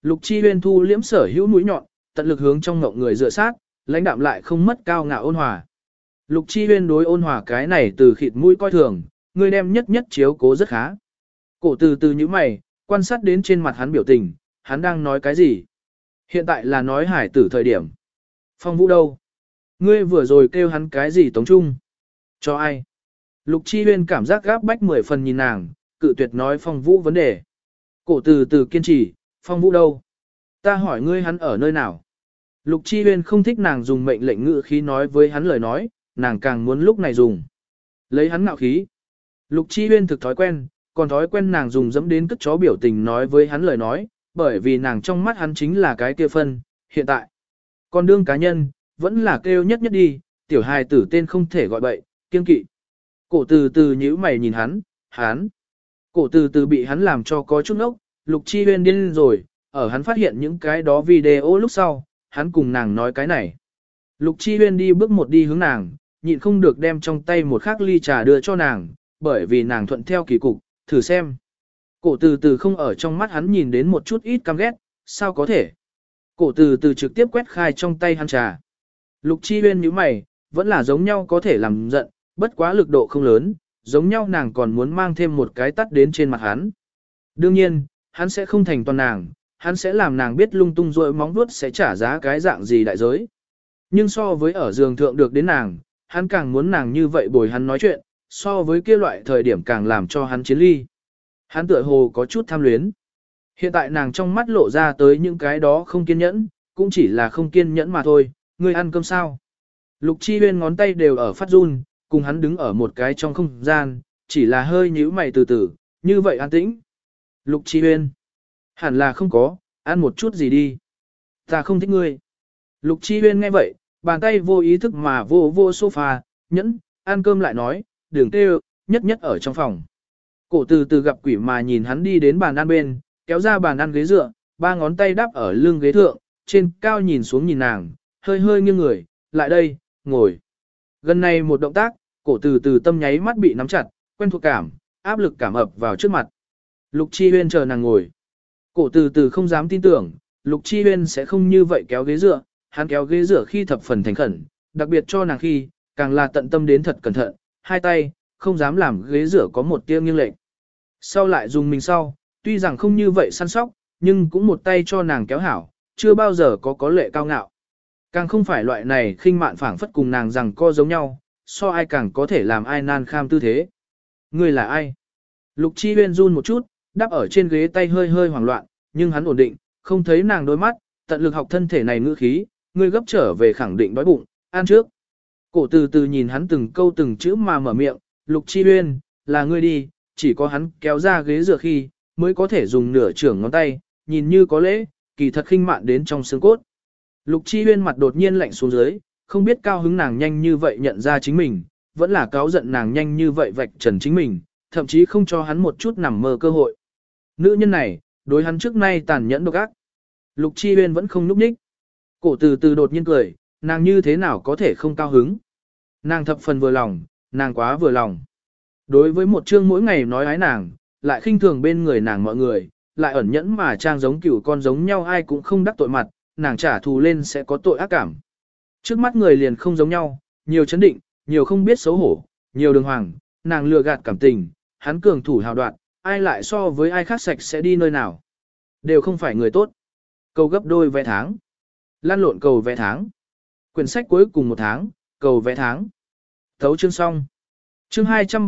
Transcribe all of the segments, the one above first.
Lục Chi Huyên thu liễm sở hữu mũi nhọn, tận lực hướng trong ngộng người dựa sát, lãnh đạm lại không mất cao ngạo ôn hòa. Lục Chi Huyên đối ôn hòa cái này từ khịt mũi coi thường, người đem nhất nhất chiếu cố rất khá. Cổ từ từ như mày, quan sát đến trên mặt hắn biểu tình, hắn đang nói cái gì? Hiện tại là nói hải tử thời điểm. Phong Vũ đâu? Ngươi vừa rồi kêu hắn cái gì Tống Trung? Cho ai? Lục Chi Huyên cảm giác gáp bách 10 phần nhìn nàng, cự tuyệt nói Phong Vũ vấn đề. Cổ từ từ kiên trì, Phong Vũ đâu? Ta hỏi ngươi hắn ở nơi nào? Lục Chi Huyên không thích nàng dùng mệnh lệnh ngữ khí nói với hắn lời nói, nàng càng muốn lúc này dùng. Lấy hắn ngạo khí. Lục Chi Huyên thực thói quen, còn thói quen nàng dùng dẫm đến cất chó biểu tình nói với hắn lời nói, bởi vì nàng trong mắt hắn chính là cái kia phân, hiện tại. Còn đương cá nhân, vẫn là kêu nhất nhất đi, tiểu hài tử tên không thể gọi bậy, kiên kỵ. Cổ từ từ nhíu mày nhìn hắn. Cổ từ từ bị hắn làm cho có chút ốc, Lục Chi Huyên điên rồi, ở hắn phát hiện những cái đó video lúc sau, hắn cùng nàng nói cái này. Lục Chi Huyên đi bước một đi hướng nàng, nhịn không được đem trong tay một khắc ly trà đưa cho nàng, bởi vì nàng thuận theo kỳ cục, thử xem. Cổ từ từ không ở trong mắt hắn nhìn đến một chút ít căm ghét, sao có thể. Cổ từ từ trực tiếp quét khai trong tay hắn trà. Lục Chi Huyên nhíu mày, vẫn là giống nhau có thể làm giận, bất quá lực độ không lớn, giống nhau nàng còn muốn mang thêm một cái tắt đến trên mặt hắn. Đương nhiên, hắn sẽ không thành toàn nàng, hắn sẽ làm nàng biết lung tung rồi móng vuốt sẽ trả giá cái dạng gì đại giới. Nhưng so với ở giường thượng được đến nàng, hắn càng muốn nàng như vậy bồi hắn nói chuyện, so với kia loại thời điểm càng làm cho hắn chiến ly. Hắn tựa hồ có chút tham luyến. Hiện tại nàng trong mắt lộ ra tới những cái đó không kiên nhẫn, cũng chỉ là không kiên nhẫn mà thôi, ngươi ăn cơm sao? Lục Chi Huyên ngón tay đều ở phát run, cùng hắn đứng ở một cái trong không gian, chỉ là hơi nhíu mày từ từ, như vậy an tĩnh. Lục Chi Huyên, hẳn là không có, ăn một chút gì đi. Ta không thích ngươi. Lục Chi Huyên nghe vậy, bàn tay vô ý thức mà vô sofa, nhẫn, ăn cơm lại nói, đường tê nhất nhất ở trong phòng. Cổ từ từ gặp quỷ mà nhìn hắn đi đến bàn ăn bên, kéo ra bàn ăn ghế dựa, ba ngón tay đắp ở lưng ghế thượng, trên cao nhìn xuống nhìn nàng, hơi hơi nghiêng người, lại đây, ngồi. Gần này một động tác, cổ từ từ tâm nháy mắt bị nắm chặt, quen thuộc cảm, áp lực cảm ập vào trước mặt. Lục Chi Huyên chờ nàng ngồi. Cổ từ từ không dám tin tưởng, Lục Chi Huyên sẽ không như vậy kéo ghế dựa, hắn kéo ghế dựa khi thập phần thành khẩn, đặc biệt cho nàng khi, càng là tận tâm đến thật cẩn thận, hai tay, không dám làm ghế dựa có một tia nghiêng lệch. Sau lại dùng mình sau, tuy rằng không như vậy săn sóc, nhưng cũng một tay cho nàng kéo hảo, chưa bao giờ có lệ cao ngạo. Càng không phải loại này khinh mạn phảng phất cùng nàng rằng co giống nhau, so ai càng có thể làm ai nan kham tư thế. Ngươi là ai? Lục Chi Huyên run một chút, đắp ở trên ghế tay hơi hơi hoảng loạn, nhưng hắn ổn định, không thấy nàng đôi mắt, tận lực học thân thể này ngữ khí, ngươi gấp trở về khẳng định đói bụng, ăn trước. Cổ từ từ nhìn hắn từng câu từng chữ mà mở miệng, Lục Chi Huyên, là ngươi đi, chỉ có hắn kéo ra ghế dựa khi, mới có thể dùng nửa trưởng ngón tay, nhìn như có lễ, kỳ thật khinh mạn đến trong xương cốt. Lục Chi Huyên mặt đột nhiên lạnh xuống dưới, không biết cao hứng nàng nhanh như vậy nhận ra chính mình, vẫn là cáo giận nàng nhanh như vậy vạch trần chính mình, thậm chí không cho hắn một chút nằm mơ cơ hội. Nữ nhân này, đối hắn trước nay tàn nhẫn độc ác. Lục Chi Huyên vẫn không núp ních. Cổ từ từ đột nhiên cười, nàng như thế nào có thể không cao hứng. Nàng thập phần vừa lòng, nàng quá vừa lòng. Đối với một chương mỗi ngày nói ái nàng, lại khinh thường bên người nàng mọi người, lại ẩn nhẫn mà trang giống cửu con giống nhau ai cũng không đắc tội mặt, nàng trả thù lên sẽ có tội ác cảm. Trước mắt người liền không giống nhau, nhiều chấn định, nhiều không biết xấu hổ, nhiều đường hoàng, nàng lừa gạt cảm tình, hắn cường thủ hào đoạn, ai lại so với ai khác sạch sẽ đi nơi nào. Đều không phải người tốt. Cầu gấp đôi vé tháng. Lan lộn cầu vé tháng. Quyển sách cuối cùng một tháng, cầu vé tháng. Thấu chương xong. Chương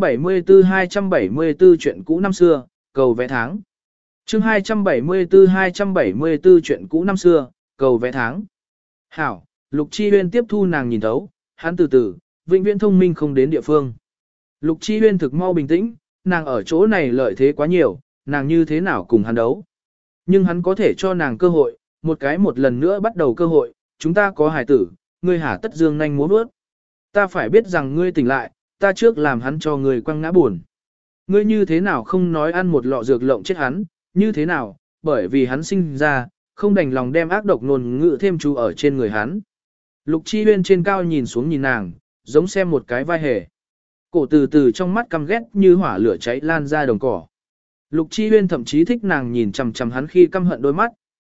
274 chuyện cũ năm xưa, cầu vé tháng. Chương 274 chuyện cũ năm xưa, cầu vé tháng. Hảo, Lục Chi Huyên tiếp thu nàng nhìn thấu, hắn từ từ, vĩnh viễn thông minh không đến địa phương. Lục Chi Huyên thực mau bình tĩnh, nàng ở chỗ này lợi thế quá nhiều, nàng như thế nào cùng hắn đấu. Nhưng hắn có thể cho nàng cơ hội, một lần nữa bắt đầu cơ hội, chúng ta có hài tử, ngươi hả tất dương nhanh múa bước. Ta phải biết rằng ngươi tỉnh lại, ta trước làm hắn cho ngươi quăng ngã buồn. Ngươi như thế nào không nói ăn một lọ dược lộng chết hắn, như thế nào, bởi vì hắn sinh ra, không đành lòng đem ác độc ngôn ngữ thêm chú ở trên người hắn. Lục Chi Huyên trên cao nhìn xuống nhìn nàng, giống xem một cái vai hề. Cổ từ từ trong mắt căm ghét như hỏa lửa cháy lan ra đồng cỏ. Lục Chi Huyên thậm chí thích nàng nhìn chằm chằm hắn khi căm hận đôi mắt,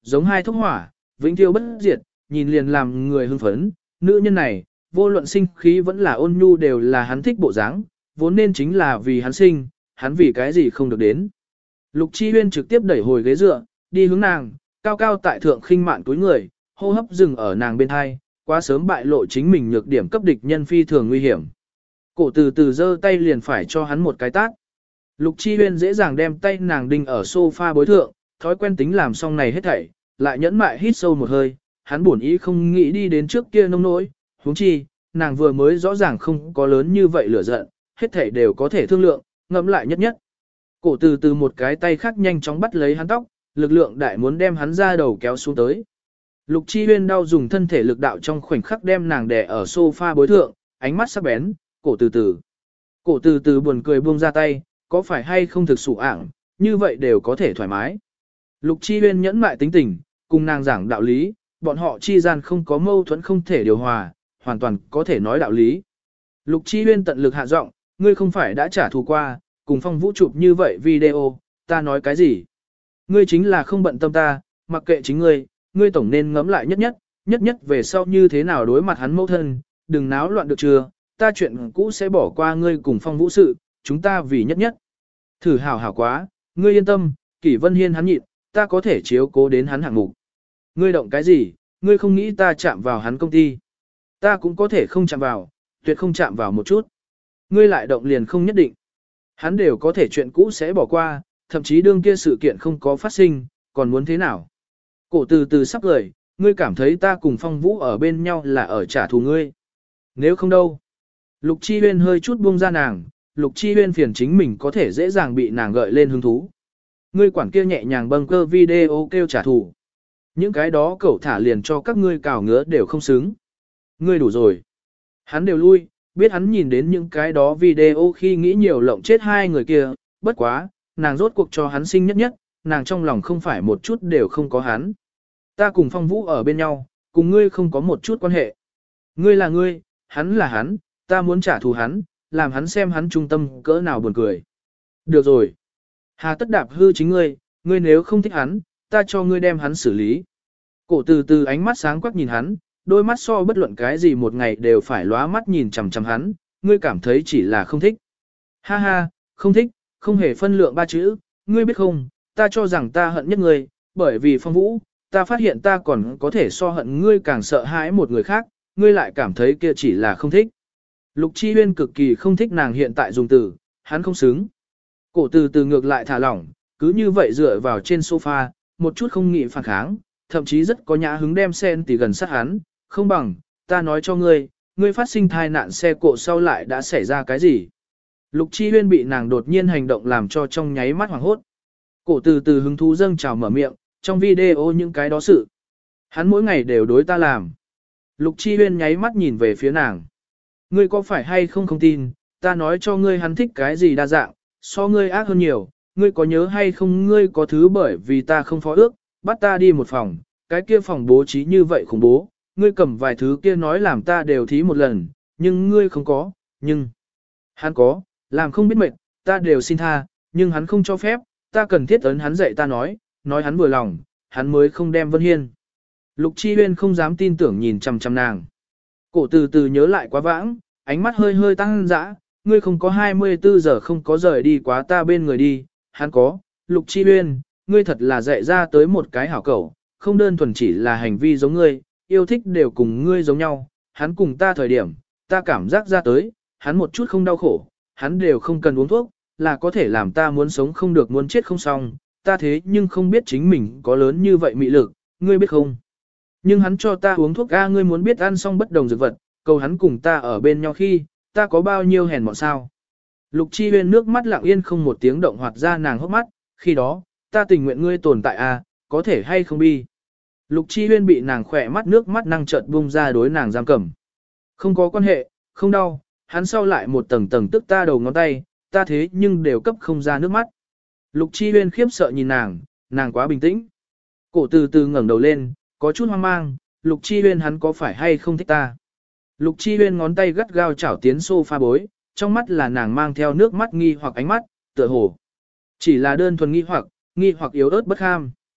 giống hai thốc hỏa, vĩnh thiêu bất diệt, nhìn liền làm người hưng phấn, nữ nhân này, vô luận sinh khí vẫn là ôn nhu đều là hắn thích bộ dáng, vốn nên chính là vì hắn sinh, hắn vì cái gì không được đến. Lục Chi Huyên trực tiếp đẩy hồi ghế dựa, đi hướng nàng, cao cao tại thượng khinh mạn túi người, hô hấp dừng ở nàng bên hai, quá sớm bại lộ chính mình nhược điểm cấp địch nhân phi thường nguy hiểm. Cổ từ từ giơ tay liền phải cho hắn một cái tát. Lục Chi Huyên dễ dàng đem tay nàng đinh ở sofa bối thượng, thói quen tính làm xong này hết thảy, lại nhẫn mại hít sâu một hơi, hắn buồn ý không nghĩ đi đến trước kia nông nỗi, huống chi, nàng vừa mới rõ ràng không có lớn như vậy lửa giận, hết thảy đều có thể thương lượng, ngẫm lại nhất nhất. Cổ từ từ một cái tay khác nhanh chóng bắt lấy hắn tóc, lực lượng đại muốn đem hắn ra đầu kéo xuống tới. Lục Chi Huyên đau dùng thân thể lực đạo trong khoảnh khắc đem nàng đè ở sofa bối thượng, ánh mắt sắc bén, cổ từ từ. Cổ từ từ buồn cười buông ra tay, có phải hay không thực sự ảng, như vậy đều có thể thoải mái. Lục Chi Huyên nhẫn mại tính tình, cùng nàng giảng đạo lý, bọn họ chi gian không có mâu thuẫn không thể điều hòa, hoàn toàn có thể nói đạo lý. Lục Chi Huyên tận lực hạ giọng, ngươi không phải đã trả thù qua, cùng Phong Vũ chụp như vậy video, ta nói cái gì? Ngươi chính là không bận tâm ta, mặc kệ chính ngươi tổng nên ngẫm lại nhất nhất về sau như thế nào đối mặt hắn mẫu thân, đừng náo loạn được chưa, ta chuyện cũ sẽ bỏ qua ngươi cùng Phong Vũ sự, chúng ta vì nhất nhất. Thử hảo hảo quá, ngươi yên tâm, Kỷ Vân Hiên hắn nhịn, ta có thể chiếu cố đến hắn hạng mục. Ngươi động cái gì, ngươi không nghĩ ta chạm vào hắn công ty. Ta cũng có thể không chạm vào, tuyệt không chạm vào một chút. Ngươi lại động liền không nhất định. Hắn đều có thể chuyện cũ sẽ bỏ qua, thậm chí đương kia sự kiện không có phát sinh, còn muốn thế nào? Cổ từ từ sắp lời, ngươi cảm thấy ta cùng Phong Vũ ở bên nhau là ở trả thù ngươi. Nếu không đâu. Lục Chi Huyên hơi chút buông ra nàng, Lục Chi Huyên phiền chính mình có thể dễ dàng bị nàng gợi lên hứng thú. Ngươi quản kia nhẹ nhàng bâng cơ video kêu trả thù. Những cái đó cẩu thả liền cho các ngươi cào ngứa đều không xứng. Ngươi đủ rồi. Hắn đều lui, biết hắn nhìn đến những cái đó video khi nghĩ nhiều lộng chết hai người kia, bất quá, nàng rốt cuộc cho hắn sinh nhất nhất, nàng trong lòng không phải một chút đều không có hắn. Ta cùng Phong Vũ ở bên nhau, cùng ngươi không có một chút quan hệ. Ngươi là ngươi, hắn là hắn, ta muốn trả thù hắn, làm hắn xem hắn trung tâm cỡ nào buồn cười. Được rồi. Hà tất đạp hư chính ngươi nếu không thích hắn, ta cho ngươi đem hắn xử lý. Cổ từ từ ánh mắt sáng quắc nhìn hắn, đôi mắt so bất luận cái gì một ngày đều phải lóa mắt nhìn chằm chằm hắn, ngươi cảm thấy chỉ là không thích. Ha ha, không thích, không hề phân lượng ba chữ, ngươi biết không, ta cho rằng ta hận nhất ngươi, bởi vì Phong Vũ, ta phát hiện ta còn có thể so hận ngươi càng sợ hãi một người khác, ngươi lại cảm thấy kia chỉ là không thích. Lục Chi Huyên cực kỳ không thích nàng hiện tại dùng từ, hắn không xứng. Cổ từ từ ngược lại thả lỏng, cứ như vậy dựa vào trên sofa, một chút không nghĩ phản kháng, thậm chí rất có nhã hứng đem sen tỉ gần sát hắn, không bằng, ta nói cho ngươi phát sinh thai nạn xe cộ sau lại đã xảy ra cái gì. Lục Chi Huyên bị nàng đột nhiên hành động làm cho trong nháy mắt hoảng hốt. Cổ từ từ hứng thú dâng trào mở miệng, trong video những cái đó sự. Hắn mỗi ngày đều đối ta làm. Lục Chi Huyên nháy mắt nhìn về phía nàng. Ngươi có phải hay không tin, ta nói cho ngươi hắn thích cái gì đa dạng, so ngươi ác hơn nhiều, ngươi có nhớ hay không ngươi có thứ bởi vì ta không phó ước, bắt ta đi một phòng, cái kia phòng bố trí như vậy khủng bố, ngươi cầm vài thứ kia nói làm ta đều thí một lần, nhưng ngươi không có, nhưng hắn có, làm không biết mệt, ta đều xin tha, nhưng hắn không cho phép, ta cần thiết ấn hắn dạy ta nói hắn vừa lòng, hắn mới không đem Vân Hiên. Lục Chi Huyên không dám tin tưởng nhìn chằm chằm nàng. Cổ từ từ nhớ lại quá vãng, ánh mắt hơi hơi tăng dã, ngươi không có 24 giờ không có rời đi quá ta bên người đi, hắn có, Lục Chi Huyên, ngươi thật là dạy ra tới một cái hảo cẩu, không đơn thuần chỉ là hành vi giống ngươi, yêu thích đều cùng ngươi giống nhau, hắn cùng ta thời điểm, ta cảm giác ra tới, hắn một chút không đau khổ, hắn đều không cần uống thuốc, là có thể làm ta muốn sống không được muốn chết không xong, ta thế nhưng không biết chính mình có lớn như vậy mị lực, ngươi biết không? Nhưng hắn cho ta uống thuốc a, ngươi muốn biết ăn xong bất đồng dược vật, cầu hắn cùng ta ở bên nhau khi, ta có bao nhiêu hèn mọn sao? Lục Chi Huyên nước mắt lặng yên không một tiếng động hoạt ra nàng hốc mắt, khi đó, ta tình nguyện ngươi tồn tại a, có thể hay không bi? Lục Chi Huyên bị nàng khỏe mắt nước mắt năng chợt bung ra đối nàng giam cầm. Không có quan hệ, không đau, hắn sau lại một tầng tầng tức ta đầu ngón tay, ta thế nhưng đều cấp không ra nước mắt. Lục Chi Huyên khiếp sợ nhìn nàng quá bình tĩnh. Cổ từ từ ngẩng đầu lên, có chút hoang mang, Lục Chi Huyên hắn có phải hay không thích ta? Lục Chi Huyên ngón tay gắt gao chảo tiến sofa bối, trong mắt là nàng mang theo nước mắt nghi hoặc ánh mắt, tựa hồ. Chỉ là đơn thuần nghi hoặc yếu ớt bất kham.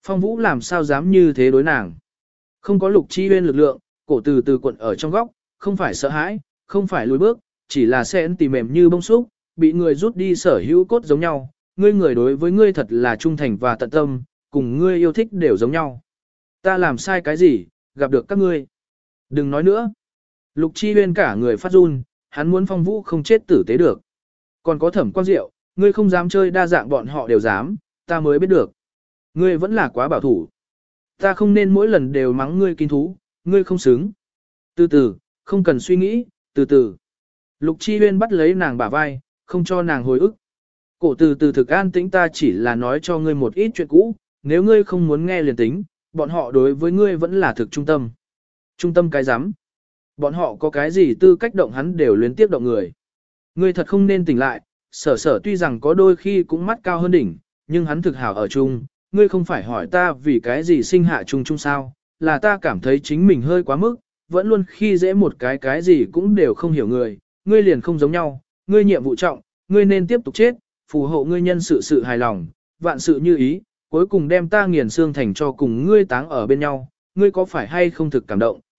Phong Vũ làm sao dám như thế đối nàng. Không có Lục Chi Huyên lực lượng, cổ từ từ cuộn ở trong góc, không phải sợ hãi, không phải lùi bước, chỉ là sẽ tỉ mềm như bông xúc, bị người rút đi sở hữu cốt giống nhau. Ngươi người đối với ngươi thật là trung thành và tận tâm, cùng ngươi yêu thích đều giống nhau. Ta làm sai cái gì, gặp được các ngươi. Đừng nói nữa. Lục Chi Huyên cả người phát run, hắn muốn Phong Vũ không chết tử tế được. Còn có Thẩm Quang Diệu, ngươi không dám chơi đa dạng bọn họ đều dám, ta mới biết được. Ngươi vẫn là quá bảo thủ. Ta không nên mỗi lần đều mắng ngươi kín thú, ngươi không xứng. Từ từ, không cần suy nghĩ, từ từ. Lục Chi Huyên bắt lấy nàng bả vai, không cho nàng hồi ức. Cổ từ từ thực an tĩnh, ta chỉ là nói cho ngươi một ít chuyện cũ, nếu ngươi không muốn nghe liền tính, bọn họ đối với ngươi vẫn là thực trung tâm. Trung tâm cái rắm Bọn họ có cái gì tư cách động hắn đều luyến tiếp động người. Ngươi thật không nên tỉnh lại, sở sở tuy rằng có đôi khi cũng mắt cao hơn đỉnh, nhưng hắn thực hảo ở chung. Ngươi không phải hỏi ta vì cái gì sinh hạ chung chung sao, là ta cảm thấy chính mình hơi quá mức, vẫn luôn khi dễ một cái gì cũng đều không hiểu người, ngươi liền không giống nhau, ngươi nhiệm vụ trọng, ngươi nên tiếp tục chết, phù hộ ngươi nhân sự hài lòng, vạn sự như ý, cuối cùng đem ta nghiền xương thành cho cùng ngươi táng ở bên nhau, ngươi có phải hay không thực cảm động,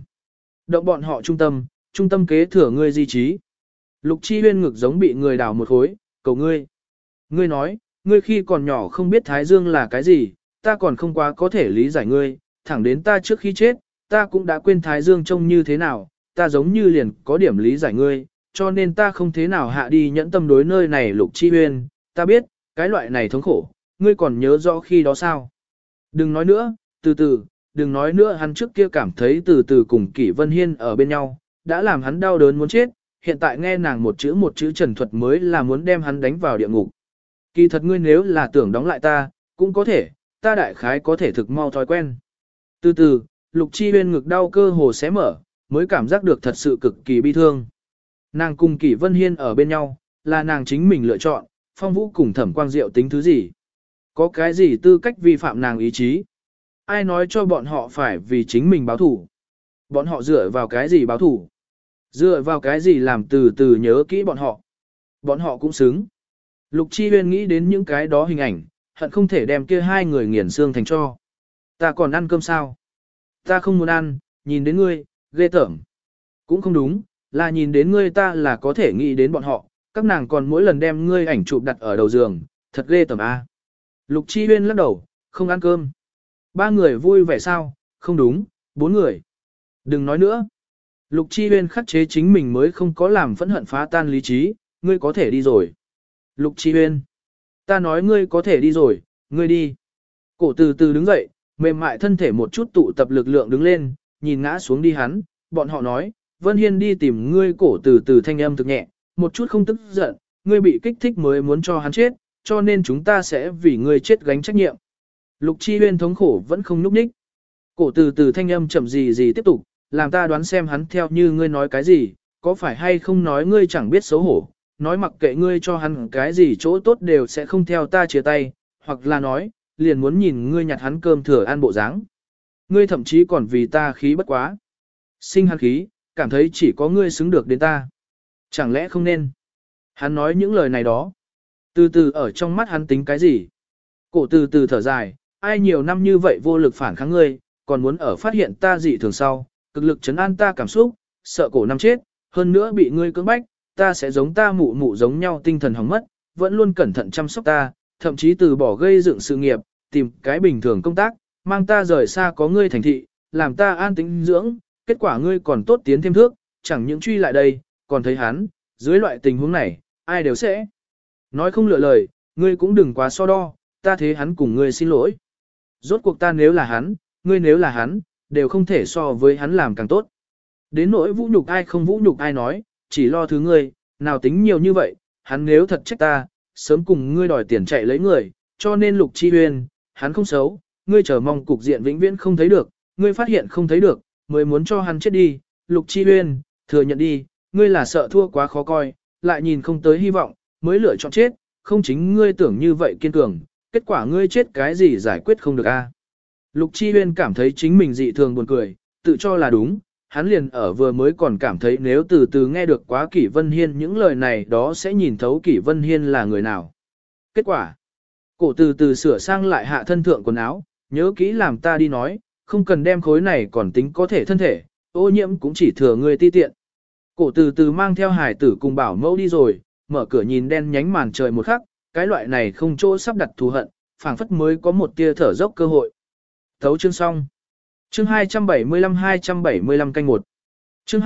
động bọn họ trung tâm kế thừa ngươi di trí. Lục Chi Huyên ngực giống bị người đào một khối, cầu ngươi. Ngươi nói, ngươi khi còn nhỏ không biết Thái Dương là cái gì, ta còn không quá có thể lý giải ngươi, thẳng đến ta trước khi chết, ta cũng đã quên Thái Dương trông như thế nào, ta giống như liền có điểm lý giải ngươi, cho nên ta không thế nào hạ đi nhẫn tâm đối nơi này. Lục Chi Huyên, ta biết, cái loại này thống khổ, ngươi còn nhớ rõ khi đó sao? Đừng nói nữa, từ từ, đừng nói nữa. Hắn trước kia cảm thấy từ từ cùng Kỷ Vân Hiên ở bên nhau, đã làm hắn đau đớn muốn chết, hiện tại nghe nàng một chữ trần thuật mới là muốn đem hắn đánh vào địa ngục. Kỳ thật ngươi nếu là tưởng đóng lại ta, cũng có thể, ta đại khái có thể thực mau thói quen. Từ từ, Lục Chi Huyên ngực đau cơ hồ xé mở, mới cảm giác được thật sự cực kỳ bi thương. Nàng cùng Kỷ Vân Hiên ở bên nhau, là nàng chính mình lựa chọn, Phong Vũ cùng Thẩm Quang Diệu tính thứ gì? Có cái gì tư cách vi phạm nàng ý chí? Ai nói cho bọn họ phải vì chính mình báo thủ? Bọn họ dựa vào cái gì báo thủ? Dựa vào cái gì làm từ từ nhớ kỹ bọn họ? Bọn họ cũng xứng. Lục Chi Huyên nghĩ đến những cái đó hình ảnh, hận không thể đem kia hai người nghiền xương thành cho. Ta còn ăn cơm sao? Ta không muốn ăn, nhìn đến ngươi, ghê tởm. Cũng không đúng, là nhìn đến ngươi ta là có thể nghĩ đến bọn họ, các nàng còn mỗi lần đem ngươi ảnh chụp đặt ở đầu giường, thật ghê tởm a. Lục Chi Huyên lắc đầu, không ăn cơm. Ba người vui vẻ sao? Không đúng, bốn người. Đừng nói nữa. Lục Chi Huyên khắc chế chính mình mới không có làm phẫn hận phá tan lý trí, ngươi có thể đi rồi. Lục Chi Huyên, ta nói ngươi có thể đi rồi, ngươi đi. Cổ từ từ đứng dậy, mềm mại thân thể một chút tụ tập lực lượng đứng lên, nhìn ngã xuống đi hắn, bọn họ nói, Vân Hiên đi tìm ngươi. Cổ từ từ thanh âm thực nhẹ, một chút không tức giận, ngươi bị kích thích mới muốn cho hắn chết, cho nên chúng ta sẽ vì ngươi chết gánh trách nhiệm. Lục Chi Huyên thống khổ vẫn không nhúc nhích. Cổ từ từ thanh âm chậm gì tiếp tục, làm ta đoán xem hắn theo như ngươi nói cái gì, có phải hay không nói ngươi chẳng biết xấu hổ, nói mặc kệ ngươi cho hắn cái gì chỗ tốt đều sẽ không theo ta chia tay, hoặc là nói, liền muốn nhìn ngươi nhặt hắn cơm thừa ăn bộ dáng. Ngươi thậm chí còn vì ta khí bất quá. Sinh hắn khí, cảm thấy chỉ có ngươi xứng được đến ta. Chẳng lẽ không nên? Hắn nói những lời này đó. Từ từ ở trong mắt hắn tính cái gì? Cổ từ từ thở dài, ai nhiều năm như vậy vô lực phản kháng ngươi, còn muốn ở phát hiện ta dị thường sau, cực lực trấn an ta cảm xúc, sợ cổ năm chết, hơn nữa bị ngươi cưỡng bách, ta sẽ giống ta mụ mụ giống nhau tinh thần hỏng mất, vẫn luôn cẩn thận chăm sóc ta, thậm chí từ bỏ gây dựng sự nghiệp, tìm cái bình thường công tác, mang ta rời xa có ngươi thành thị, làm ta an tĩnh dưỡng, kết quả ngươi còn tốt tiến thêm thước, chẳng những truy lại đây, còn thấy hắn, dưới loại tình huống này, ai đều sẽ nói không lựa lời, ngươi cũng đừng quá so đo, ta thế hắn cùng ngươi xin lỗi. Rốt cuộc ta nếu là hắn, ngươi nếu là hắn, đều không thể so với hắn làm càng tốt. Đến nỗi vũ nhục ai không vũ nhục ai nói, chỉ lo thứ ngươi, nào tính nhiều như vậy, hắn nếu thật trách ta, sớm cùng ngươi đòi tiền chạy lấy người, cho nên Lục Chi Huyên, hắn không xấu, ngươi chờ mong cục diện vĩnh viễn không thấy được, ngươi phát hiện không thấy được, mới muốn cho hắn chết đi. Lục Chi Huyên, thừa nhận đi, ngươi là sợ thua quá khó coi, lại nhìn không tới hy vọng, mới lựa chọn chết, không chính ngươi tưởng như vậy kiên cường, kết quả ngươi chết cái gì giải quyết không được a. Lục Chi Huyên cảm thấy chính mình dị thường buồn cười, tự cho là đúng, hắn liền ở vừa mới còn cảm thấy nếu từ từ nghe được quá Kỷ Vân Hiên những lời này đó sẽ nhìn thấu Kỷ Vân Hiên là người nào. Kết quả, cổ từ từ sửa sang lại hạ thân thượng quần áo, nhớ kỹ làm ta đi nói, không cần đem khối này còn tính có thể thân thể, ô nhiễm cũng chỉ thừa người ti tiện. Cổ từ từ mang theo hải tử cùng bảo mẫu đi rồi, mở cửa nhìn đen nhánh màn trời một khắc, cái loại này không chỗ sắp đặt thù hận, phảng phất mới có một tia thở dốc cơ hội. Thấu chương xong. Chương 275 canh 1. Chương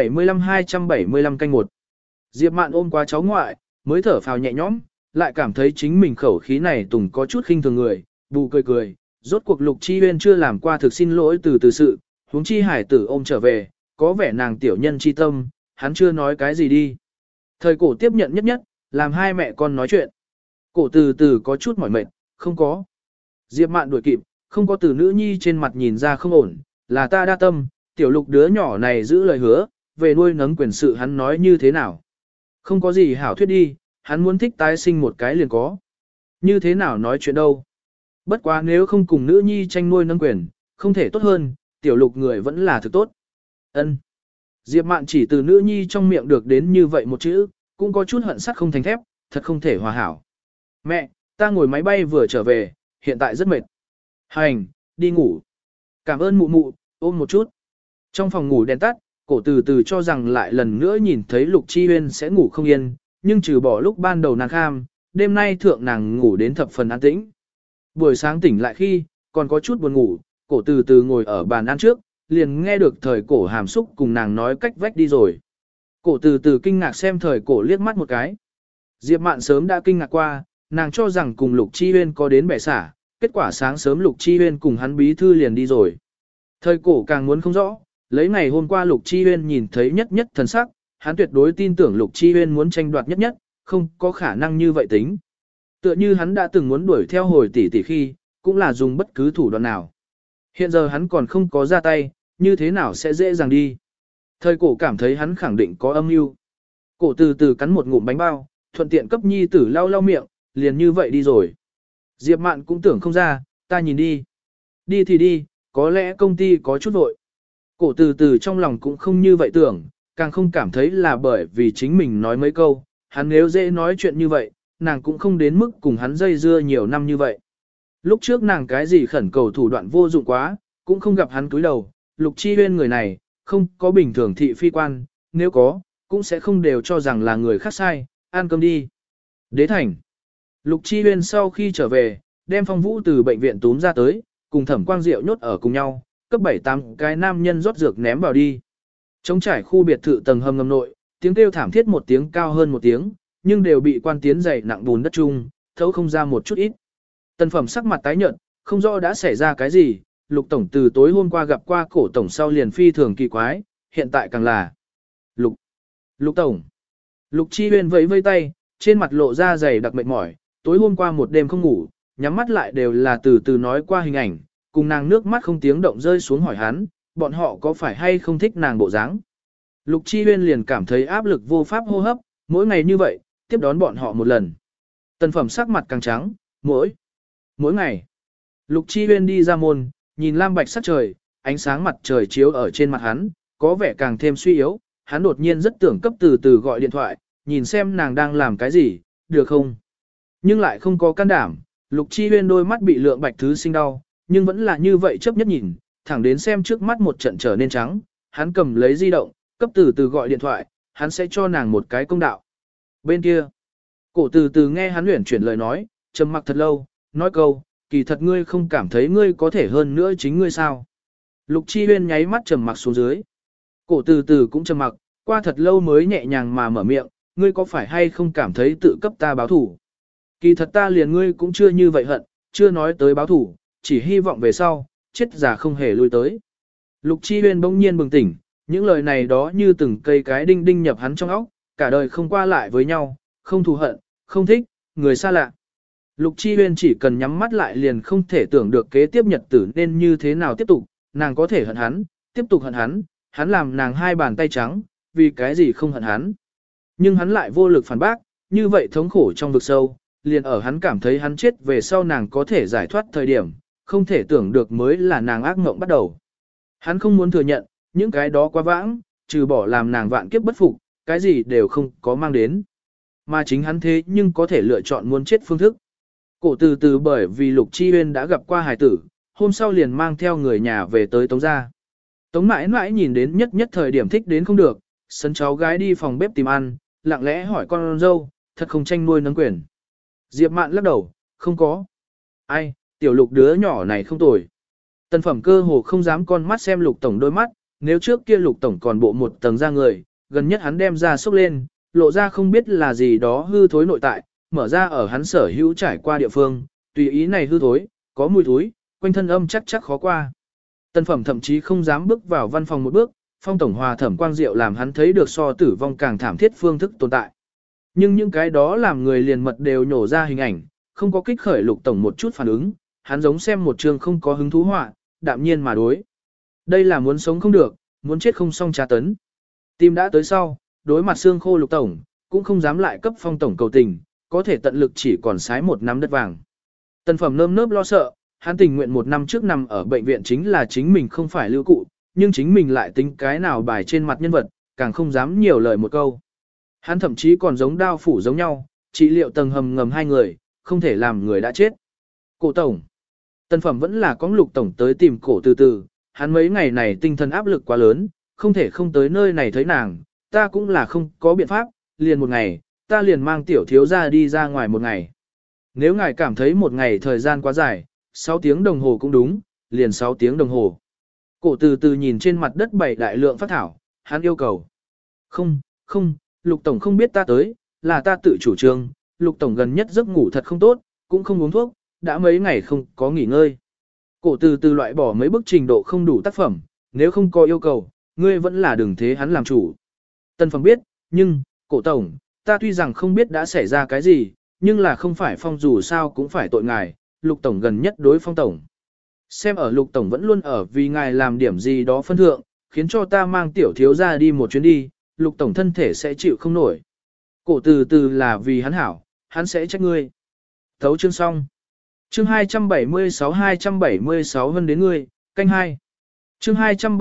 275 canh 1. Diệp Mạn ôm qua cháu ngoại, mới thở phào nhẹ nhõm, lại cảm thấy chính mình khẩu khí này tùng có chút khinh thường người, bù cười cười, rốt cuộc Lục Chi Huyên chưa làm qua thực xin lỗi từ sự, huống chi hải tử ôm trở về, có vẻ nàng tiểu nhân chi tâm, hắn chưa nói cái gì đi. Thời cổ tiếp nhận nhất, làm hai mẹ con nói chuyện. Cổ từ có chút mỏi mệt, không có. Diệp Mạn đuổi kịp, không có từ nữ nhi trên mặt nhìn ra không ổn, là ta đa tâm, tiểu Lục đứa nhỏ này giữ lời hứa, về nuôi nấng quyền sự hắn nói như thế nào. Không có gì hảo thuyết đi, hắn muốn thích tái sinh một cái liền có. Như thế nào nói chuyện đâu. Bất quá nếu không cùng nữ nhi tranh nuôi nấng quyền, không thể tốt hơn, tiểu Lục người vẫn là thực tốt. Ân. Diệp Mạn chỉ từ nữ nhi trong miệng được đến như vậy một chữ, cũng có chút hận sắt không thành thép, thật không thể hòa hảo. Mẹ, ta ngồi máy bay vừa trở về, hiện tại rất mệt. Hành, đi ngủ. Cảm ơn mụ mụ, ôm một chút. Trong phòng ngủ đèn tắt, cổ từ cho rằng lại lần nữa nhìn thấy Lục Chi Huyên sẽ ngủ không yên, nhưng trừ bỏ lúc ban đầu nàng kham, đêm nay thượng nàng ngủ đến thập phần an tĩnh. Buổi sáng tỉnh lại khi, còn có chút buồn ngủ, cổ từ ngồi ở bàn ăn trước, liền nghe được thời cổ hàm xúc cùng nàng nói cách vách đi rồi. Cổ từ kinh ngạc xem thời cổ liếc mắt một cái. Diệp Mạn sớm đã kinh ngạc qua, nàng cho rằng cùng Lục Chi Huyên có đến bẻ xả, kết quả sáng sớm Lục Chi Huyên cùng hắn bí thư liền đi rồi. Thời cổ càng muốn không rõ, lấy ngày hôm qua Lục Chi Huyên nhìn thấy nhất thần sắc, hắn tuyệt đối tin tưởng Lục Chi Huyên muốn tranh đoạt nhất, không có khả năng như vậy tính. Tựa như hắn đã từng muốn đuổi theo hồi tỷ khi, cũng là dùng bất cứ thủ đoạn nào. Hiện giờ hắn còn không có ra tay, như thế nào sẽ dễ dàng đi. Thời cổ cảm thấy hắn khẳng định có âm mưu. Cổ từ cắn một ngụm bánh bao, thuận tiện cấp nhi tử lau miệng, liền như vậy đi rồi. Diệp Mạn cũng tưởng không ra, ta nhìn đi. Đi thì đi, có lẽ công ty có chút vội. Cổ từ trong lòng cũng không như vậy tưởng, càng không cảm thấy là bởi vì chính mình nói mấy câu, hắn nếu dễ nói chuyện như vậy, nàng cũng không đến mức cùng hắn dây dưa nhiều năm như vậy. Lúc trước nàng cái gì khẩn cầu thủ đoạn vô dụng quá, cũng không gặp hắn cúi đầu, Lục Chi Huyên người này, không có bình thường thị phi quan, nếu có, cũng sẽ không đều cho rằng là người khác sai, ăn cơm đi. Đế thành. Lục Chi Huyên sau khi trở về, đem Phong Vũ từ bệnh viện túm ra tới, cùng Thẩm Quang Diệu nhốt ở cùng nhau, cấp 7-8 cái nam nhân rót dược ném vào đi. Trống trải khu biệt thự tầng hầm ngầm nội, tiếng kêu thảm thiết một tiếng cao hơn một tiếng, nhưng đều bị quan tiến dày nặng bùn đất chung, thấu không ra một chút ít. Tần Phẩm sắc mặt tái nhợt, không rõ đã xảy ra cái gì, Lục tổng từ tối hôm qua gặp qua cổ tổng sau liền phi thường kỳ quái, hiện tại càng là Lục tổng. Lục Chi Huyên vẫy vây tay, trên mặt lộ ra dày đặc mệt mỏi, tối hôm qua một đêm không ngủ, nhắm mắt lại đều là từ nói qua hình ảnh, cùng nàng nước mắt không tiếng động rơi xuống hỏi hắn, bọn họ có phải hay không thích nàng bộ dáng. Lục Chi Huyên liền cảm thấy áp lực vô pháp hô hấp, mỗi ngày như vậy, tiếp đón bọn họ một lần. Tần Phẩm sắc mặt càng trắng, mỗi ngày. Lục Chi Huyên đi ra môn, nhìn lam bạch sắc trời, ánh sáng mặt trời chiếu ở trên mặt hắn, có vẻ càng thêm suy yếu, hắn đột nhiên rất tưởng cấp từ gọi điện thoại, nhìn xem nàng đang làm cái gì, được không? Nhưng lại không có can đảm, Lục Chi Huyên đôi mắt bị lượng bạch thứ sinh đau, nhưng vẫn là như vậy chấp nhất nhìn, thẳng đến xem trước mắt một trận trở nên trắng, hắn cầm lấy di động, cấp từ gọi điện thoại, hắn sẽ cho nàng một cái công đạo. Bên kia, cổ từ nghe hắn luyện chuyển lời nói, trầm mặc thật lâu, nói câu, kỳ thật ngươi không cảm thấy ngươi có thể hơn nữa chính ngươi sao? Lục Chi Huyên nháy mắt trầm mặc xuống dưới. Cổ từ cũng trầm mặc, qua thật lâu mới nhẹ nhàng mà mở miệng, ngươi có phải hay không cảm thấy tự cấp ta báo thủ? Kỳ thật ta liền ngươi cũng chưa như vậy hận, chưa nói tới báo thủ, chỉ hy vọng về sau, chết già không hề lui tới. Lục Chi Huyên bỗng nhiên bừng tỉnh, những lời này đó như từng cây cái đinh đinh nhập hắn trong óc, cả đời không qua lại với nhau, không thù hận, không thích, người xa lạ. Lục Chi Huyên chỉ cần nhắm mắt lại liền không thể tưởng được kế tiếp nhật tử nên như thế nào tiếp tục, nàng có thể hận hắn, tiếp tục hận hắn làm nàng hai bàn tay trắng, vì cái gì không hận hắn. Nhưng hắn lại vô lực phản bác, như vậy thống khổ trong vực sâu, liền ở hắn cảm thấy hắn chết về sau nàng có thể giải thoát thời điểm, không thể tưởng được mới là nàng ác mộng bắt đầu. Hắn không muốn thừa nhận, những cái đó quá vãng, trừ bỏ làm nàng vạn kiếp bất phục, cái gì đều không có mang đến. Mà chính hắn thế nhưng có thể lựa chọn muốn chết phương thức. Cổ từ bởi vì Lục Chi Huyên đã gặp qua hài tử, hôm sau liền mang theo người nhà về tới Tống gia. Tống mãi mãi nhìn đến nhất nhất thời điểm thích đến không được, sấn cháu gái đi phòng bếp tìm ăn, lặng lẽ hỏi con dâu, thật không tranh nuôi nấng quyền. Diệp Mạn lắc đầu, không có. Ai, tiểu Lục đứa nhỏ này không tồi. Tân Phẩm cơ hồ không dám con mắt xem Lục tổng đôi mắt, nếu trước kia Lục tổng còn bộ một tầng da người, gần nhất hắn đem ra xốc lên, lộ ra không biết là gì đó hư thối nội tại, mở ra ở hắn sở hữu trải qua địa phương, tùy ý này hư thối, có mùi thối, quanh thân âm chắc khó qua. Tân Phẩm thậm chí không dám bước vào văn phòng một bước, Phong tổng hòa Thẩm Quang Diệu làm hắn thấy được so tử vong càng thảm thiết phương thức tồn tại. Nhưng những cái đó làm người liền mật đều nhổ ra hình ảnh, không có kích khởi Lục tổng một chút phản ứng, hắn giống xem một trường không có hứng thú họa, đạm nhiên mà đối. Đây là muốn sống không được, muốn chết không xong tra tấn. Tim đã tới sau, đối mặt xương khô Lục tổng, cũng không dám lại cấp Phong tổng cầu tình, có thể tận lực chỉ còn sái một nắm đất vàng. Tân Phẩm nơm nớp lo sợ, hắn tình nguyện một năm trước nằm ở bệnh viện chính là chính mình không phải lưu cụ, nhưng chính mình lại tính cái nào bài trên mặt nhân vật, càng không dám nhiều lời một câu. Hắn thậm chí còn giống đao phủ giống nhau, trị liệu tầng hầm ngầm hai người, không thể làm người đã chết. Cổ tổng. Tân Phẩm vẫn là có Lục tổng tới tìm cổ từ từ, hắn mấy ngày này tinh thần áp lực quá lớn, không thể không tới nơi này thấy nàng, ta cũng là không có biện pháp, liền một ngày, ta liền mang tiểu thiếu ra đi ra ngoài một ngày. Nếu ngài cảm thấy một ngày thời gian quá dài, 6 tiếng đồng hồ cũng đúng, liền 6 tiếng đồng hồ. Cổ từ từ nhìn trên mặt đất bảy đại lượng phát thảo, hắn yêu cầu. Không, Lục tổng không biết ta tới, là ta tự chủ trương, Lục tổng gần nhất giấc ngủ thật không tốt, cũng không uống thuốc, đã mấy ngày không có nghỉ ngơi. Cổ từ từ loại bỏ mấy bức trình độ không đủ tác phẩm, nếu không có yêu cầu, ngươi vẫn là đừng thế hắn làm chủ. Tân Phẩm biết, nhưng, cổ tổng, ta tuy rằng không biết đã xảy ra cái gì, nhưng là không phải Phong dù sao cũng phải tội ngài, Lục tổng gần nhất đối Phong tổng. Xem ở Lục tổng vẫn luôn ở vì ngài làm điểm gì đó phân thượng, khiến cho ta mang tiểu thiếu ra đi một chuyến đi, Lục tổng thân thể sẽ chịu không nổi. Cổ từ từ là vì hắn hảo, hắn sẽ trách ngươi. Thấu chương xong. Chương 276 hơn đến ngươi, canh 2. Chương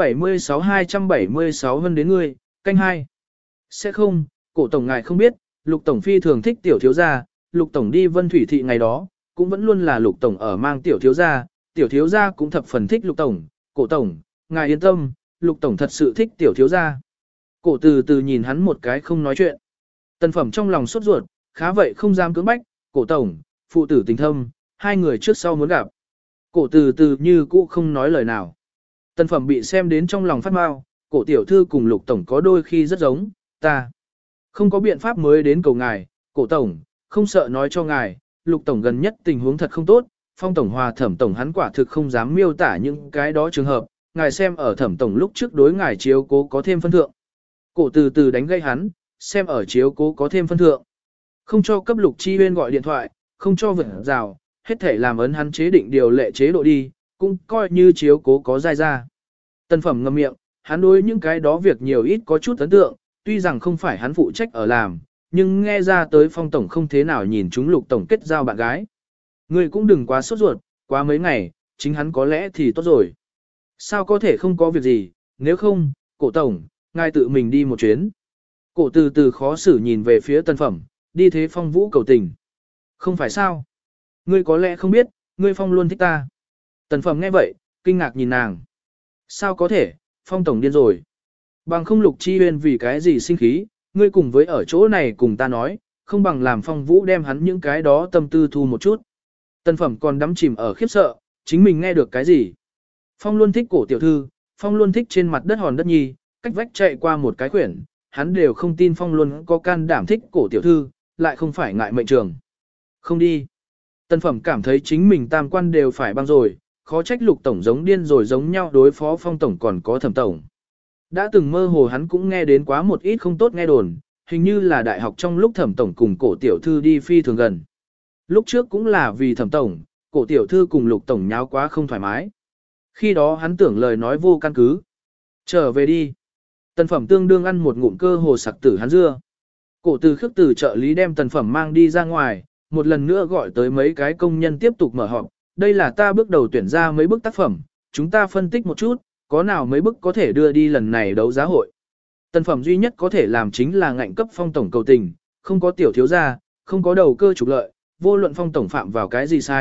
276 hơn đến ngươi, canh 2. Sẽ không, cổ tổng ngài không biết, Lục tổng phi thường thích tiểu thiếu gia, Lục tổng đi Vân Thủy thị ngày đó, cũng vẫn luôn là Lục tổng ở mang tiểu thiếu gia cũng thập phần thích Lục tổng, cổ tổng, ngài yên tâm, Lục tổng thật sự thích tiểu thiếu gia. Cổ từ từ nhìn hắn một cái không nói chuyện. Tân Phẩm trong lòng sốt ruột, khá vậy không dám cưỡng bách, cổ tổng, phụ tử tình thâm, hai người trước sau muốn gặp. Cổ từ từ như cũ không nói lời nào. Tân Phẩm bị xem đến trong lòng phát mau, cổ tiểu thư cùng Lục tổng có đôi khi rất giống, ta không có biện pháp mới đến cầu ngài, cổ tổng, không sợ nói cho ngài, Lục tổng gần nhất tình huống thật không tốt, Phong tổng hòa Thẩm tổng hắn quả thực không dám miêu tả những cái đó trường hợp, ngài xem ở Thẩm tổng lúc trước đối ngài chiếu cố có thêm phân thượng. Cổ từ từ đánh gây hắn, xem ở chiếu cố có thêm phân thượng. Không cho cấp Lục Chi Huyên gọi điện thoại, không cho vượt rào, hết thể làm ấn hắn chế định điều lệ chế độ đi, cũng coi như chiếu cố có dai ra. Tân Phẩm ngậm miệng, hắn đối những cái đó việc nhiều ít có chút ấn tượng, tuy rằng không phải hắn phụ trách ở làm, nhưng nghe ra tới Phong tổng không thế nào nhìn chúng Lục tổng kết giao bạn gái. Ngươi cũng đừng quá sốt ruột, quá mấy ngày, chính hắn có lẽ thì tốt rồi. Sao có thể không có việc gì, nếu không, cổ tổng, ngài tự mình đi một chuyến. Cổ từ từ khó xử nhìn về phía Tân Phẩm, đi thế Phong vũ cầu tình. Không phải sao? Ngươi có lẽ không biết, ngươi Phong luôn thích ta. Tân Phẩm nghe vậy, kinh ngạc nhìn nàng. Sao có thể, Phong tổng điên rồi. Bằng không Lục Chi Huyên vì cái gì sinh khí, ngươi cùng với ở chỗ này cùng ta nói, không bằng làm Phong vũ đem hắn những cái đó tâm tư thu một chút. Tân Phẩm còn đắm chìm ở khiếp sợ, chính mình nghe được cái gì. Phong luôn thích cổ tiểu thư, Phong luôn thích trên mặt đất hòn đất nhi, cách vách chạy qua một cái quyển, hắn đều không tin Phong luôn có can đảm thích cổ tiểu thư, lại không phải ngại mệnh trường. Không đi. Tân Phẩm cảm thấy chính mình tam quan đều phải băng rồi, khó trách Lục tổng giống điên rồi giống nhau đối phó Phong tổng còn có Thẩm tổng. Đã từng mơ hồ hắn cũng nghe đến quá một ít không tốt nghe đồn, hình như là đại học trong lúc Thẩm tổng cùng cổ tiểu thư đi phi thường gần. Lúc trước cũng là vì Thẩm tổng, cổ tiểu thư cùng Lục tổng nháo quá không thoải mái. Khi đó hắn tưởng lời nói vô căn cứ. Trở về đi. Tân Phẩm tương đương ăn một ngụm cơ hồ sặc tử hắn dưa. Cổ từ khước từ trợ lý đem Tân Phẩm mang đi ra ngoài, một lần nữa gọi tới mấy cái công nhân tiếp tục mở họp. Đây là ta bước đầu tuyển ra mấy bức tác phẩm, chúng ta phân tích một chút, có nào mấy bức có thể đưa đi lần này đấu giá hội. Tân Phẩm duy nhất có thể làm chính là ngạnh cấp Phong tổng cầu tình, không có tiểu thiếu gia, không có đầu cơ trục lợi, vô luận Phong tổng phạm vào cái gì sai,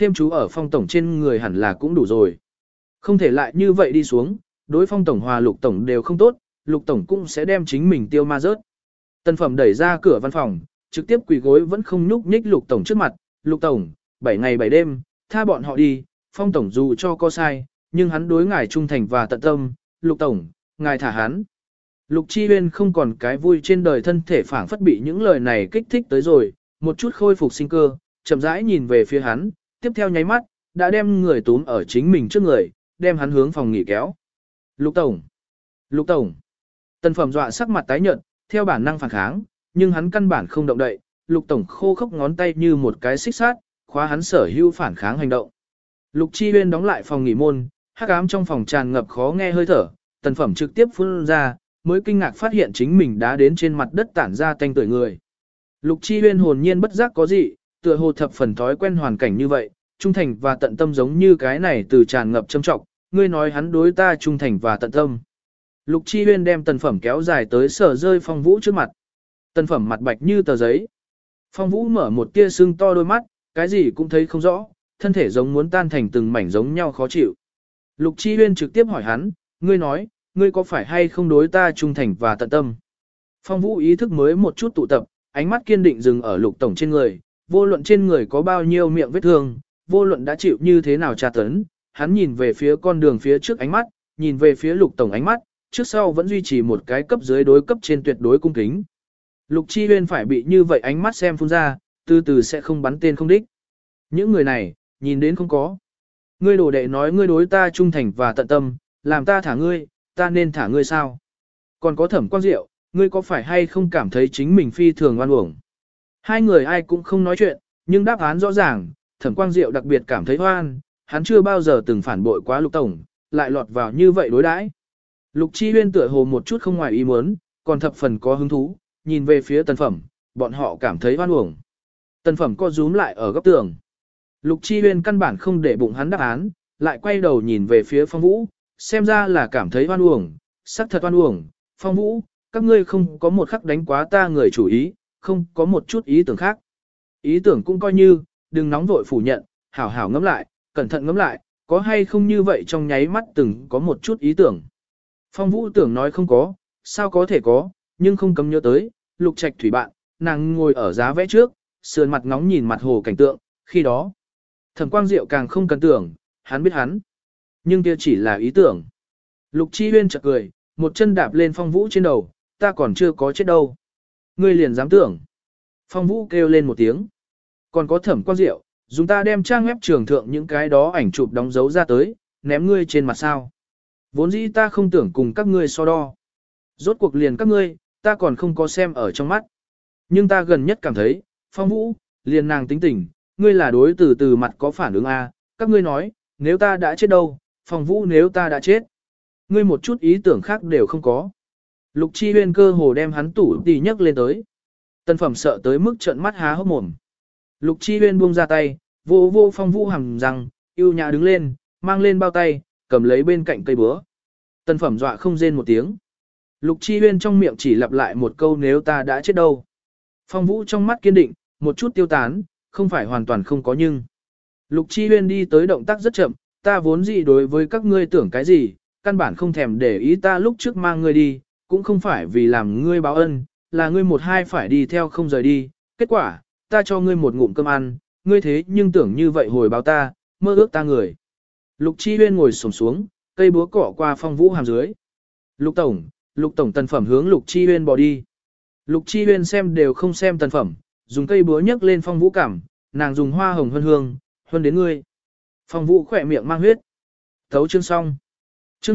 thêm chú ở Phong tổng trên người hẳn là cũng đủ rồi. Không thể lại như vậy đi xuống, đối Phong tổng hòa Lục tổng đều không tốt, Lục tổng cũng sẽ đem chính mình tiêu ma rớt. Tân Phẩm đẩy ra cửa văn phòng, trực tiếp quỳ gối vẫn không nhúc nhích Lục tổng trước mặt, "Lục tổng, 7 ngày 7 đêm, tha bọn họ đi, Phong tổng dù cho có sai, nhưng hắn đối ngài trung thành và tận tâm, Lục tổng, ngài thả hắn." Lục Chi Huyên không còn cái vui trên đời, thân thể phảng phất bị những lời này kích thích tới rồi, một chút khôi phục sinh cơ, chậm rãi nhìn về phía hắn, tiếp theo nháy mắt, đã đem người túm ở chính mình trước người, đem hắn hướng phòng nghỉ kéo. "Lục tổng! Lục tổng!" Tân Phẩm dọa sắc mặt tái nhợt, theo bản năng phản kháng, nhưng hắn căn bản không động đậy, Lục tổng khô khốc ngón tay như một cái xích sắt, khóa hắn sở hữu phản kháng hành động. Lục Chi Huyên đóng lại phòng nghỉ môn, hắc ám trong phòng tràn ngập khó nghe hơi thở, Tân Phẩm trực tiếp phun ra, mới kinh ngạc phát hiện chính mình đã đến trên mặt đất tản ra tanh tưởi người. Lục Chi Huyên hồn nhiên bất giác có gì, tựa hồ thập phần thói quen hoàn cảnh như vậy, trung thành và tận tâm giống như cái này từ tràn ngập châm trọng, ngươi nói hắn đối ta trung thành và tận tâm. Lục Chi Huyên đem Tần Phẩm kéo dài tới sở rơi Phong Vũ trước mặt. Tần Phẩm mặt bạch như tờ giấy. Phong Vũ mở một tia sưng to đôi mắt, cái gì cũng thấy không rõ, thân thể giống muốn tan thành từng mảnh giống nhau khó chịu. Lục Chi Huyên trực tiếp hỏi hắn, ngươi nói, ngươi có phải hay không đối ta trung thành và tận tâm? Phong Vũ ý thức mới một chút tụ tập, ánh mắt kiên định dừng ở Lục tổng trên người, vô luận trên người có bao nhiêu miệng vết thương, vô luận đã chịu như thế nào tra tấn, hắn nhìn về phía con đường phía trước ánh mắt, nhìn về phía Lục tổng ánh mắt, trước sau vẫn duy trì một cái cấp dưới đối cấp trên tuyệt đối cung kính. Lục Chi Huyên phải bị như vậy ánh mắt xem phun ra, từ từ sẽ không bắn tên không đích. Những người này, nhìn đến không có. Ngươi đồ đệ nói ngươi đối ta trung thành và tận tâm, làm ta thả ngươi, ta nên thả ngươi sao? Còn có Thẩm Quang Diệu, ngươi có phải hay không cảm thấy chính mình phi thường oan uổng? Hai người ai cũng không nói chuyện, nhưng đáp án rõ ràng, Thẩm Quang Diệu đặc biệt cảm thấy oan, hắn chưa bao giờ từng phản bội quá Lục tổng, lại lọt vào như vậy đối đãi. Lục Chi Huyên tựa hồ một chút không ngoài ý muốn, còn thập phần có hứng thú, nhìn về phía Tần Phẩm, bọn họ cảm thấy oan uổng. Tần Phẩm co rúm lại ở góc tường. Lục Chi Huyên căn bản không để bụng hắn đáp án, lại quay đầu nhìn về phía Phong Vũ, xem ra là cảm thấy oan uổng, sắc thật oan uổng. Phong Vũ, các ngươi không có một khắc đánh quá ta người chủ ý, không có một chút ý tưởng khác. Ý tưởng cũng coi như, đừng nóng vội phủ nhận, hảo hảo ngẫm lại, cẩn thận ngẫm lại, có hay không như vậy trong nháy mắt từng có một chút ý tưởng. Phong Vũ tưởng nói không có, sao có thể có, nhưng không cấm nhớ tới, Lục Trạch Thủy bạn, nàng ngồi ở giá vẽ trước, sườn mặt ngóng nhìn mặt hồ cảnh tượng, khi đó. Thẩm Quang Diệu càng không cần tưởng, hắn biết hắn. Nhưng kia chỉ là ý tưởng. Lục Chi Huyên chợt cười, một chân đạp lên Phong Vũ trên đầu, ta còn chưa có chết đâu. Ngươi liền dám tưởng. Phong Vũ kêu lên một tiếng. Còn có Thẩm Quang Diệu, dùng ta đem trang web trường thượng những cái đó ảnh chụp đóng dấu ra tới, ném ngươi trên mặt sao. Vốn dĩ ta không tưởng cùng các ngươi so đo. Rốt cuộc liền các ngươi, ta còn không có xem ở trong mắt. Nhưng ta gần nhất cảm thấy, Phong Vũ, liền nàng tính tình, ngươi là đối từ từ mặt có phản ứng A, các ngươi nói, nếu ta đã chết đâu, Phong Vũ nếu ta đã chết. Ngươi một chút ý tưởng khác đều không có. Lục Chi Huyên cơ hồ đem hắn tủ tì nhấc lên tới. Tân Phẩm sợ tới mức trợn mắt há hốc mồm. Lục Chi Huyên buông ra tay, vô vô Phong Vũ hằng răng, yêu nhã đứng lên, mang lên bao tay, cầm lấy bên cạnh cây búa. Tân Phẩm dọa không rên một tiếng. Lục Chi Huyên trong miệng chỉ lặp lại một câu nếu ta đã chết đâu. Phong Vũ trong mắt kiên định, một chút tiêu tán, không phải hoàn toàn không có nhưng. Lục Chi Huyên đi tới động tác rất chậm, ta vốn gì đối với các ngươi tưởng cái gì, căn bản không thèm để ý ta lúc trước mang ngươi đi, cũng không phải vì làm ngươi báo ân, là ngươi một hai phải đi theo không rời đi. Kết quả, ta cho ngươi một ngụm cơm ăn, ngươi thế nhưng tưởng như vậy hồi báo ta, mơ ước ta người. Lục Chi Huyên ngồi xổm xuống, cây búa cỏ qua Phong Vũ hàm dưới. Lục Tổng Tần Phẩm hướng Lục Chi Huyên bỏ đi. Lục Chi Huyên xem đều không xem Tần Phẩm, dùng cây búa nhấc lên Phong Vũ cảm, nàng dùng hoa hồng hương hương, hương đến ngươi. Phong Vũ khỏe miệng mang huyết. Thấu chương xong. Chương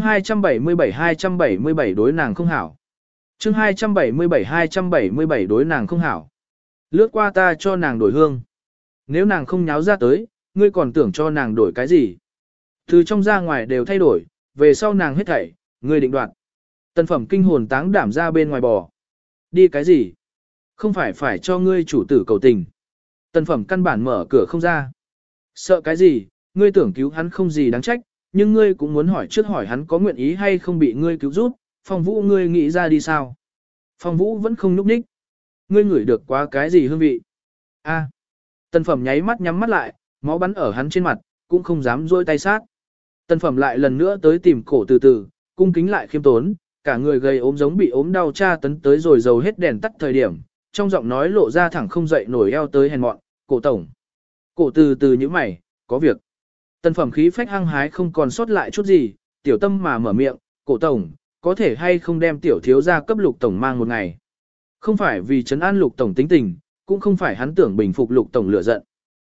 277 đối nàng không hảo. Chương 277 đối nàng không hảo. Lướt qua ta cho nàng đổi hương. Nếu nàng không nháo ra tới, ngươi còn tưởng cho nàng đổi cái gì? Từ trong ra ngoài đều thay đổi, về sau nàng hết thảy, ngươi định đoạt. Tần Phẩm kinh hồn táng đảm ra bên ngoài bò. Đi cái gì? Không phải cho ngươi chủ tử cầu tình. Tần Phẩm căn bản mở cửa không ra. Sợ cái gì, ngươi tưởng cứu hắn không gì đáng trách, nhưng ngươi cũng muốn hỏi trước hỏi hắn có nguyện ý hay không bị ngươi cứu giúp, Phong Vũ ngươi nghĩ ra đi sao? Phong Vũ vẫn không núp ních. Ngươi ngửi được quá cái gì hương vị? A. Tần Phẩm nháy mắt nhắm mắt lại, máu bắn ở hắn trên mặt, cũng không dám rôi tay sát. Tân phẩm lại lần nữa tới tìm cổ từ từ, cung kính lại khiêm tốn, cả người gầy ốm giống bị ốm đau tra tấn tới rồi dầu hết đèn tắt thời điểm, trong giọng nói lộ ra thẳng không dậy nổi eo tới hèn mọn, cổ tổng. Cổ từ từ như mày, có việc. Tân phẩm khí phách hăng hái không còn sót lại chút gì, tiểu tâm mà mở miệng, cổ tổng, có thể hay không đem tiểu thiếu gia cấp lục tổng mang một ngày. Không phải vì trấn an lục tổng tính tình, cũng không phải hắn tưởng bình phục lục tổng lửa giận.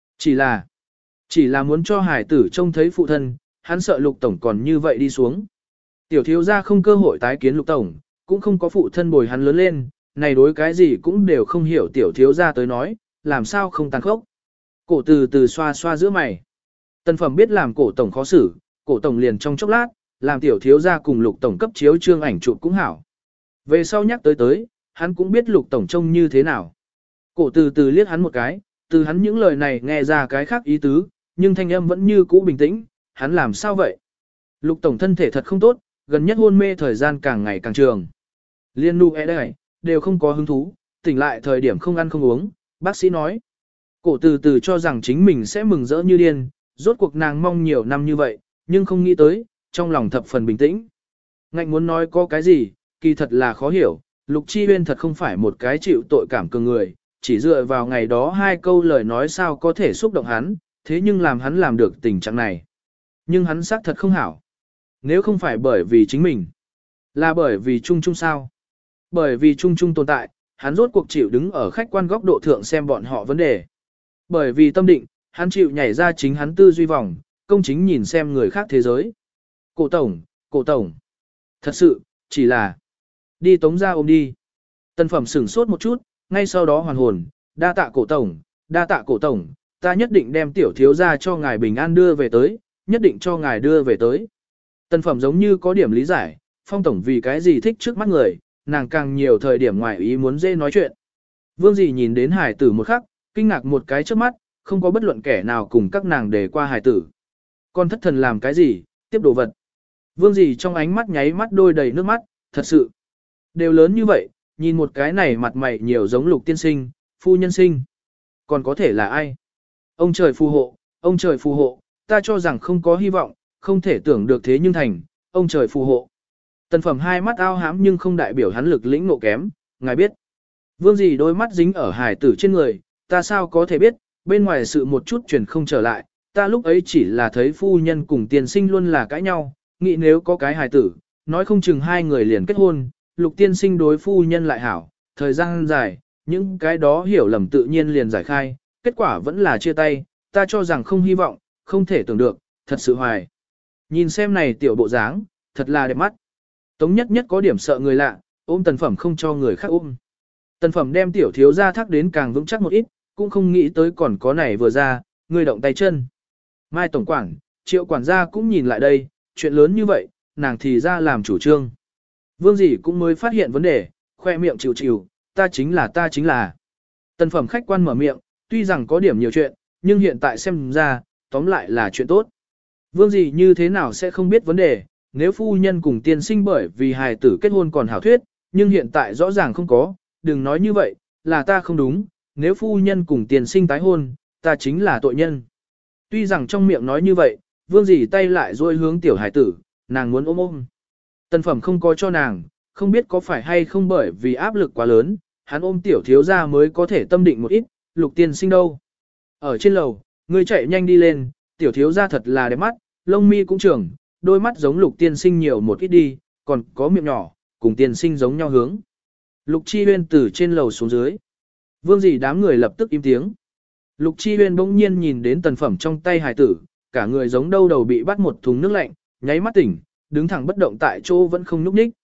Chỉ là muốn cho hải tử trông thấy phụ thân, hắn sợ lục tổng còn như vậy đi xuống. Tiểu thiếu gia không cơ hội tái kiến lục tổng, cũng không có phụ thân bồi hắn lớn lên, này đối cái gì cũng đều không hiểu tiểu thiếu gia tới nói, làm sao không tàn khốc. Cổ từ từ xoa xoa giữa mày. Tân phẩm biết làm cổ tổng khó xử, cổ tổng liền trong chốc lát, làm tiểu thiếu gia cùng lục tổng cấp chiếu trương ảnh chụp cũng hảo. Về sau nhắc tới, hắn cũng biết lục tổng trông như thế nào. Cổ từ từ liếc hắn một cái, từ hắn những lời này nghe ra cái khác ý tứ, nhưng thanh âm vẫn như cũ bình tĩnh, hắn làm sao vậy? Lục tổng thân thể thật không tốt, gần nhất hôn mê thời gian càng ngày càng trường. Liên nu đây, đều không có hứng thú, tỉnh lại thời điểm không ăn không uống, bác sĩ nói. Cổ từ từ cho rằng chính mình sẽ mừng rỡ như điên, rốt cuộc nàng mong nhiều năm như vậy, nhưng không nghĩ tới, trong lòng thập phần bình tĩnh. Ngạnh muốn nói có cái gì, kỳ thật là khó hiểu, Lục Chi Huyên thật không phải một cái chịu tội cảm cường người, chỉ dựa vào ngày đó hai câu lời nói sao có thể xúc động hắn, thế nhưng làm hắn làm được tình trạng này. Nhưng hắn xác thật không hảo. Nếu không phải bởi vì chính mình, là bởi vì Trung Trung sao? Bởi vì Trung Trung tồn tại, hắn rốt cuộc chịu đứng ở khách quan góc độ thượng xem bọn họ vấn đề. Bởi vì tâm định, hắn chịu nhảy ra chính hắn tư duy vòng, công chính nhìn xem người khác thế giới. Cổ tổng. Thật sự, chỉ là đi tống ra ôm đi. Tân phẩm sửng sốt một chút, ngay sau đó hoàn hồn, đa tạ cổ tổng, ta nhất định đem tiểu thiếu gia cho ngài bình an đưa về tới, nhất định cho ngài đưa về tới. Tân phẩm giống như có điểm lý giải, Phong tổng vì cái gì thích trước mắt người, nàng càng nhiều thời điểm ngoài ý muốn dễ nói chuyện. Vương dì nhìn đến hải tử một khắc, kinh ngạc một cái trước mắt, không có bất luận kẻ nào cùng các nàng để qua hải tử. Con thất thần làm cái gì, tiếp đồ vật. Vương dì trong ánh mắt nháy mắt đôi đầy nước mắt, thật sự. Đều lớn như vậy, nhìn một cái này mặt mày nhiều giống Lục tiên sinh, phu nhân sinh. Còn có thể là ai? Ông trời phù hộ, ta cho rằng không có hy vọng, không thể tưởng được thế nhưng thành, ông trời phù hộ. Tần phẩm hai mắt ao hám nhưng không đại biểu hắn lực lĩnh nộ kém, ngài biết. Vương dì đôi mắt dính ở hải tử trên người, ta sao có thể biết, bên ngoài sự một chút chuyển không trở lại, ta lúc ấy chỉ là thấy phu nhân cùng tiền sinh luôn là cãi nhau, nghĩ nếu có cái hài tử, nói không chừng hai người liền kết hôn, Lục tiên sinh đối phu nhân lại hảo, thời gian dài, những cái đó hiểu lầm tự nhiên liền giải khai, kết quả vẫn là chia tay, ta cho rằng không hy vọng, không thể tưởng được, thật sự hoài. Nhìn xem này tiểu bộ dáng, thật là đẹp mắt. Tống nhất nhất có điểm sợ người lạ, ôm tần phẩm không cho người khác ôm. Tần phẩm đem tiểu thiếu gia thác đến càng vững chắc một ít, cũng không nghĩ tới còn có này vừa ra, người động tay chân. Mai tổng quản, Triệu quản gia cũng nhìn lại đây, chuyện lớn như vậy, nàng thì ra làm chủ trương. Vương dì cũng mới phát hiện vấn đề, khoe miệng chịu, ta chính là. Tần phẩm khách quan mở miệng, tuy rằng có điểm nhiều chuyện, nhưng hiện tại xem ra, tóm lại là chuyện tốt. Vương dì như thế nào sẽ không biết vấn đề, nếu phu nhân cùng tiên sinh bởi vì hài tử kết hôn còn hảo thuyết, nhưng hiện tại rõ ràng không có, đừng nói như vậy, là ta không đúng, nếu phu nhân cùng tiên sinh tái hôn, ta chính là tội nhân. Tuy rằng trong miệng nói như vậy, vương dì tay lại duỗi hướng tiểu hài tử, nàng muốn ôm. Tần phẩm không có cho nàng, không biết có phải hay không bởi vì áp lực quá lớn, hắn ôm tiểu thiếu gia mới có thể tâm định một ít, Lục tiên sinh đâu. Ở trên lầu, người chạy nhanh đi lên, tiểu thiếu gia thật là đẹp mắt, lông mi cũng trưởng, đôi mắt giống Lục tiên sinh nhiều một ít đi, còn có miệng nhỏ, cùng tiên sinh giống nhau hướng. Lục Chi Huyên từ trên lầu xuống dưới. Vương dì đám người lập tức im tiếng. Lục Chi Huyên bỗng nhiên nhìn đến tần phẩm trong tay hài tử, cả người giống đâu đầu bị bắt một thùng nước lạnh, nháy mắt tỉnh, đứng thẳng bất động tại chỗ vẫn không nhúc nhích.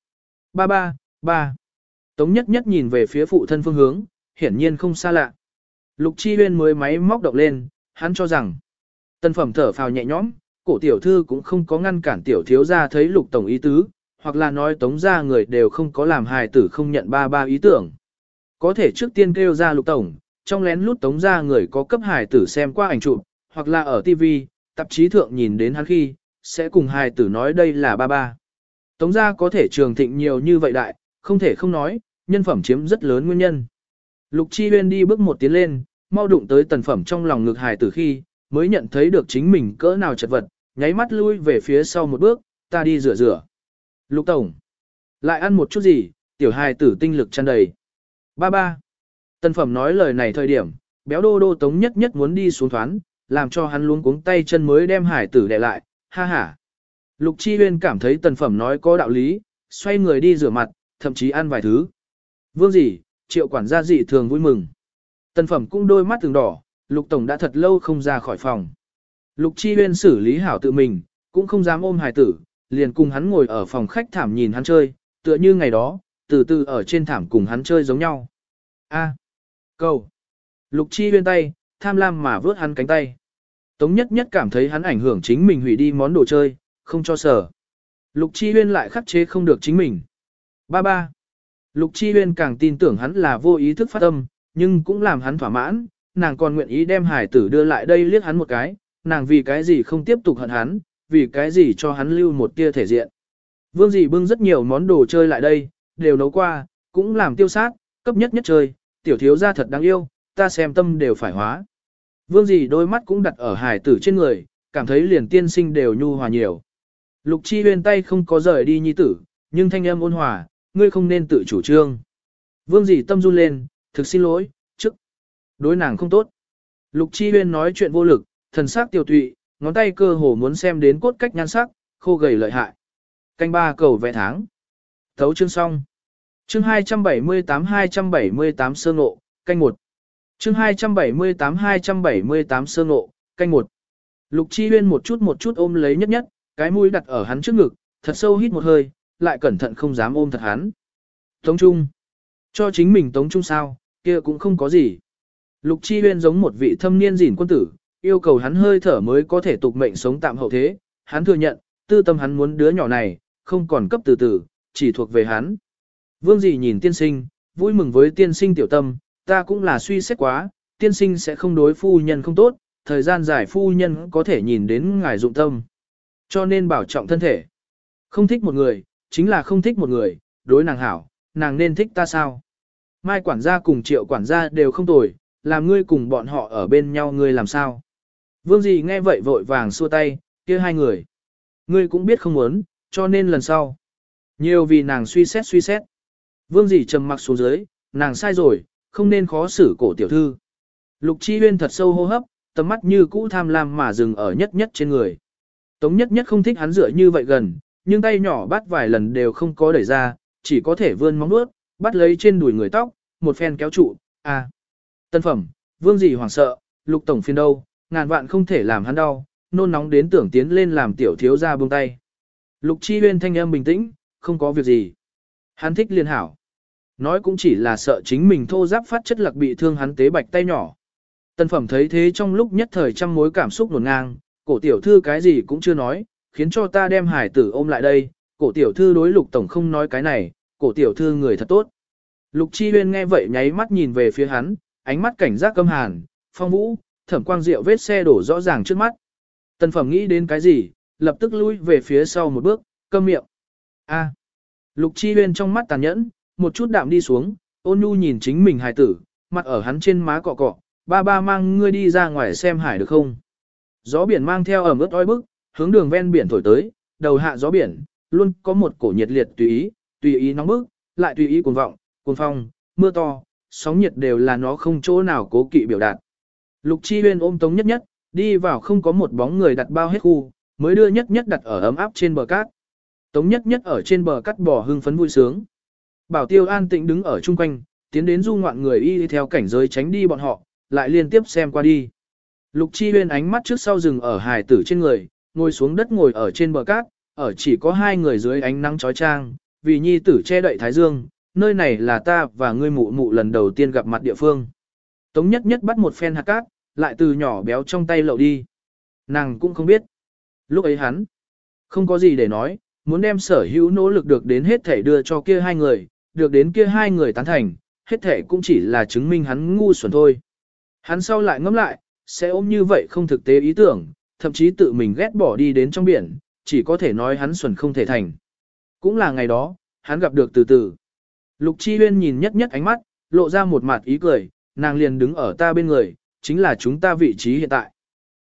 Ba. Tống nhất nhất nhìn về phía phụ thân phương hướng, hiển nhiên không xa lạ. Lục Chi Huyên mới máy móc động lên, hắn cho rằng tần phẩm thở phào nhẹ nhõm, cổ tiểu thư cũng không có ngăn cản tiểu thiếu gia thấy Lục tổng ý tứ, hoặc là nói tống gia người đều không có làm hài tử không nhận ba ý tưởng. Có thể trước tiên kêu ra Lục tổng, trong lén lút tống gia người có cấp hài tử xem qua ảnh chụp, hoặc là ở TV, tạp chí thượng nhìn đến hắn khi, sẽ cùng hài tử nói đây là ba. Tống gia có thể trường thịnh nhiều như vậy đại, không thể không nói, nhân phẩm chiếm rất lớn nguyên nhân. Lục Chi Huyên đi bước một tiến lên, mau đụng tới tần phẩm trong lòng ngực hài tử khi, mới nhận thấy được chính mình cỡ nào chật vật, nháy mắt lui về phía sau một bước, ta đi rửa rửa. Lục tổng, lại ăn một chút gì, tiểu hài tử tinh lực tràn đầy. Ba ba. Tân phẩm nói lời này thời điểm, béo đô đô Tống Nhất Nhất muốn đi xuống thoán, làm cho hắn luống cuống tay chân mới đem hải tử đè lại, ha ha. Lục Chi Huyên cảm thấy tần phẩm nói có đạo lý, xoay người đi rửa mặt, thậm chí ăn vài thứ. Vương gì, Triệu quản gia dị thường vui mừng. Tần phẩm cũng đôi mắt từng đỏ, Lục tổng đã thật lâu không ra khỏi phòng. Lục Chi Huyên xử lý hảo tự mình, cũng không dám ôm hải tử, liền cùng hắn ngồi ở phòng khách thảm nhìn hắn chơi, tựa như ngày đó, từ từ ở trên thảm cùng hắn chơi giống nhau. A, cầu. Lục Chi Huyên tay, tham lam mà vớt hắn cánh tay. Tống Nhất Nhất cảm thấy hắn ảnh hưởng chính mình hủy đi món đồ chơi, không cho sở. Lục Chi Huyên lại khắc chế không được chính mình. Ba ba. Lục Chi Huyên càng tin tưởng hắn là vô ý thức phát âm, nhưng cũng làm hắn thỏa mãn, nàng còn nguyện ý đem hải tử đưa lại đây liếc hắn một cái, nàng vì cái gì không tiếp tục hận hắn, vì cái gì cho hắn lưu một tia thể diện. Vương dì bưng rất nhiều món đồ chơi lại đây, đều nấu qua, cũng làm tiêu sát, cấp nhất nhất chơi, tiểu thiếu gia thật đáng yêu, ta xem tâm đều phải hóa. Vương dì đôi mắt cũng đặt ở hải tử trên người, cảm thấy liền tiên sinh đều nhu hòa nhiều. Lục Chi Huyên tay không có rời đi nhi tử, nhưng thanh âm ôn hòa, ngươi không nên tự chủ trương. Vương dì tâm run lên, thực xin lỗi, trước. Đối nàng không tốt. Lục Chi Huyên nói chuyện vô lực, thần sắc tiêu tụy, ngón tay cơ hồ muốn xem đến cốt cách nhan sắc, khô gầy lợi hại. Canh ba cầu vẽ tháng. Thấu chương xong. Chương 278 sơ ngộ, canh 1. Chương 278 sơ ngộ, canh 1. Lục Chi Huyên một chút ôm lấy nhất nhất, cái mũi đặt ở hắn trước ngực, thật sâu hít một hơi, lại cẩn thận không dám ôm thật hắn. Tống Trung. Cho chính mình Tống Trung sao, kia cũng không có gì. Lục Chi Huyên giống một vị thâm niên rỉn quân tử, yêu cầu hắn hơi thở mới có thể tục mệnh sống tạm hậu thế. Hắn thừa nhận, tư tâm hắn muốn đứa nhỏ này, không còn cấp từ từ, chỉ thuộc về hắn. Vương dì nhìn tiên sinh, vui mừng với tiên sinh tiểu tâm, ta cũng là suy xét quá, tiên sinh sẽ không đối phu nhân không tốt, thời gian dài phu nhân có thể nhìn đến ngài dụng tâm. Cho nên bảo trọng thân thể. Không thích một người, chính là không thích một người, đối nàng hảo, nàng nên thích ta sao? Mai quản gia cùng Triệu quản gia đều không tồi, làm ngươi cùng bọn họ ở bên nhau ngươi làm sao? Vương dì nghe vậy vội vàng xua tay, kia hai người. Ngươi cũng biết không muốn, cho nên lần sau. Nhiều vì nàng suy xét. Vương dì trầm mặc xuống dưới, nàng sai rồi, không nên khó xử cổ tiểu thư. Lục Chi Huyên thật sâu hô hấp, tầm mắt như cũ tham lam mà dừng ở nhất nhất trên người. Tống Nhất Nhất không thích hắn dựa như vậy gần, nhưng tay nhỏ bắt vài lần đều không có đẩy ra, chỉ có thể vươn móng vuốt, bắt lấy trên đùi người tóc, một phen kéo trụ. À, tân phẩm, Vương dì hoảng sợ, Lục tổng phiền đâu, ngàn vạn không thể làm hắn đau, nôn nóng đến tưởng tiến lên làm tiểu thiếu gia buông tay. Lục Chi Huyên thanh âm bình tĩnh, không có việc gì. Hắn thích liên hảo. Nói cũng chỉ là sợ chính mình thô giáp phát chất lạc bị thương hắn tế bạch tay nhỏ. Tân phẩm thấy thế trong lúc nhất thời trăm mối cảm xúc nổn ngang, cổ tiểu thư cái gì cũng chưa nói, khiến cho ta đem hải tử ôm lại đây, cổ tiểu thư đối Lục tổng không nói cái này, cổ tiểu thư người thật tốt. Lục Chi Huyên nghe vậy nháy mắt nhìn về phía hắn, ánh mắt cảnh giác căm hàn, Phong Vũ, Thẩm Quang Diệu vết xe đổ rõ ràng trước mắt. Tân phẩm nghĩ đến cái gì, lập tức lui về phía sau một bước, câm miệng. A. Lục Chi Huyên trong mắt tàn nhẫn, một chút đạm đi xuống, ôn nhu nhìn chính mình hài tử, mặt ở hắn trên má cọ cọ, ba ba mang ngươi đi ra ngoài xem hải được không? Gió biển mang theo ẩm ướt oi bức, hướng đường ven biển thổi tới, đầu hạ gió biển, luôn có một cổ nhiệt liệt tùy ý nóng bức, lại tùy ý cuồng vọng, cuồng phong, mưa to, sóng nhiệt đều là nó không chỗ nào cố kỵ biểu đạt. Lục Chi Huyên ôm Tống Nhất Nhất, đi vào không có một bóng người đặt bao hết khu, mới đưa Nhất Nhất đặt ở ấm áp trên bờ cát. Tống Nhất Nhất ở trên bờ cát bò hưng phấn vui sướng. Bảo Tiêu an tĩnh đứng ở chung quanh, tiến đến du ngoạn người y theo cảnh giới tránh đi bọn họ, lại liên tiếp xem qua đi. Lục Chi Huyên ánh mắt trước sau rừng ở hài tử trên người, ngồi xuống đất ngồi ở trên bờ cát, ở chỉ có hai người dưới ánh nắng chói chang, vì nhi tử che đậy thái dương, nơi này là ta và ngươi mụ mụ lần đầu tiên gặp mặt địa phương. Tống Nhất Nhất bắt một phen hạt cát, lại từ nhỏ béo trong tay lậu đi. Nàng cũng không biết. Lúc ấy hắn không có gì để nói, muốn đem sở hữu nỗ lực được đến hết thể đưa cho kia hai người, được đến kia hai người tán thành, hết thể cũng chỉ là chứng minh hắn ngu xuẩn thôi. Hắn sau lại ngẫm lại, sẽ ôm như vậy không thực tế ý tưởng, thậm chí tự mình ghét bỏ đi đến trong biển, chỉ có thể nói hắn xuẩn không thể thành. Cũng là ngày đó, hắn gặp được từ từ. Lục Chi Huyên nhìn Nhất Nhất ánh mắt, lộ ra một mặt ý cười, nàng liền đứng ở ta bên người, chính là chúng ta vị trí hiện tại.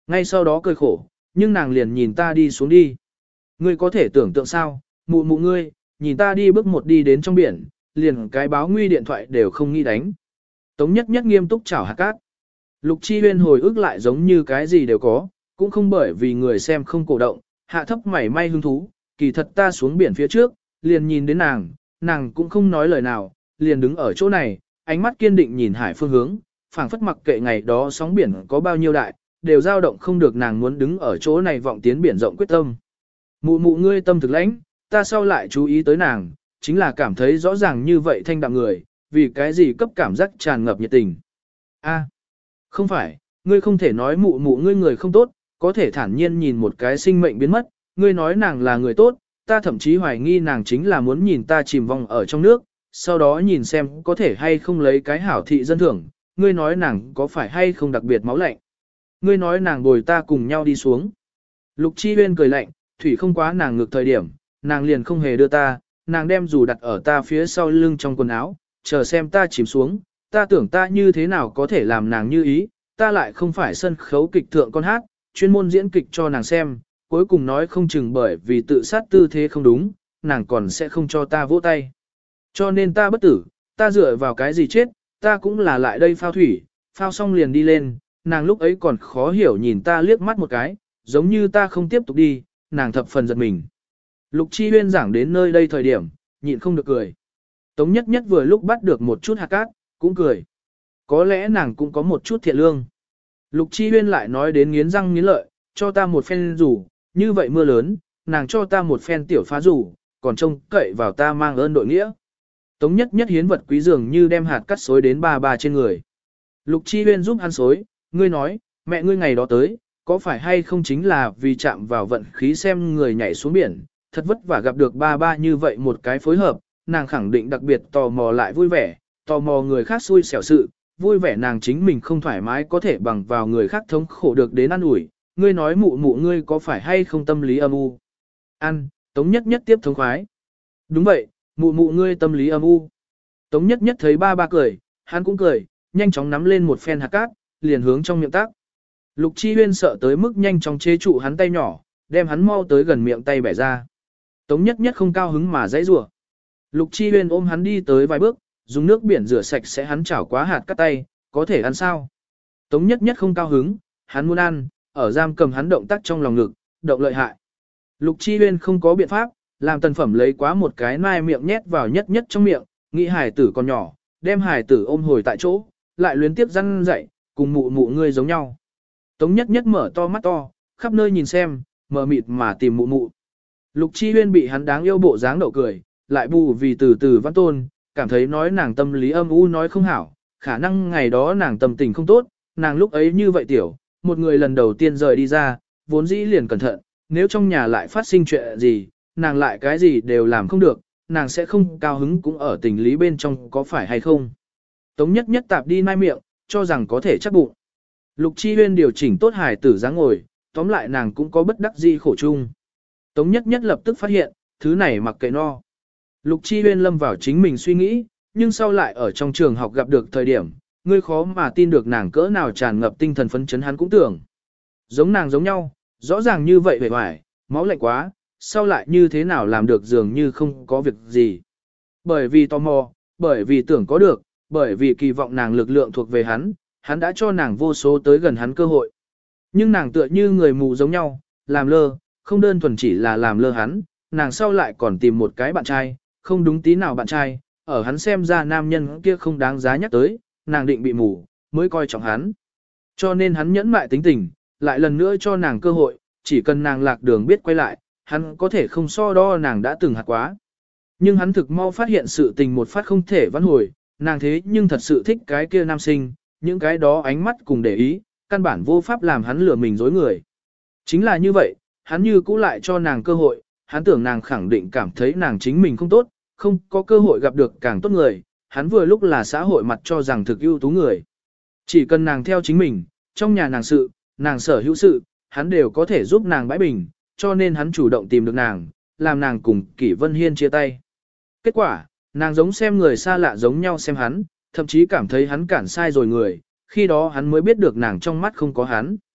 Ngay sau đó cười khổ, nhưng nàng liền nhìn ta đi xuống đi. Ngươi có thể tưởng tượng sao, mụ mụ ngươi, nhìn ta đi bước một đi đến trong biển, liền cái báo nguy điện thoại đều không nghĩ đánh. Tống nhất nhất nghiêm túc chào hạt cát. Lục Chi Huyên hồi ức lại giống như cái gì đều có, cũng không bởi vì người xem không cổ động, hạ thấp mảy may hứng thú, kỳ thật ta xuống biển phía trước, liền nhìn đến nàng cũng không nói lời nào, liền đứng ở chỗ này, ánh mắt kiên định nhìn hải phương hướng, phảng phất mặc kệ ngày đó sóng biển có bao nhiêu đại, đều dao động không được nàng muốn đứng ở chỗ này vọng tiến biển rộng quyết tâm. Mụ mụ ngươi tâm thực lãnh, ta sau lại chú ý tới nàng, chính là cảm thấy rõ ràng như vậy thanh đạm người, vì cái gì cấp cảm giác tràn ngập nhiệt tình. A, không phải, ngươi không thể nói mụ mụ ngươi người không tốt, có thể thản nhiên nhìn một cái sinh mệnh biến mất, ngươi nói nàng là người tốt, ta thậm chí hoài nghi nàng chính là muốn nhìn ta chìm vong ở trong nước, sau đó nhìn xem có thể hay không lấy cái hảo thị dân thưởng, ngươi nói nàng có phải hay không đặc biệt máu lạnh. Ngươi nói nàng bồi ta cùng nhau đi xuống. Lục Chi Huyên cười lạnh, thủy không quá nàng ngược thời điểm, nàng liền không hề đưa ta, nàng đem dù đặt ở ta phía sau lưng trong quần áo, chờ xem ta chìm xuống, ta tưởng ta như thế nào có thể làm nàng như ý, ta lại không phải sân khấu kịch thượng con hát, chuyên môn diễn kịch cho nàng xem, cuối cùng nói không chừng bởi vì tự sát tư thế không đúng, nàng còn sẽ không cho ta vỗ tay. Cho nên ta bất tử, ta dựa vào cái gì chết, ta cũng là lại đây phao thủy, phao xong liền đi lên, nàng lúc ấy còn khó hiểu nhìn ta liếc mắt một cái, giống như ta không tiếp tục đi, nàng thập phần giật mình. Lục Chi Huyên giảng đến nơi đây thời điểm, nhịn không được cười. Tống nhất nhất vừa lúc bắt được một chút hạt cát, cũng cười. Có lẽ nàng cũng có một chút thiện lương. Lục Chi Huyên lại nói đến nghiến răng nghiến lợi, cho ta một phen rủ, như vậy mưa lớn, nàng cho ta một phen tiểu phá rủ, còn trông cậy vào ta mang ơn đội nghĩa. Tống nhất nhất hiến vật quý dường như đem hạt cát xối đến ba trên người. Lục Chi Huyên giúp hắn xối, ngươi nói, mẹ ngươi ngày đó tới, có phải hay không chính là vì chạm vào vận khí xem người nhảy xuống biển, thật vất vả gặp được ba như vậy một cái phối hợp, nàng khẳng định đặc biệt tò mò lại vui vẻ, tò mò người khác xui xẻo sự, vui vẻ nàng chính mình không thoải mái có thể bằng vào người khác thống khổ được đến ăn ủi, ngươi nói mụ mụ ngươi có phải hay không tâm lý âm u. Ăn, Tống nhất nhất tiếp thống khoái. Đúng vậy, mụ mụ ngươi tâm lý âm u. Tống nhất nhất thấy ba cười, hắn cũng cười, nhanh chóng nắm lên một phen hạt cát, liền hướng trong miệng tác. Lục Chi Huyên sợ tới mức nhanh chóng chế trụ hắn tay nhỏ, đem hắn mau tới gần miệng tay bẻ ra. Tống nhất nhất không cao hứng mà dãy rủa. Lục Chi Huyên ôm hắn đi tới vài bước, dùng nước biển rửa sạch sẽ hắn chảo quá hạt cắt tay, có thể ăn sao? Tống nhất nhất không cao hứng, hắn muốn ăn, ở giam cầm hắn động tác trong lòng ngực, động lợi hại. Lục Chi Huyên không có biện pháp, làm tần phẩm lấy quá một cái nai miệng nhét vào nhất nhất trong miệng, nghĩ hài tử còn nhỏ, đem hài tử ôm hồi tại chỗ, lại luyến tiếp răn dậy, cùng mụ mụ ngươi giống nhau. Tống nhất nhất mở to mắt to, khắp nơi nhìn xem, mờ mịt mà tìm mụ mụ. Lục Chi Huyên bị hắn đáng yêu bộ dáng đậu cười, lại bù vì từ từ văn tôn, cảm thấy nói nàng tâm lý âm u nói không hảo, khả năng ngày đó nàng tâm tình không tốt, nàng lúc ấy như vậy tiểu, một người lần đầu tiên rời đi ra, vốn dĩ liền cẩn thận, nếu trong nhà lại phát sinh chuyện gì, nàng lại cái gì đều làm không được, nàng sẽ không cao hứng cũng ở tình lý bên trong có phải hay không. Tống nhất nhất tạp đi nai miệng, cho rằng có thể chắc bụng. Lục Chi Huyên điều chỉnh tốt hài tử dáng ngồi, tóm lại nàng cũng có bất đắc dĩ khổ chung. Tống nhất nhất lập tức phát hiện, thứ này mặc kệ no. Lục Chi Huyên lâm vào chính mình suy nghĩ, nhưng sau lại ở trong trường học gặp được thời điểm, ngươi khó mà tin được nàng cỡ nào tràn ngập tinh thần phấn chấn hắn cũng tưởng. Giống nàng giống nhau, rõ ràng như vậy vẻ vải, máu lạnh quá, sau lại như thế nào làm được dường như không có việc gì. Bởi vì tò mò, bởi vì tưởng có được, bởi vì kỳ vọng nàng lực lượng thuộc về hắn đã cho nàng vô số tới gần hắn cơ hội. Nhưng nàng tựa như người mù giống nhau, làm lơ, không đơn thuần chỉ là làm lơ hắn, nàng sau lại còn tìm một cái bạn trai, không đúng tí nào bạn trai, ở hắn xem ra nam nhân kia không đáng giá nhắc tới, nàng định bị mù, mới coi trọng hắn. Cho nên hắn nhẫn mại tính tình, lại lần nữa cho nàng cơ hội, chỉ cần nàng lạc đường biết quay lại, hắn có thể không so đo nàng đã từng hạt quá. Nhưng hắn thực mau phát hiện sự tình một phát không thể vãn hồi, nàng thế nhưng thật sự thích cái kia nam sinh, những cái đó ánh mắt cùng để ý, căn bản vô pháp làm hắn lừa mình dối người. Chính là như vậy, hắn như cũ lại cho nàng cơ hội, hắn tưởng nàng khẳng định cảm thấy nàng chính mình không tốt, không có cơ hội gặp được càng tốt người, hắn vừa lúc là xã hội mặt cho rằng thực ưu tú người. Chỉ cần nàng theo chính mình, trong nhà nàng sự, nàng sở hữu sự, hắn đều có thể giúp nàng bãi bình, cho nên hắn chủ động tìm được nàng, làm nàng cùng Kỷ Vân Hiên chia tay. Kết quả, nàng giống xem người xa lạ giống nhau xem hắn, thậm chí cảm thấy hắn cản sai rồi người, khi đó hắn mới biết được nàng trong mắt không có hắn.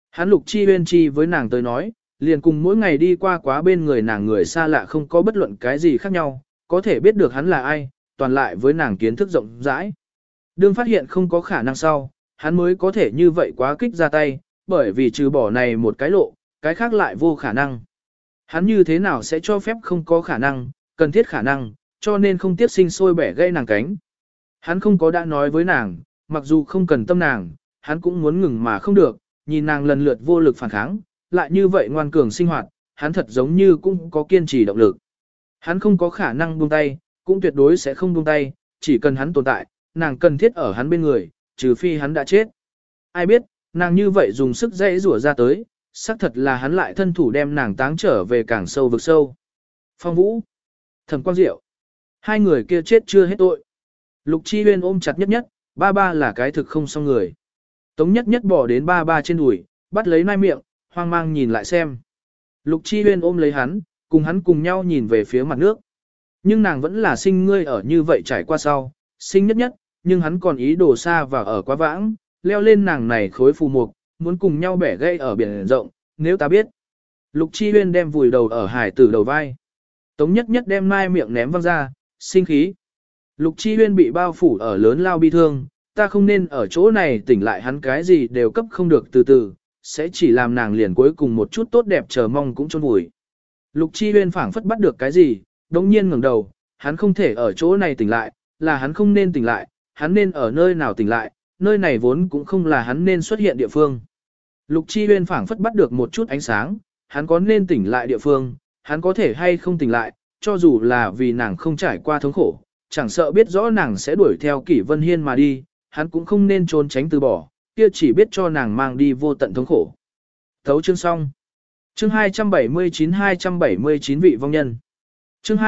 Hắn Lục Chi Huyên chi với nàng tới nói, liền cùng mỗi ngày đi qua quá bên người nàng người xa lạ không có bất luận cái gì khác nhau, có thể biết được hắn là ai, toàn lại với nàng kiến thức rộng rãi. Đương phát hiện không có khả năng sau, hắn mới có thể như vậy quá kích ra tay, bởi vì trừ bỏ này một cái lộ, cái khác lại vô khả năng. Hắn như thế nào sẽ cho phép không có khả năng, cần thiết khả năng, cho nên không tiếc sinh sôi bẻ gây nàng cánh. Hắn không có đã nói với nàng, mặc dù không cần tâm nàng, hắn cũng muốn ngừng mà không được, nhìn nàng lần lượt vô lực phản kháng, lại như vậy ngoan cường sinh hoạt, hắn thật giống như cũng có kiên trì động lực. Hắn không có khả năng buông tay, cũng tuyệt đối sẽ không buông tay, chỉ cần hắn tồn tại, nàng cần thiết ở hắn bên người, trừ phi hắn đã chết. Ai biết, nàng như vậy dùng sức dãy rủa ra tới, xác thật là hắn lại thân thủ đem nàng táng trở về càng sâu vực sâu. Phong Vũ, Thẩm Quang Diệu, hai người kia chết chưa hết tội. Lục Chi Huyên ôm chặt Nhất Nhất, ba ba là cái thực không xong người. Tống Nhất Nhất bỏ đến ba ba trên đùi, bắt lấy nai miệng, hoang mang nhìn lại xem. Lục Chi Huyên ôm lấy hắn, cùng hắn cùng nhau nhìn về phía mặt nước. Nhưng nàng vẫn là sinh ngươi ở như vậy trải qua sau, sinh Nhất Nhất, nhưng hắn còn ý đồ xa và ở quá vãng, leo lên nàng này khối phù mục, muốn cùng nhau bẻ gây ở biển rộng, nếu ta biết. Lục Chi Huyên đem vùi đầu ở hải tử đầu vai. Tống Nhất Nhất đem nai miệng ném văng ra, sinh khí. Lục Chi Huyên bị bao phủ ở lớn lao bi thương, ta không nên ở chỗ này tỉnh lại hắn cái gì đều cấp không được từ từ, sẽ chỉ làm nàng liền cuối cùng một chút tốt đẹp chờ mong cũng chôn vùi. Lục Chi Huyên phảng phất bắt được cái gì, đống nhiên ngẩng đầu, hắn không thể ở chỗ này tỉnh lại, là hắn không nên tỉnh lại, hắn nên ở nơi nào tỉnh lại, nơi này vốn cũng không là hắn nên xuất hiện địa phương. Lục Chi Huyên phảng phất bắt được một chút ánh sáng, hắn có nên tỉnh lại địa phương, hắn có thể hay không tỉnh lại, cho dù là vì nàng không trải qua thống khổ, chẳng sợ biết rõ nàng sẽ đuổi theo Kỷ Vân Hiên mà đi, hắn cũng không nên trốn tránh từ bỏ, kia chỉ biết cho nàng mang đi vô tận thống khổ. Thấu chương xong. Chương 279 vị vong nhân. Chương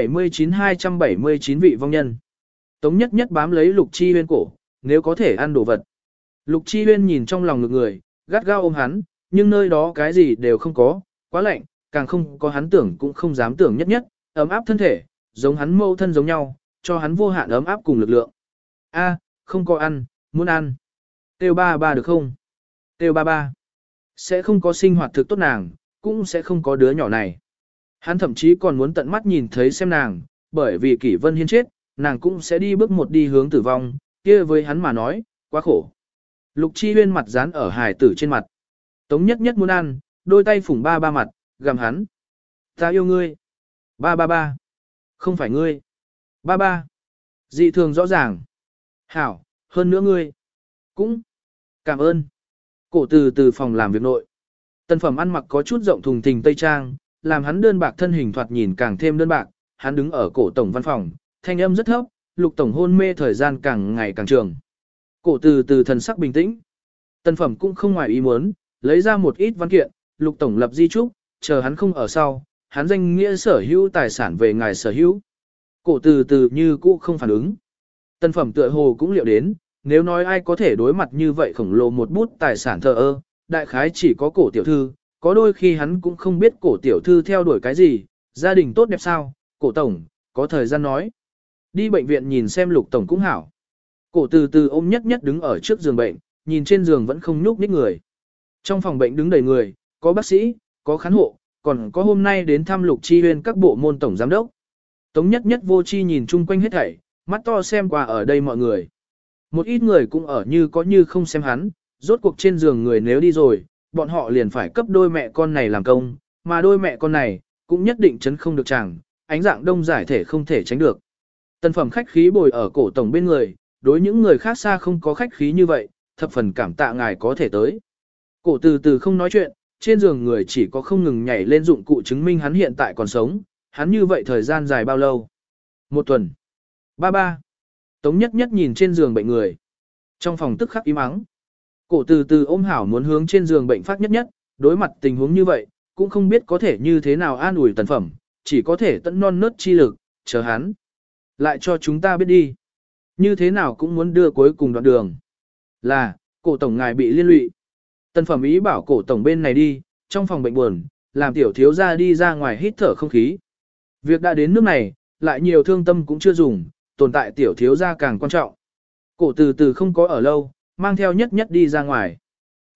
279 vị vong nhân. Tống Nhất Nhất bám lấy Lục Chi Huyên cổ, nếu có thể ăn đồ vật. Lục Chi Huyên nhìn trong lòng ngực người, gắt gao ôm hắn, nhưng nơi đó cái gì đều không có, quá lạnh, càng không có hắn tưởng cũng không dám tưởng Nhất Nhất, ấm áp thân thể, giống hắn mâu thân giống nhau, cho hắn vô hạn ấm áp cùng lực lượng. A, không có ăn, muốn ăn. Têu ba ba được không? Têu ba ba. Sẽ không có sinh hoạt thực tốt nàng, cũng sẽ không có đứa nhỏ này. Hắn thậm chí còn muốn tận mắt nhìn thấy xem nàng, bởi vì Kỷ Vân Hiên chết, nàng cũng sẽ đi bước một đi hướng tử vong, kia với hắn mà nói, quá khổ. Lục Chi Huyên mặt dán ở hài tử trên mặt. Tống Nhất Nhất muốn ăn, đôi tay phủng ba ba mặt, gặm hắn. Ta yêu ngươi. Ba ba ba. Không phải ngươi. Ba ba. Dị thường rõ ràng. Hảo, hơn nữa ngươi. Cũng. Cảm ơn. Cổ từ phòng làm việc nội. Tân phẩm ăn mặc có chút rộng thùng thình tây trang, làm hắn đơn bạc thân hình thoạt nhìn càng thêm đơn bạc. Hắn đứng ở cổ tổng văn phòng, thanh âm rất thấp, Lục tổng hôn mê thời gian càng ngày càng trường. Cổ từ thần sắc bình tĩnh. Tân phẩm cũng không ngoài ý muốn, lấy ra một ít văn kiện, Lục tổng lập di trúc, chờ hắn không ở sau, hắn danh nghĩa sở hữu tài sản về ngài sở hữu. Cổ từ như cũ không phản ứng. Tân phẩm tựa hồ cũng liệu đến, nếu nói ai có thể đối mặt như vậy khổng lồ một bút tài sản thờ ơ, đại khái chỉ có cổ tiểu thư, có đôi khi hắn cũng không biết cổ tiểu thư theo đuổi cái gì, gia đình tốt đẹp sao, cổ tổng, có thời gian nói. Đi bệnh viện nhìn xem Lục tổng cũng hảo. Cổ từ ôm Nhất Nhất đứng ở trước giường bệnh, nhìn trên giường vẫn không nhúc nhích người. Trong phòng bệnh đứng đầy người, có bác sĩ, có khán hộ, còn có hôm nay đến thăm Lục Chi Huyên các bộ môn tổng giám đốc. Tống Nhất Nhất vô chi nhìn chung quanh hết thảy, mắt to xem qua ở đây mọi người. Một ít người cũng ở như có như không xem hắn, rốt cuộc trên giường người nếu đi rồi, bọn họ liền phải cấp đôi mẹ con này làm công, mà đôi mẹ con này, cũng nhất định chấn không được chẳng, ánh dạng đông giải thể không thể tránh được. Tân phẩm khách khí bồi ở cổ tổng bên người, đối những người khác xa không có khách khí như vậy, thập phần cảm tạ ngài có thể tới. Cổ từ không nói chuyện, trên giường người chỉ có không ngừng nhảy lên dụng cụ chứng minh hắn hiện tại còn sống, hắn như vậy thời gian dài bao lâu? 1 tuần. Ba ba. Tống Nhất Nhất nhìn trên giường bệnh người. Trong phòng tức khắc im ắng. Cổ từ ôm hảo muốn hướng trên giường bệnh phát Nhất Nhất, đối mặt tình huống như vậy, cũng không biết có thể như thế nào an ủi tần phẩm, chỉ có thể tận non nớt chi lực, chờ hắn. Lại cho chúng ta biết đi. Như thế nào cũng muốn đưa cuối cùng đoạn đường. Là, cổ tổng ngài bị liên lụy. Tần phẩm ý bảo cổ tổng bên này đi, trong phòng bệnh buồn, làm tiểu thiếu gia đi ra ngoài hít thở không khí. Việc đã đến nước này, lại nhiều thương tâm cũng chưa dùng, tồn tại tiểu thiếu gia càng quan trọng. Cổ từ không có ở lâu, mang theo Nhất Nhất đi ra ngoài.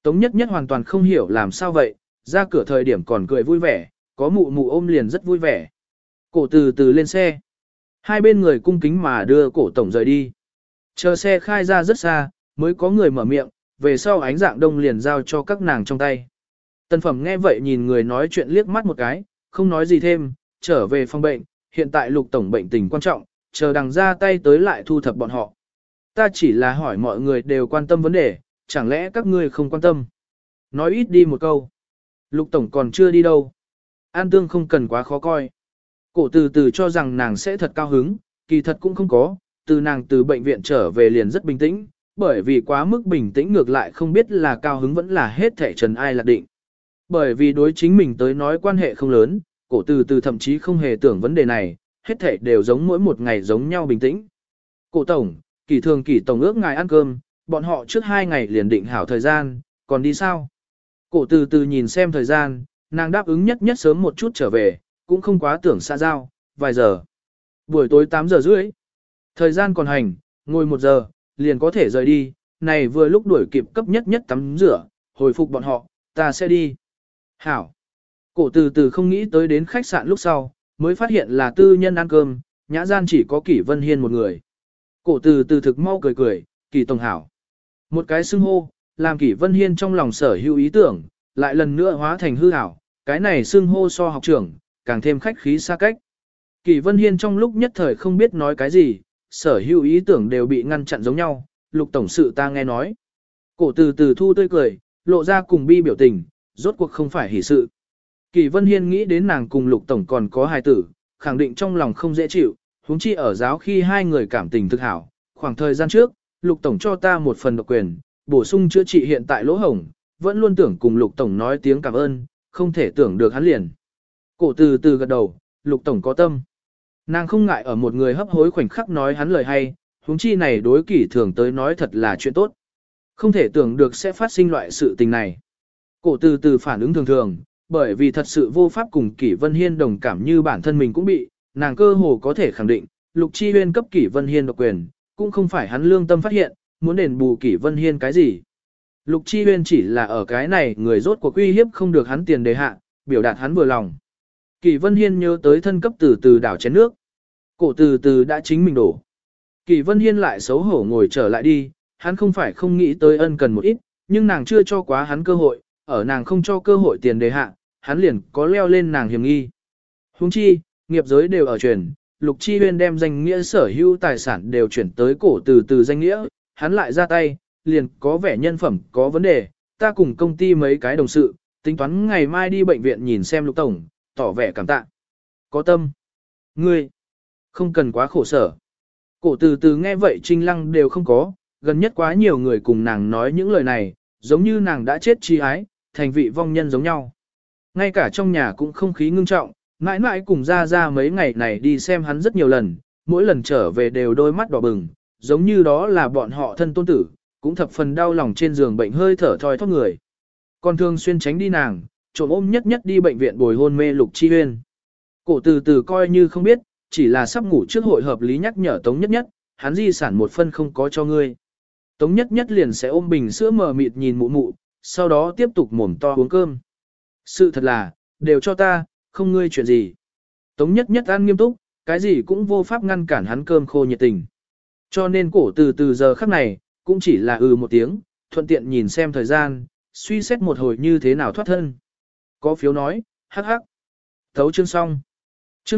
Tống nhất nhất hoàn toàn không hiểu làm sao vậy, ra cửa thời điểm còn cười vui vẻ, có mụ mụ ôm liền rất vui vẻ. Cổ từ từ lên xe. Hai bên người cung kính mà đưa cổ tổng rời đi. Chờ xe khai ra rất xa, mới có người mở miệng, về sau ánh dạng đông liền giao cho các nàng trong tay. Tân phẩm nghe vậy nhìn người nói chuyện liếc mắt một cái, không nói gì thêm, trở về phòng bệnh, hiện tại lục tổng bệnh tình quan trọng, chờ đằng ra tay tới lại thu thập bọn họ. Ta chỉ là hỏi mọi người đều quan tâm vấn đề, chẳng lẽ các ngươi không quan tâm. Nói ít đi một câu. Lục tổng còn chưa đi đâu. An tương không cần quá khó coi. Cổ từ từ cho rằng nàng sẽ thật cao hứng, kỳ thật cũng không có, từ nàng từ bệnh viện trở về liền rất bình tĩnh, bởi vì quá mức bình tĩnh ngược lại không biết là cao hứng vẫn là hết thể trần ai lạc định. Bởi vì đối chính mình tới nói quan hệ không lớn, cổ từ từ thậm chí không hề tưởng vấn đề này, hết thể đều giống mỗi một ngày giống nhau bình tĩnh. Cổ tổng, kỷ tổng ước ngài ăn cơm, bọn họ trước 2 ngày liền định hảo thời gian, còn đi sao? Cổ từ từ nhìn xem thời gian, nàng đáp ứng nhất sớm một chút trở về, cũng không quá tưởng xa giao, vài giờ. Buổi tối 8 giờ rưỡi. Thời gian còn hành, ngồi 1 giờ, liền có thể rời đi, này vừa lúc đuổi kịp cấp nhất tắm rửa, hồi phục bọn họ, ta sẽ đi. Hảo. Cổ từ từ không nghĩ tới đến khách sạn lúc sau, mới phát hiện là tư nhân ăn cơm, nhã gian chỉ có Kỷ Vân Hiên một người. Cổ từ từ thực mau cười, Kỷ tổng hảo. Một cái xưng hô, làm Kỷ Vân Hiên trong lòng sở hữu ý tưởng, lại lần nữa hóa thành hư ảo, cái này xưng hô so học trưởng, càng thêm khách khí xa cách. Kỷ Vân Hiên trong lúc nhất thời không biết nói cái gì, sở hữu ý tưởng đều bị ngăn chặn giống nhau, Lục tổng sự ta nghe nói. Cổ từ từ thu tươi cười, lộ ra cùng bi biểu tình, rốt cuộc không phải hỷ sự. Kỷ Vân Hiên nghĩ đến nàng cùng Lục tổng còn có hài tử, khẳng định trong lòng không dễ chịu, huống chi ở giáo khi hai người cảm tình thực hảo. Khoảng thời gian trước, Lục tổng cho ta một phần độc quyền, bổ sung chữa trị hiện tại lỗ hổng, vẫn luôn tưởng cùng Lục tổng nói tiếng cảm ơn, không thể tưởng được hắn liền. Cổ từ từ gật đầu, Lục tổng có tâm. Nàng không ngại ở một người hấp hối khoảnh khắc nói hắn lời hay, huống chi này đối Kỷ thường tới nói thật là chuyện tốt. Không thể tưởng được sẽ phát sinh loại sự tình này. Cổ từ từ phản ứng thường, bởi vì thật sự vô pháp cùng Kỷ Vân Hiên đồng cảm như bản thân mình cũng bị, nàng cơ hồ có thể khẳng định, Lục Chi Huyên cấp Kỷ Vân Hiên độc quyền, cũng không phải hắn lương tâm phát hiện, muốn đền bù Kỷ Vân Hiên cái gì. Lục Chi Huyên chỉ là ở cái này người rốt cuộc uy hiếp không được hắn tiền đề hạ, biểu đạt hắn vừa lòng. Kỷ Vân Hiên nhớ tới thân cấp từ từ đảo chén nước. Cổ từ từ đã chính mình đổ. Kỷ Vân Hiên lại xấu hổ ngồi trở lại đi, hắn không phải không nghĩ tới ân cần một ít, nhưng nàng chưa cho quá hắn cơ hội, ở nàng không cho cơ hội tiền đề hạ, hắn liền có leo lên nàng hiểm nghi. Huống chi, nghiệp giới đều ở truyền, Lục Chi Huyên đem danh nghĩa sở hữu tài sản đều chuyển tới cổ từ từ danh nghĩa, hắn lại ra tay, liền có vẻ nhân phẩm có vấn đề, ta cùng công ty mấy cái đồng sự, tính toán ngày mai đi bệnh viện nhìn xem Lục tổng, tỏ vẻ cảm tạ. Có tâm. Ngươi, không cần quá khổ sở. Cổ từ từ nghe vậy Trinh Lăng đều không có, gần nhất quá nhiều người cùng nàng nói những lời này, giống như nàng đã chết chi ái, thành vị vong nhân giống nhau. Ngay cả trong nhà cũng không khí ngưng trọng, mãi mãi cùng ra mấy ngày này đi xem hắn rất nhiều lần, mỗi lần trở về đều đôi mắt đỏ bừng, giống như đó là bọn họ thân tôn tử, cũng thập phần đau lòng trên giường bệnh hơi thở thoi thóp người. Còn thường xuyên tránh đi nàng, trộm ôm nhất đi bệnh viện bồi hôn mê Lục Chi Huyên. Cổ từ từ coi như không biết, chỉ là sắp ngủ trước hội hợp lý nhắc nhở Tống nhất, hắn di sản một phân không có cho ngươi. Tống nhất liền sẽ ôm bình sữa mờ mịt nhìn mụ mụ, sau đó tiếp tục mồm to uống cơm. Sự thật là, đều cho ta, không ngươi chuyện gì. Tống nhất ăn nghiêm túc, cái gì cũng vô pháp ngăn cản hắn cơm khô nhiệt tình. Cho nên cổ từ từ giờ khắc này, cũng chỉ là một tiếng, thuận tiện nhìn xem thời gian, suy xét một hồi như thế nào thoát thân. Có phiếu nói, hắc hắc. Thấu chương xong. Chương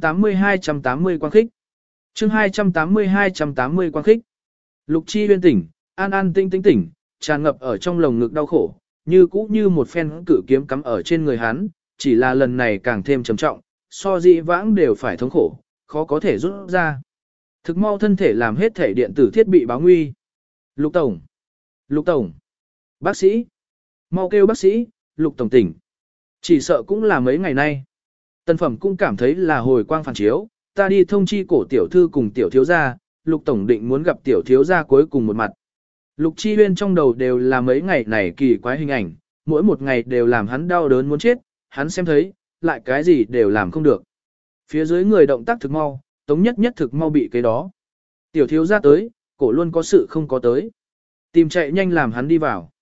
280 quang khích. Chương 280 quang khích. Lục Chi Huyên tỉnh, an tỉnh, tràn ngập ở trong lồng ngực đau khổ, như cũ như một phen cử kiếm cắm ở trên người hắn, chỉ là lần này càng thêm trầm trọng, so dĩ vãng đều phải thống khổ, khó có thể rút ra. Thực mau thân thể làm hết thể điện tử thiết bị báo nguy. Lục Tổng, bác sĩ, mau kêu bác sĩ, Lục Tổng tỉnh. Chỉ sợ cũng là mấy ngày nay. Tân phẩm cũng cảm thấy là hồi quang phản chiếu, ta đi thông chi cổ tiểu thư cùng tiểu thiếu gia, Lục Tổng định muốn gặp tiểu thiếu gia cuối cùng một mặt. Lục Chi Huyên trong đầu đều là mấy ngày này kỳ quái hình ảnh, mỗi một ngày đều làm hắn đau đớn muốn chết, hắn xem thấy, lại cái gì đều làm không được. Phía dưới người động tác thực mau, Tống nhất thực mau bị cái đó. Tiểu thiếu gia tới, cổ luôn có sự không có tới. Tìm chạy nhanh làm hắn đi vào.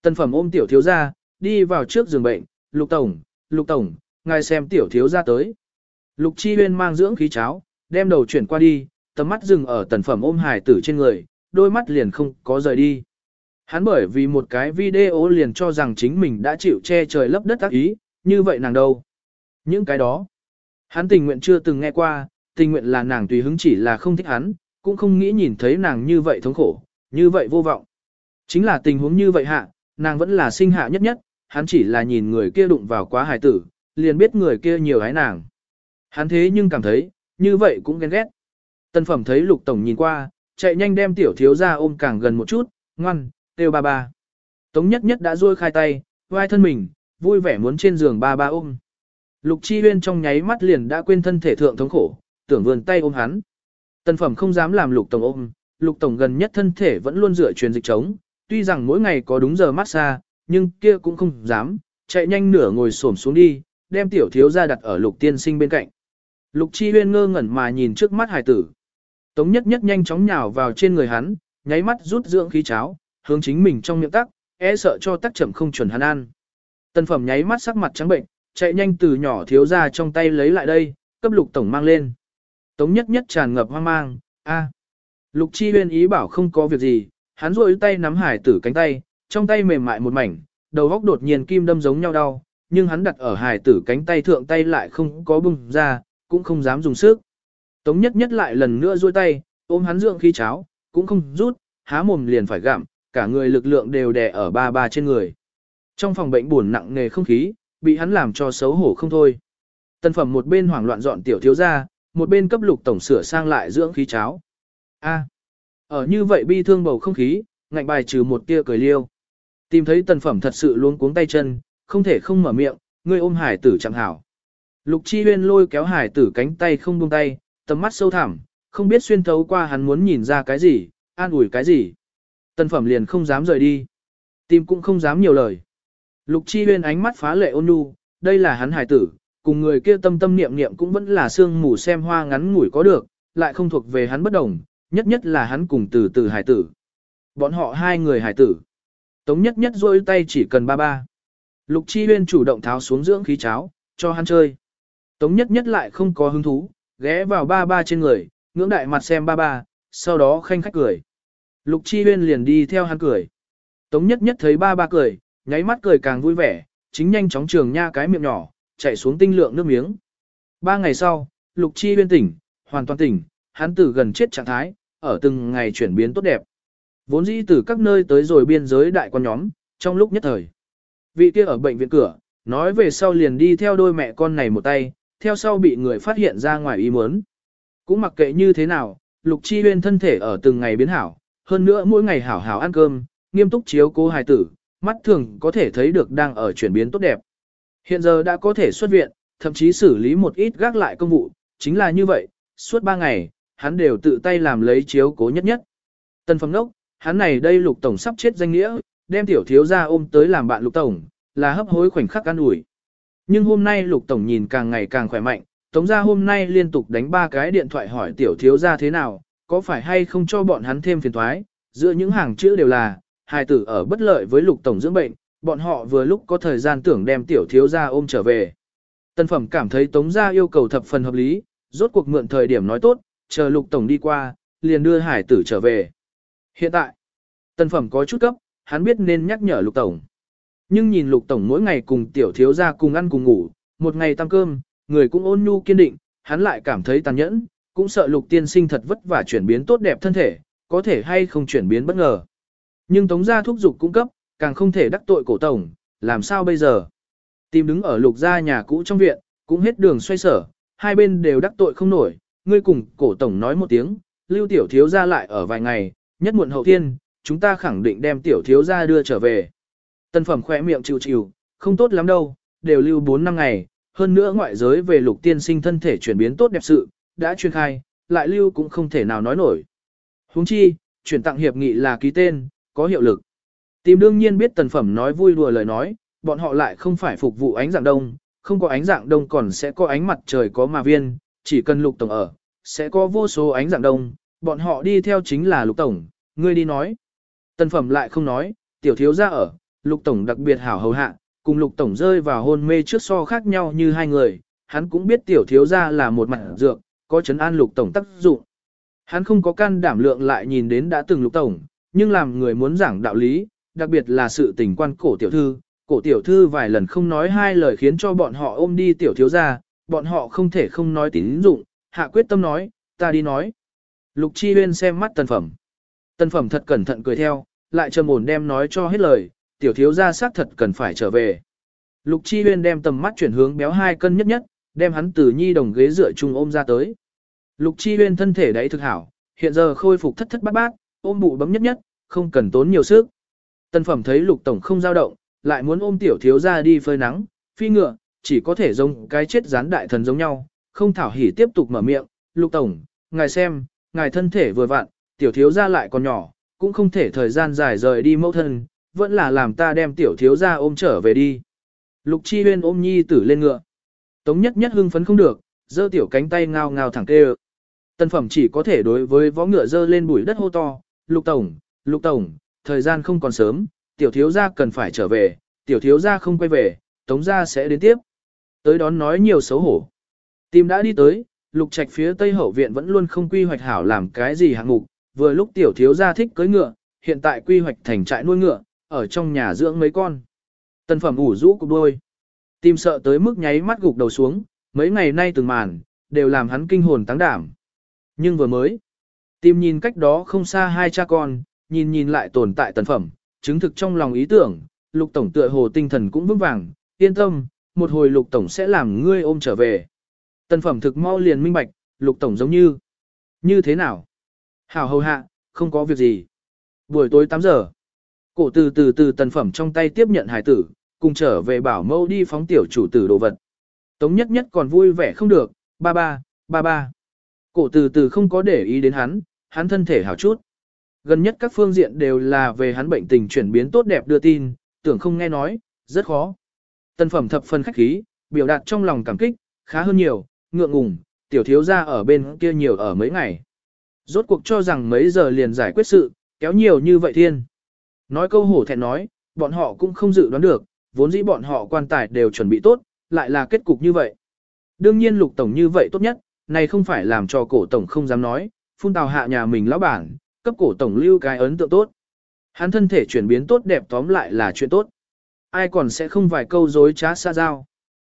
Tần Phẩm ôm tiểu thiếu gia, đi vào trước giường bệnh, Lục Tổng, ngài xem tiểu thiếu gia tới. Lục Chi Huyên mang dưỡng khí cháo, đem đầu chuyển qua đi, tầm mắt dừng ở Tần Phẩm ôm hài tử trên người, đôi mắt liền không có rời đi. Hắn bởi vì một cái video liền cho rằng chính mình đã chịu che trời lấp đất ác ý, như vậy nàng đâu. Những cái đó, hắn tình nguyện chưa từng nghe qua, tình nguyện là nàng tùy hứng chỉ là không thích hắn, cũng không nghĩ nhìn thấy nàng như vậy thống khổ, như vậy vô vọng. Chính là tình huống như vậy hạ, nàng vẫn là sinh hạ nhất nhất, hắn chỉ là nhìn người kia đụng vào quá hài tử, liền biết người kia nhiều hái nàng. Hắn thế nhưng cảm thấy, như vậy cũng ghen ghét. Tân Phẩm thấy Lục Tổng nhìn qua, chạy nhanh đem tiểu thiếu ra ôm càng gần một chút, ngoan, kêu ba ba. Tống nhất nhất đã duỗi khai tay, vai thân mình, vui vẻ muốn trên giường ba ba ôm. Lục Chi Huyên trong nháy mắt liền đã quên thân thể thượng thống khổ, tưởng vươn tay ôm hắn. Tân Phẩm không dám làm Lục Tổng ôm, Lục Tổng gần nhất thân thể vẫn luôn dựa truyền dịch chống, tuy rằng mỗi ngày có đúng giờ massage, nhưng kia cũng không dám, chạy nhanh nửa ngồi xổm xuống đi, đem tiểu thiếu ra đặt ở Lục Tiên Sinh bên cạnh. Lục Chi Huyên ngơ ngẩn mà nhìn trước mắt hài tử. Tống nhất nhất nhanh chóng nhào vào trên người hắn, nháy mắt rút dưỡng khí cháo, hướng chính mình trong miệng tắc, e sợ cho tắc chậm không chuẩn hắn ăn. Tân Phẩm nháy mắt sắc mặt trắng bệnh, chạy nhanh từ nhỏ thiếu ra trong tay lấy lại đây, cấp Lục Tổng mang lên. Tống nhất nhất tràn ngập hoang mang, Lục Chi Huyên ý bảo không có việc gì, hắn rôi tay nắm hải tử cánh tay, trong tay mềm mại một mảnh, đầu góc đột nhiên kim đâm giống nhau đau, nhưng hắn đặt ở hải tử cánh tay thượng tay lại không có bung ra, cũng không dám dùng sức. Tống nhất nhất lại lần nữa duỗi tay, ôm hắn dưỡng khí cháo, cũng không rút, há mồm liền phải gặm, cả người lực lượng đều đè ở ba ba trên người. Trong phòng bệnh buồn nặng nề không khí, bị hắn làm cho xấu hổ không thôi. Tân Phẩm một bên hoảng loạn dọn tiểu thiếu ra, một bên cấp Lục Tổng sửa sang lại dưỡng khí cháo. Ở như vậy bi thương bầu không khí, ngạnh bài trừ một tia cười liêu. Tìm thấy Tần Phẩm thật sự luống cuống tay chân, không thể không mở miệng, ngươi ôm hải tử chẳng hảo. Lục Chi Huyên lôi kéo hải tử cánh tay không buông tay, tầm mắt sâu thẳm, không biết xuyên thấu qua hắn muốn nhìn ra cái gì, an ủi cái gì. Tần Phẩm liền không dám rời đi. Tim cũng không dám nhiều lời. Lục Chi Huyên ánh mắt phá lệ ôn nhu, đây là hắn hải tử, cùng người kia tâm tâm niệm niệm cũng vẫn là sương mù xem hoa ngắn ngủi có được, lại không thuộc về hắn bất đồng, nhất nhất là hắn cùng từ từ hải tử. Bọn họ hai người hải tử. Tống nhất nhất rôi tay chỉ cần ba ba. Lục Chi Huyên chủ động tháo xuống dưỡng khí cháo, cho hắn chơi. Tống nhất nhất lại không có hứng thú, ghé vào ba ba trên người, ngưỡng đại mặt xem ba ba, sau đó khanh khách cười. Lục Chi Huyên liền đi theo hắn cười. Tống nhất nhất thấy ba ba cười, nháy mắt cười càng vui vẻ, chính nhanh chóng trường nha cái miệng nhỏ, chạy xuống tinh lượng nước miếng. 3 ngày sau, Lục Chi Huyên tỉnh, hoàn toàn tỉnh, hắn từ gần chết trạng thái, ở từng ngày chuyển biến tốt đẹp. Vốn dĩ từ các nơi tới rồi biên giới đại quan nhóm, trong lúc nhất thời. Vị kia ở bệnh viện cửa, nói về sau liền đi theo đôi mẹ con này một tay, theo sau bị người phát hiện ra ngoài ý muốn. Cũng mặc kệ như thế nào, Lục Chi Huyên thân thể ở từng ngày biến hảo, hơn nữa mỗi ngày hảo hảo ăn cơm, nghiêm túc chiếu cố hài tử, mắt thường có thể thấy được đang ở chuyển biến tốt đẹp. Hiện giờ đã có thể xuất viện, thậm chí xử lý một ít gác lại công vụ, chính là như vậy, suốt 3 ngày, hắn đều tự tay làm lấy chiếu cố nhất nhất. Tân Phẩm Nốc, hắn này đây Lục Tổng sắp chết danh nghĩa, đem tiểu thiếu gia ôm tới làm bạn Lục Tổng, là hấp hối khoảnh khắc an ủi. Nhưng hôm nay Lục Tổng nhìn càng ngày càng khỏe mạnh, Tống gia hôm nay liên tục đánh 3 cái điện thoại hỏi tiểu thiếu gia thế nào, có phải hay không cho bọn hắn thêm phiền toái, giữa những hàng chữ đều là, hài tử ở bất lợi với Lục Tổng dưỡng bệnh, bọn họ vừa lúc có thời gian tưởng đem tiểu thiếu gia ôm trở về. Tân Phẩm cảm thấy Tống gia yêu cầu thập phần hợp lý, rốt cuộc mượn thời điểm nói tốt, chờ Lục Tổng đi qua, liền đưa hải tử trở về. Hiện tại, Tân Phẩm có chút cấp, hắn biết nên nhắc nhở Lục Tổng. Nhưng nhìn Lục Tổng mỗi ngày cùng tiểu thiếu gia cùng ăn cùng ngủ, một ngày tăng cơm, người cũng ôn nhu kiên định, hắn lại cảm thấy tàn nhẫn, cũng sợ Lục tiên sinh thật vất vả chuyển biến tốt đẹp thân thể, có thể hay không chuyển biến bất ngờ. Nhưng Tống gia thúc giục cung cấp, càng không thể đắc tội cổ tổng, làm sao bây giờ? Tìm đứng ở Lục gia nhà cũ trong viện, cũng hết đường xoay sở, hai bên đều đắc tội không nổi, ngươi cùng cổ tổng nói một tiếng, lưu tiểu thiếu gia lại ở vài ngày, nhất muộn hậu thiên, chúng ta khẳng định đem tiểu thiếu gia đưa trở về. Tân Phẩm khỏe miệng chịu chịu, không tốt lắm đâu, đều lưu 4 năm ngày, hơn nữa ngoại giới về Lục tiên sinh thân thể chuyển biến tốt đẹp sự, đã truyền khai, lại lưu cũng không thể nào nói nổi. Huống chi, chuyển tặng hiệp nghị là ký tên, có hiệu lực. Tìm đương nhiên biết Tần Phẩm nói vui đùa lời nói, bọn họ lại không phải phục vụ ánh dạng đông, không có ánh dạng đông còn sẽ có ánh mặt trời có mà viên, chỉ cần Lục Tổng ở, sẽ có vô số ánh dạng đông, bọn họ đi theo chính là Lục Tổng, ngươi đi nói. Tần Phẩm lại không nói, tiểu thiếu gia ở, Lục Tổng đặc biệt hảo hầu hạ, cùng Lục Tổng rơi vào hôn mê trước so khác nhau như hai người, hắn cũng biết tiểu thiếu gia là một mặt dược, có chấn an Lục Tổng tác dụng. Hắn không có can đảm lượng lại nhìn đến đã từng Lục Tổng, nhưng làm người muốn giảng đạo lý, đặc biệt là sự tình quan cổ tiểu thư vài lần không nói hai lời khiến cho bọn họ ôm đi tiểu thiếu gia, bọn họ không thể không nói tín dụng, hạ quyết tâm nói, ta đi nói. Lục Chi Huyên xem mắt Tần Phẩm. Tần Phẩm thật cẩn thận cười theo, lại trầm ổn đem nói cho hết lời, tiểu thiếu gia xác thật cần phải trở về. Lục Chi Huyên đem tầm mắt chuyển hướng béo 2 cân nhất, đem hắn từ nhi đồng ghế dựa chung ôm ra tới. Lục Chi Huyên thân thể đấy thực hảo, hiện giờ khôi phục thất bát, ôm bụ bấm nhất, không cần tốn nhiều sức. Tần Phẩm thấy Lục Tổng không dao động, lại muốn ôm tiểu thiếu gia đi phơi nắng, phi ngựa, chỉ có thể giống cái chết rán đại thần giống nhau, không thảo hỉ tiếp tục mở miệng, Lục Tổng, ngài xem, ngài thân thể vừa vặn, tiểu thiếu gia lại còn nhỏ, cũng không thể thời gian dài rời đi mẫu thân, vẫn là làm ta đem tiểu thiếu gia ôm trở về đi. Lục Chi Huyên ôm nhi tử lên ngựa. Tống nhất hưng phấn không được, giơ tiểu cánh tay ngao ngao thẳng kêu. Tần Phẩm chỉ có thể đối với võ ngựa giơ lên bụi đất hô to, Lục Tổng, thời gian không còn sớm, tiểu thiếu gia cần phải trở về, tiểu thiếu gia không quay về, Tống gia sẽ đến tiếp. Tới đón nói nhiều xấu hổ. Tìm đã đi tới, Lục Trạch phía tây hậu viện vẫn luôn không quy hoạch hảo làm cái gì hạng mục, vừa lúc tiểu thiếu gia thích cưỡi ngựa, hiện tại quy hoạch thành trại nuôi ngựa, ở trong nhà dưỡng mấy con. Tần Phẩm ủ rũ cục đôi. Tìm sợ tới mức nháy mắt gục đầu xuống, mấy ngày nay từng màn, đều làm hắn kinh hồn táng đảm. Nhưng vừa mới, tìm nhìn cách đó không xa hai cha con, nhìn lại tồn tại Tần Phẩm, chứng thực trong lòng ý tưởng, Lục Tổng tựa hồ tinh thần cũng vững vàng, yên tâm, một hồi Lục Tổng sẽ làm ngươi ôm trở về. Tần Phẩm thực mau liền minh bạch, Lục Tổng giống như thế nào? Hảo hầu hạ, không có việc gì. Buổi tối 8 giờ, cổ từ Tần Phẩm trong tay tiếp nhận hải tử, cùng trở về bảo mẫu đi phóng tiểu chủ tử đồ vật. Tống nhất còn vui vẻ không được, ba ba. Cổ từ không có để ý đến hắn thân thể hảo chút. Gần nhất các phương diện đều là về hắn bệnh tình chuyển biến tốt đẹp đưa tin, tưởng không nghe nói, rất khó. Tần Phẩm thập phần khách khí, biểu đạt trong lòng cảm kích, khá hơn nhiều, ngượng ngùng, tiểu thiếu gia ở bên kia nhiều ở mấy ngày. Rốt cuộc cho rằng mấy giờ liền giải quyết sự, kéo nhiều như vậy thiên. Nói câu hổ thẹn nói, bọn họ cũng không dự đoán được, vốn dĩ bọn họ quan tài đều chuẩn bị tốt, lại là kết cục như vậy. Đương nhiên Lục Tổng như vậy tốt nhất, này không phải làm cho cổ Tổng không dám nói, phun tào hạ nhà mình lão bản, cấp cổ Tổng lưu cái ấn tượng tốt. Hắn thân thể chuyển biến tốt đẹp tóm lại là chuyện tốt. Ai còn sẽ không vài câu dối trá xa giao.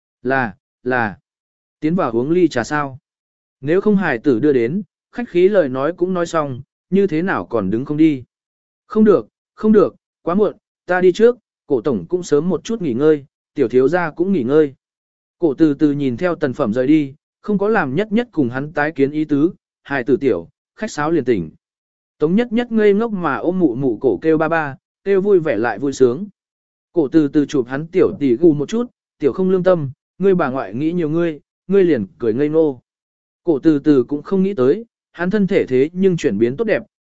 Là, tiến vào uống ly trà sao. Nếu không hài tử đưa đến, khách khí lời nói cũng nói xong, như thế nào còn đứng không đi. Không được, quá muộn, ta đi trước, cổ Tổng cũng sớm một chút nghỉ ngơi, tiểu thiếu gia cũng nghỉ ngơi. Cổ từ nhìn theo Tần Phẩm rời đi, không có làm nhất cùng hắn tái kiến ý tứ, hài tử tiểu, khách sáo liền tỉnh. Tống nhất ngây ngốc mà ôm mụ cổ kêu ba, kêu vui vẻ lại vui sướng. Cổ từ chụp hắn tiểu tỉ gù một chút, tiểu không lương tâm, ngươi bà ngoại nghĩ nhiều ngươi liền cười ngây ngô. Cổ từ cũng không nghĩ tới, hắn thân thể thế nhưng chuyển biến tốt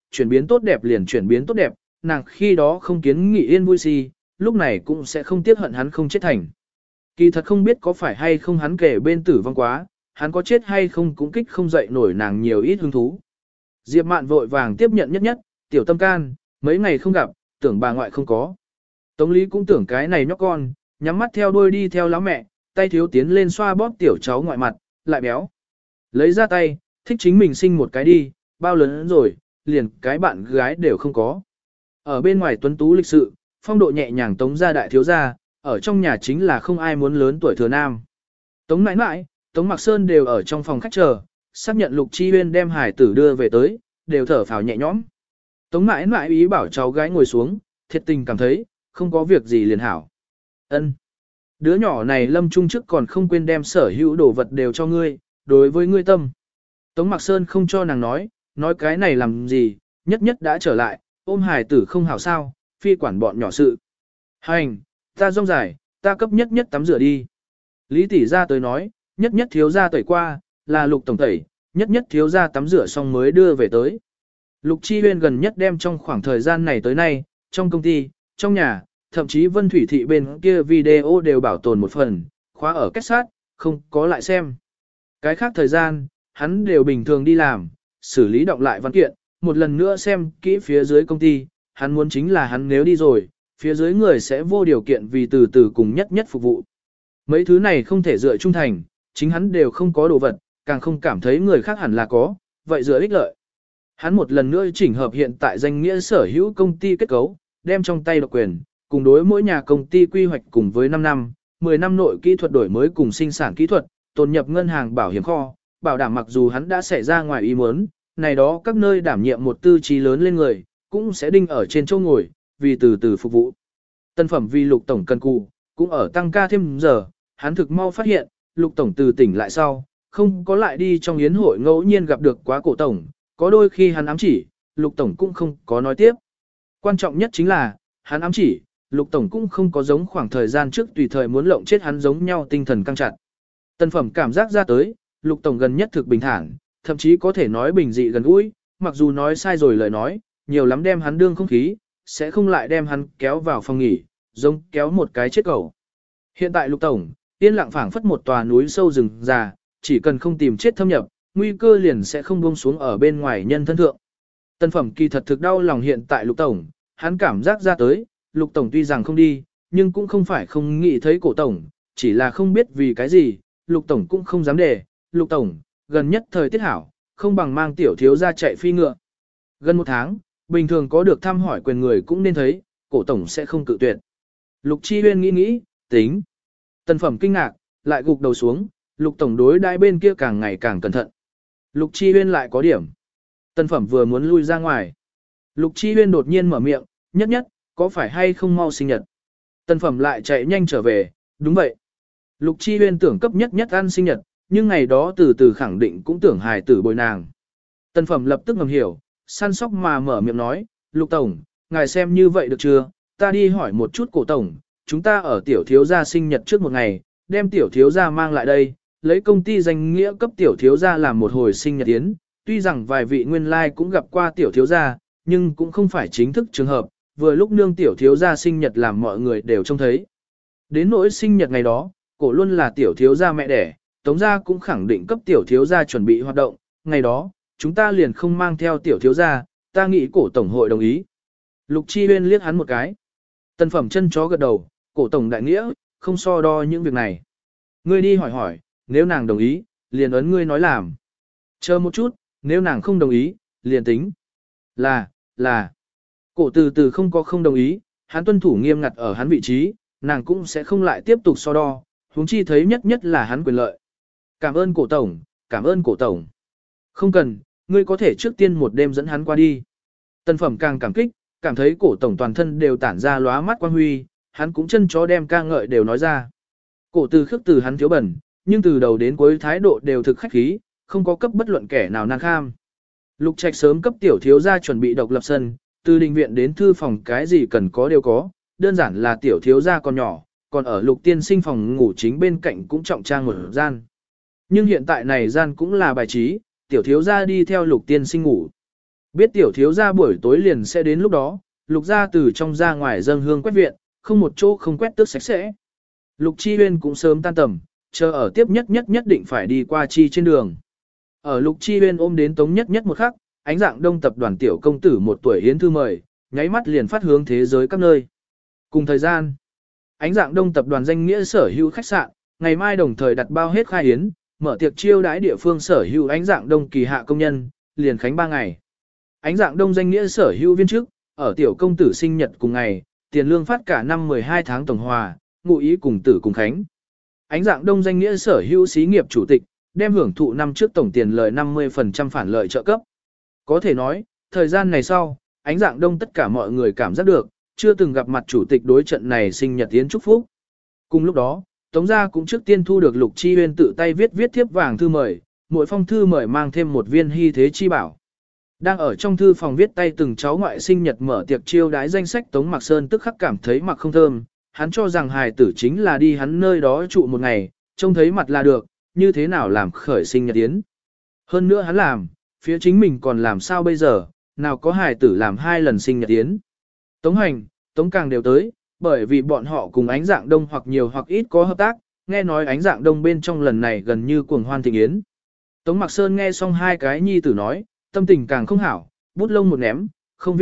đẹp liền chuyển biến tốt đẹp, nàng khi đó không kiến nghị yên vui si, lúc này cũng sẽ không tiếc hận hắn không chết thành. Kỳ thật không biết có phải hay không hắn kể bên tử vong quá, hắn có chết hay không cũng kích không dậy nổi nàng nhiều ít hứng thú. Diệp Mạn vội vàng tiếp nhận nhất, tiểu tâm can, mấy ngày không gặp, tưởng bà ngoại không có. Tống Lý cũng tưởng cái này nhóc con, nhắm mắt theo đuôi đi theo láo mẹ, tay thiếu tiến lên xoa bóp tiểu cháu ngoại mặt, lại béo. Lấy ra tay, thích chính mình sinh một cái đi, bao lớn rồi, liền cái bạn gái đều không có. Ở bên ngoài tuấn tú lịch sự, phong độ nhẹ nhàng Tống gia đại thiếu gia, ở trong nhà chính là không ai muốn lớn tuổi thừa nam. Tống nãi nãi, Tống Mạc Sơn đều ở trong phòng khách chờ, xác nhận Lục Chi Huyên đem hải tử đưa về tới, đều thở phào nhẹ nhõm. Tống nãi nãi ý bảo cháu gái ngồi xuống, thiệt tình cảm thấy, không có việc gì liền hảo. Ân, đứa nhỏ này lâm trung trước còn không quên đem sở hữu đồ vật đều cho ngươi, đối với ngươi tâm. Tống Mạc Sơn không cho nàng nói cái này làm gì, nhất đã trở lại, ôm hải tử không hảo sao, phi quản bọn nhỏ sự. Hành, ta rong dài, ta cấp nhất tắm rửa đi. Lý tỷ ra tới nói, nhất thiếu ra tẩy qua, là Lục Tổng tẩy, nhất thiếu ra tắm rửa xong mới đưa về tới. Lục Chi Huyên gần nhất đem trong khoảng thời gian này tới nay, trong công ty, trong nhà, thậm chí Vân Thủy Thị bên kia video đều bảo tồn một phần, khóa ở kết sát, không có lại xem. Cái khác thời gian, hắn đều bình thường đi làm, xử lý đọc lại văn kiện, một lần nữa xem kỹ phía dưới công ty, hắn muốn chính là hắn nếu đi rồi, phía dưới người sẽ vô điều kiện vì từ từ cùng nhất nhất phục vụ. Mấy thứ này không thể dựa trung thành, chính hắn đều không có đồ vật, càng không cảm thấy người khác hẳn là có, vậy dựa ích lợi. Hắn một lần nữa chỉnh hợp hiện tại danh nghĩa sở hữu công ty kết cấu, đem trong tay độc quyền, cùng đối mỗi nhà công ty quy hoạch cùng với 5 năm, 10 năm nội kỹ thuật đổi mới cùng sinh sản kỹ thuật, tồn nhập ngân hàng bảo hiểm kho, bảo đảm mặc dù hắn đã xảy ra ngoài ý muốn, này đó các nơi đảm nhiệm một tư trí lớn lên người, cũng sẽ đinh ở trên chỗ ngồi, vì từ từ phục vụ. Tân phẩm vì Lục tổng cần cù, cũng ở tăng ca thêm giờ, hắn thực mau phát hiện, Lục tổng từ tỉnh lại sau, không có lại đi trong yến hội ngẫu nhiên gặp được quá cổ tổng, có đôi khi hắn ám chỉ, Lục tổng cũng không có nói tiếp. Quan trọng nhất chính là, hắn ám chỉ, Lục tổng cũng không có giống khoảng thời gian trước tùy thời muốn lộng chết hắn giống nhau tinh thần căng chặt. Tân phẩm cảm giác ra tới, Lục tổng gần nhất thực bình thản, thậm chí có thể nói bình dị gần gũi, mặc dù nói sai rồi lời nói, nhiều lắm đem hắn đương không khí, sẽ không lại đem hắn kéo vào phòng nghỉ, giống kéo một cái chết cẩu. Hiện tại Lục tổng, yên lặng phảng phất một tòa núi sâu rừng già, chỉ cần không tìm chết thâm nhập, nguy cơ liền sẽ không buông xuống ở bên ngoài nhân thân thượng. Tân phẩm kỳ thật thực đau lòng hiện tại Lục tổng, hắn cảm giác ra tới, Lục tổng tuy rằng không đi, nhưng cũng không phải không nghĩ thấy cổ tổng, chỉ là không biết vì cái gì, Lục tổng cũng không dám để, Lục tổng, gần nhất thời tiết hảo, không bằng mang tiểu thiếu ra chạy phi ngựa. Gần một tháng, bình thường có được thăm hỏi quyền người cũng nên thấy, cổ tổng sẽ không cự tuyệt. Lục Chi Huyên nghĩ, tính. Tân phẩm kinh ngạc, lại gục đầu xuống, Lục tổng đối đãi bên kia càng ngày càng cẩn thận. Lục Chi Huyên lại có điểm. Tân phẩm vừa muốn lui ra ngoài. Lục Chi Huyên đột nhiên mở miệng, nhất nhất, có phải hay không mau sinh nhật? Tân phẩm lại chạy nhanh trở về, đúng vậy. Lục Chi Huyên tưởng cấp nhất nhất ăn sinh nhật, nhưng ngày đó từ từ khẳng định cũng tưởng hài tử bồi nàng. Tân phẩm lập tức ngầm hiểu, săn sóc mà mở miệng nói, Lục tổng, ngài xem như vậy được chưa? Ta đi hỏi một chút cổ tổng, chúng ta ở tiểu thiếu gia sinh nhật trước một ngày, đem tiểu thiếu gia mang lại đây, lấy công ty danh nghĩa cấp tiểu thiếu gia làm một hồi sinh nhật yến. Tuy rằng vài vị nguyên lai like cũng gặp qua tiểu thiếu gia, nhưng cũng không phải chính thức trường hợp, vừa lúc nương tiểu thiếu gia sinh nhật làm mọi người đều trông thấy. Đến nỗi sinh nhật ngày đó, cổ luôn là tiểu thiếu gia mẹ đẻ, Tống gia cũng khẳng định cấp tiểu thiếu gia chuẩn bị hoạt động, ngày đó, chúng ta liền không mang theo tiểu thiếu gia, ta nghĩ cổ tổng hội đồng ý. Lục Chi Huyên liếc hắn một cái. Tân phẩm chân chó gật đầu, cổ tổng đại nghĩa, không so đo những việc này. Ngươi đi hỏi hỏi, nếu nàng đồng ý, liền ấn ngươi nói làm. Chờ một chút, nếu nàng không đồng ý, liền tính. Là. Cổ từ từ không đồng ý, hắn tuân thủ nghiêm ngặt ở hắn vị trí, nàng cũng sẽ không lại tiếp tục so đo, huống chi thấy nhất nhất là hắn quyền lợi. Cảm ơn cổ tổng, cảm ơn cổ tổng. Không cần, ngươi có thể trước tiên một đêm dẫn hắn qua đi. Tân phẩm càng cảm kích, cảm thấy cổ tổng toàn thân đều tản ra lóa mắt quang huy, hắn cũng chân chó đem ca ngợi đều nói ra. Cổ từ khước từ hắn thiếu bẩn, nhưng từ đầu đến cuối thái độ đều thực khách khí, không có cấp bất luận kẻ nào nan kham. Lục Trạch sớm cấp tiểu thiếu gia chuẩn bị độc lập sân, từ đình viện đến thư phòng cái gì cần có đều có, đơn giản là tiểu thiếu gia còn nhỏ, còn ở Lục tiên sinh phòng ngủ chính bên cạnh cũng trọng trang một gian. Nhưng hiện tại này gian cũng là bài trí, tiểu thiếu gia đi theo Lục tiên sinh ngủ. Biết tiểu thiếu gia buổi tối liền sẽ đến lúc đó, Lục gia từ trong ra ngoài dâng hương quét viện, không một chỗ không quét tước sạch sẽ. Lục Chi Huyên cũng sớm tan tầm, chờ ở tiếp nhất định phải đi qua chi trên đường. Ở Lục Chi Huyên ôm đến Tống nhất một khắc, ánh dạng đông tập đoàn tiểu công tử 1 tuổi hiến thư mời, nháy mắt liền phát hướng thế giới các nơi. Cùng thời gian, ánh dạng đông tập đoàn danh nghĩa sở hữu khách sạn, ngày mai đồng thời đặt bao hết khai yến, mở tiệc chiêu đãi địa phương sở hữu ánh dạng đông kỳ hạ công nhân, liền khánh 3 ngày. Ánh dạng đông danh nghĩa sở hữu viên chức, ở tiểu công tử sinh nhật cùng ngày, tiền lương phát cả năm 12 tháng tổng hòa, ngụ ý cùng tử cùng khánh. Ánh dạng đông danh nghĩa sở hữu xí nghiệp chủ tịch, đem hưởng thụ năm trước tổng tiền lợi 50% phản lợi trợ cấp. Có thể nói, thời gian này sau, ánh dạng đông tất cả mọi người cảm giác được, chưa từng gặp mặt chủ tịch đối trận này sinh nhật yến chúc phúc. Cùng lúc đó, Tống gia cũng trước tiên thu được Lục Chi Huyên tự tay viết thiếp vàng thư mời, mỗi phong thư mời mang thêm một viên hy thế chi bảo. Đang ở trong thư phòng viết tay từng cháu ngoại sinh nhật mở tiệc chiêu đái danh sách Tống Mạc Sơn tức khắc cảm thấy mặc không thơm, hắn cho rằng hài tử chính là đi hắn nơi đó trụ một ngày, trông thấy mặt là được, như thế nào làm khởi sinh nhật yến. Hơn nữa hắn làm, phía chính mình còn làm sao bây giờ, nào có hài tử làm 2 lần sinh nhật yến. Tống Hành, Tống Càng đều tới, bởi vì bọn họ cùng ánh dạng đông hoặc nhiều hoặc ít có hợp tác, nghe nói ánh dạng đông bên trong lần này gần như cuồng hoan thịnh yến. Tống Mạc Sơn nghe xong 2 cái nhi tử nói, tâm tình càng không hảo, bút lông một ném, không viết,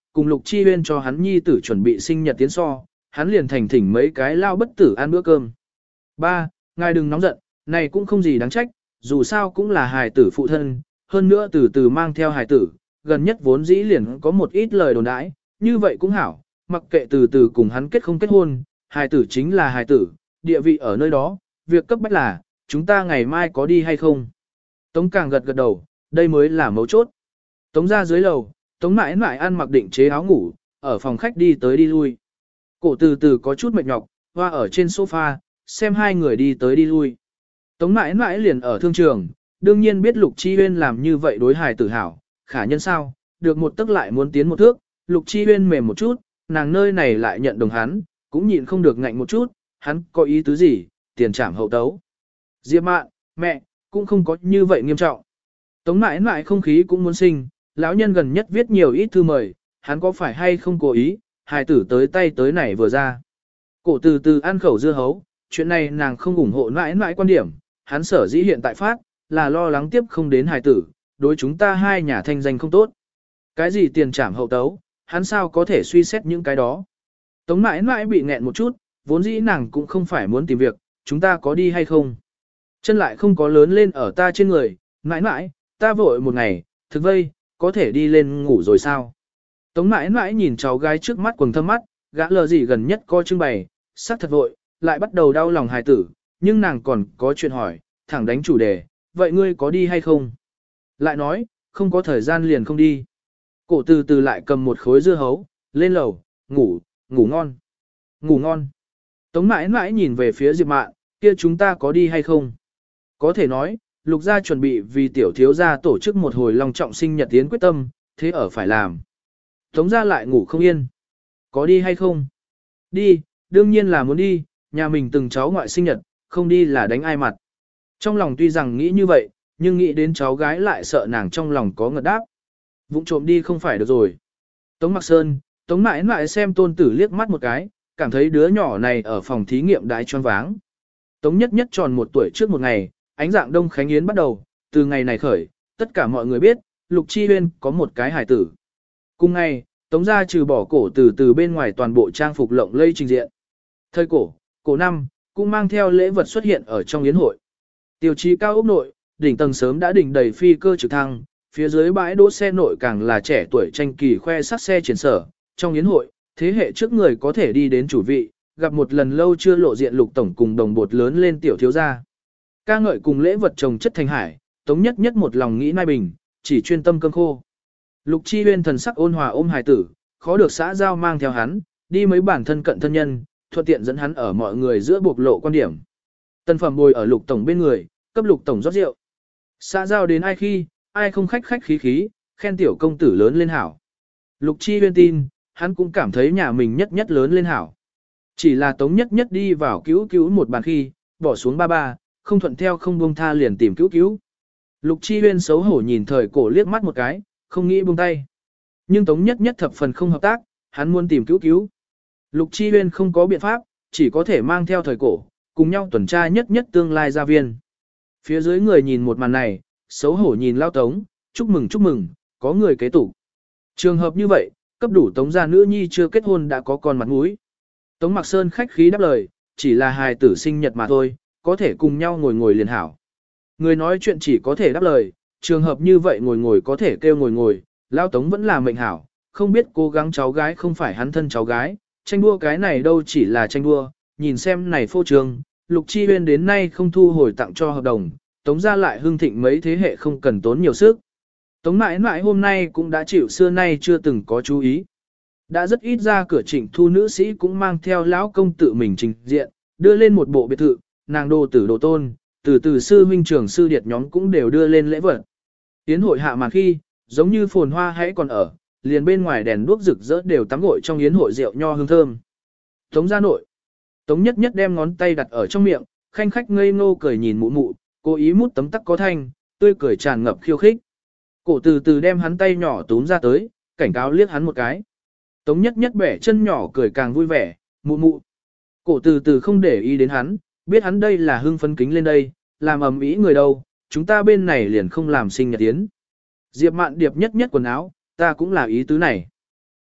cùng Lục Chi Huyên cho hắn nhi tử chuẩn bị sinh nhật tiến so, hắn liền thành thỉnh mấy cái lao bất tử ăn bữa cơm. Ba, ngài đừng nóng giận, này cũng không gì đáng trách, dù sao cũng là hài tử phụ thân, hơn nữa từ từ mang theo hài tử, gần nhất vốn dĩ liền có một ít lời đồn đãi, như vậy cũng hảo, mặc kệ từ từ cùng hắn kết không kết hôn, hài tử chính là hài tử, địa vị ở nơi đó, việc cấp bách là, chúng ta ngày mai có đi hay không? Tống Càng gật gật đầu, đây mới là mấu chốt. Tống ra dưới lầu, Tống mãi mãi ăn mặc định chế áo ngủ, ở phòng khách đi tới đi lui. Cổ từ từ có chút mệt nhọc, hoa ở trên sofa, xem hai người đi tới đi lui. Tống mãi mãi liền ở thương trường, đương nhiên biết Lục Chi Huyên làm như vậy đối hài tử hảo, khả nhân sao, được một tức lại muốn tiến một thước, Lục Chi Huyên mềm một chút, nàng nơi này lại nhận đồng hắn, cũng nhịn không được ngạnh một chút, hắn có ý tứ gì, tiền trảm hậu tấu. Diệp Mạn, mẹ, cũng không có như vậy nghiêm trọng. Tống mãi mãi không khí cũng muốn sinh, lão nhân gần nhất viết nhiều ít thư mời, hắn có phải hay không cố ý, hài tử tới tay tới này vừa ra. Cổ từ từ ăn khẩu dưa hấu, chuyện này nàng không ủng hộ mãi mãi quan điểm, hắn sở dĩ hiện tại phát, là lo lắng tiếp không đến hài tử, đối chúng ta hai nhà thanh danh không tốt. Cái gì tiền trảm hậu tấu, hắn sao có thể suy xét những cái đó. Tống mãi mãi bị nghẹn một chút, vốn dĩ nàng cũng không phải muốn tìm việc, chúng ta có đi hay không. Chân lại không có lớn lên ở ta trên người, mãi mãi, ta vội một ngày, thực vây, có thể đi lên ngủ rồi sao. Tống mãi mãi nhìn cháu gái trước mắt quầng thâm mắt, gã lờ gì gần nhất coi trưng bày, sắc thật vội, lại bắt đầu đau lòng hài tử, nhưng nàng còn có chuyện hỏi, thẳng đánh chủ đề, vậy ngươi có đi hay không? Lại nói, không có thời gian liền không đi. Cổ từ từ lại cầm một khối dưa hấu, lên lầu, ngủ ngon. Ngủ ngon. Tống mãi mãi nhìn về phía Diệp Mạn, kia chúng ta có đi hay không? Có thể nói, Lục gia chuẩn bị vì tiểu thiếu gia tổ chức một hồi long trọng sinh nhật tiến quyết tâm, thế ở phải làm. Tống gia lại ngủ không yên. Có đi hay không? Đi, đương nhiên là muốn đi, nhà mình từng cháu ngoại sinh nhật, không đi là đánh ai mặt. Trong lòng tuy rằng nghĩ như vậy, nhưng nghĩ đến cháu gái lại sợ nàng trong lòng có ngợt đáp. Vụng trộm đi không phải được rồi. Tống Mặc Sơn, Tống mãi mãi xem tôn tử liếc mắt một cái, cảm thấy đứa nhỏ này ở phòng thí nghiệm đái choáng váng. Tống nhất nhất tròn 1 tuổi trước một ngày, ánh dạng đông khánh yến bắt đầu, từ ngày này khởi, tất cả mọi người biết, Lục Chi Huyên có một cái hài tử. Cùng ngày, Tống gia trừ bỏ cổ từ bên ngoài toàn bộ trang phục lộng lây trình diện. Thời cổ năm, cũng mang theo lễ vật xuất hiện ở trong yến hội. Tiêu chí cao ốc nội, đỉnh tầng sớm đã đỉnh đầy phi cơ trực thăng, phía dưới bãi đỗ xe nội càng là trẻ tuổi tranh kỳ khoe sắc xe triển sở. Trong yến hội, thế hệ trước người có thể đi đến chủ vị, gặp một lần lâu chưa lộ diện Lục tổng cùng đồng bột lớn lên tiểu thiếu gia. Ca ngợi cùng lễ vật trồng chất thành hải, Tống nhất nhất một lòng nghĩ nai bình, chỉ chuyên tâm cơm khô. Lục Chi Huyên thần sắc ôn hòa ôm hài tử, khó được xã giao mang theo hắn, đi mấy bản thân cận thân nhân, thuận tiện dẫn hắn ở mọi người giữa bộc lộ quan điểm. Tân phẩm bồi ở Lục tổng bên người, cấp Lục tổng rót rượu. Xã giao đến ai khi, ai không khách khách khí khí, khen tiểu công tử lớn lên hảo. Lục Chi Huyên tin, hắn cũng cảm thấy nhà mình nhất nhất lớn lên hảo. Chỉ là Tống nhất nhất đi vào cứu một bàn khi, bỏ xuống ba, không thuận theo không buông tha liền tìm cứu. Lục Chi Huyên xấu hổ nhìn thời cổ liếc mắt một cái, không nghĩ buông tay. Nhưng Tống nhất nhất thập phần không hợp tác, hắn muốn tìm cứu. Lục Chi Huyên không có biện pháp, chỉ có thể mang theo thời cổ, cùng nhau tuần tra nhất nhất tương lai gia viên. Phía dưới người nhìn một màn này, xấu hổ nhìn lao Tống, chúc mừng, có người kế tục. Trường hợp như vậy, cấp đủ Tống gia nữ nhi chưa kết hôn đã có con mặt mũi. Tống Mặc Sơn khách khí đáp lời, chỉ là hài tử sinh nhật mà thôi, có thể cùng nhau ngồi liền hảo. Người nói chuyện chỉ có thể đáp lời, trường hợp như vậy ngồi có thể kêu ngồi, lao Tống vẫn là mệnh hảo, không biết cố gắng cháu gái không phải hắn thân cháu gái, tranh đua cái này đâu chỉ là tranh đua, nhìn xem này phô trương, Lục Chi Huyên đến nay không thu hồi tặng cho hợp đồng, Tống gia lại hưng thịnh mấy thế hệ không cần tốn nhiều sức. Tống mãi mãi hôm nay cũng đã chịu xưa nay chưa từng có chú ý. Đã rất ít ra cửa Trịnh Thu nữ sĩ cũng mang theo lão công tự mình trình diện, đưa lên một bộ biệt thự, nàng đồ tử đồ tôn, từ sư huynh trưởng sư điệt nhóm cũng đều đưa lên lễ vật. Tiến hội hạ màn khi, giống như phồn hoa hãy còn ở, liền bên ngoài đèn đuốc rực rỡ đều tắm gội trong yến hội rượu nho hương thơm. Tống gia nội. Tống nhất nhất đem ngón tay đặt ở trong miệng, khanh khách ngây ngô cười nhìn mụ, cố ý mút tấm tắc có thanh, tươi cười tràn ngập khiêu khích. Cổ từ đem hắn tay nhỏ túm ra tới, cảnh cáo liếc hắn một cái. Tống nhất nhất bẻ chân nhỏ cười càng vui vẻ, mụ. Cổ từ không để ý đến hắn, biết hắn đây là hưng phấn kính lên đây, làm ầm ĩ người đâu, chúng ta bên này liền không làm sinh nhật tiến. Diệp Mạn điệp nhất quần áo, ta cũng là ý tứ này.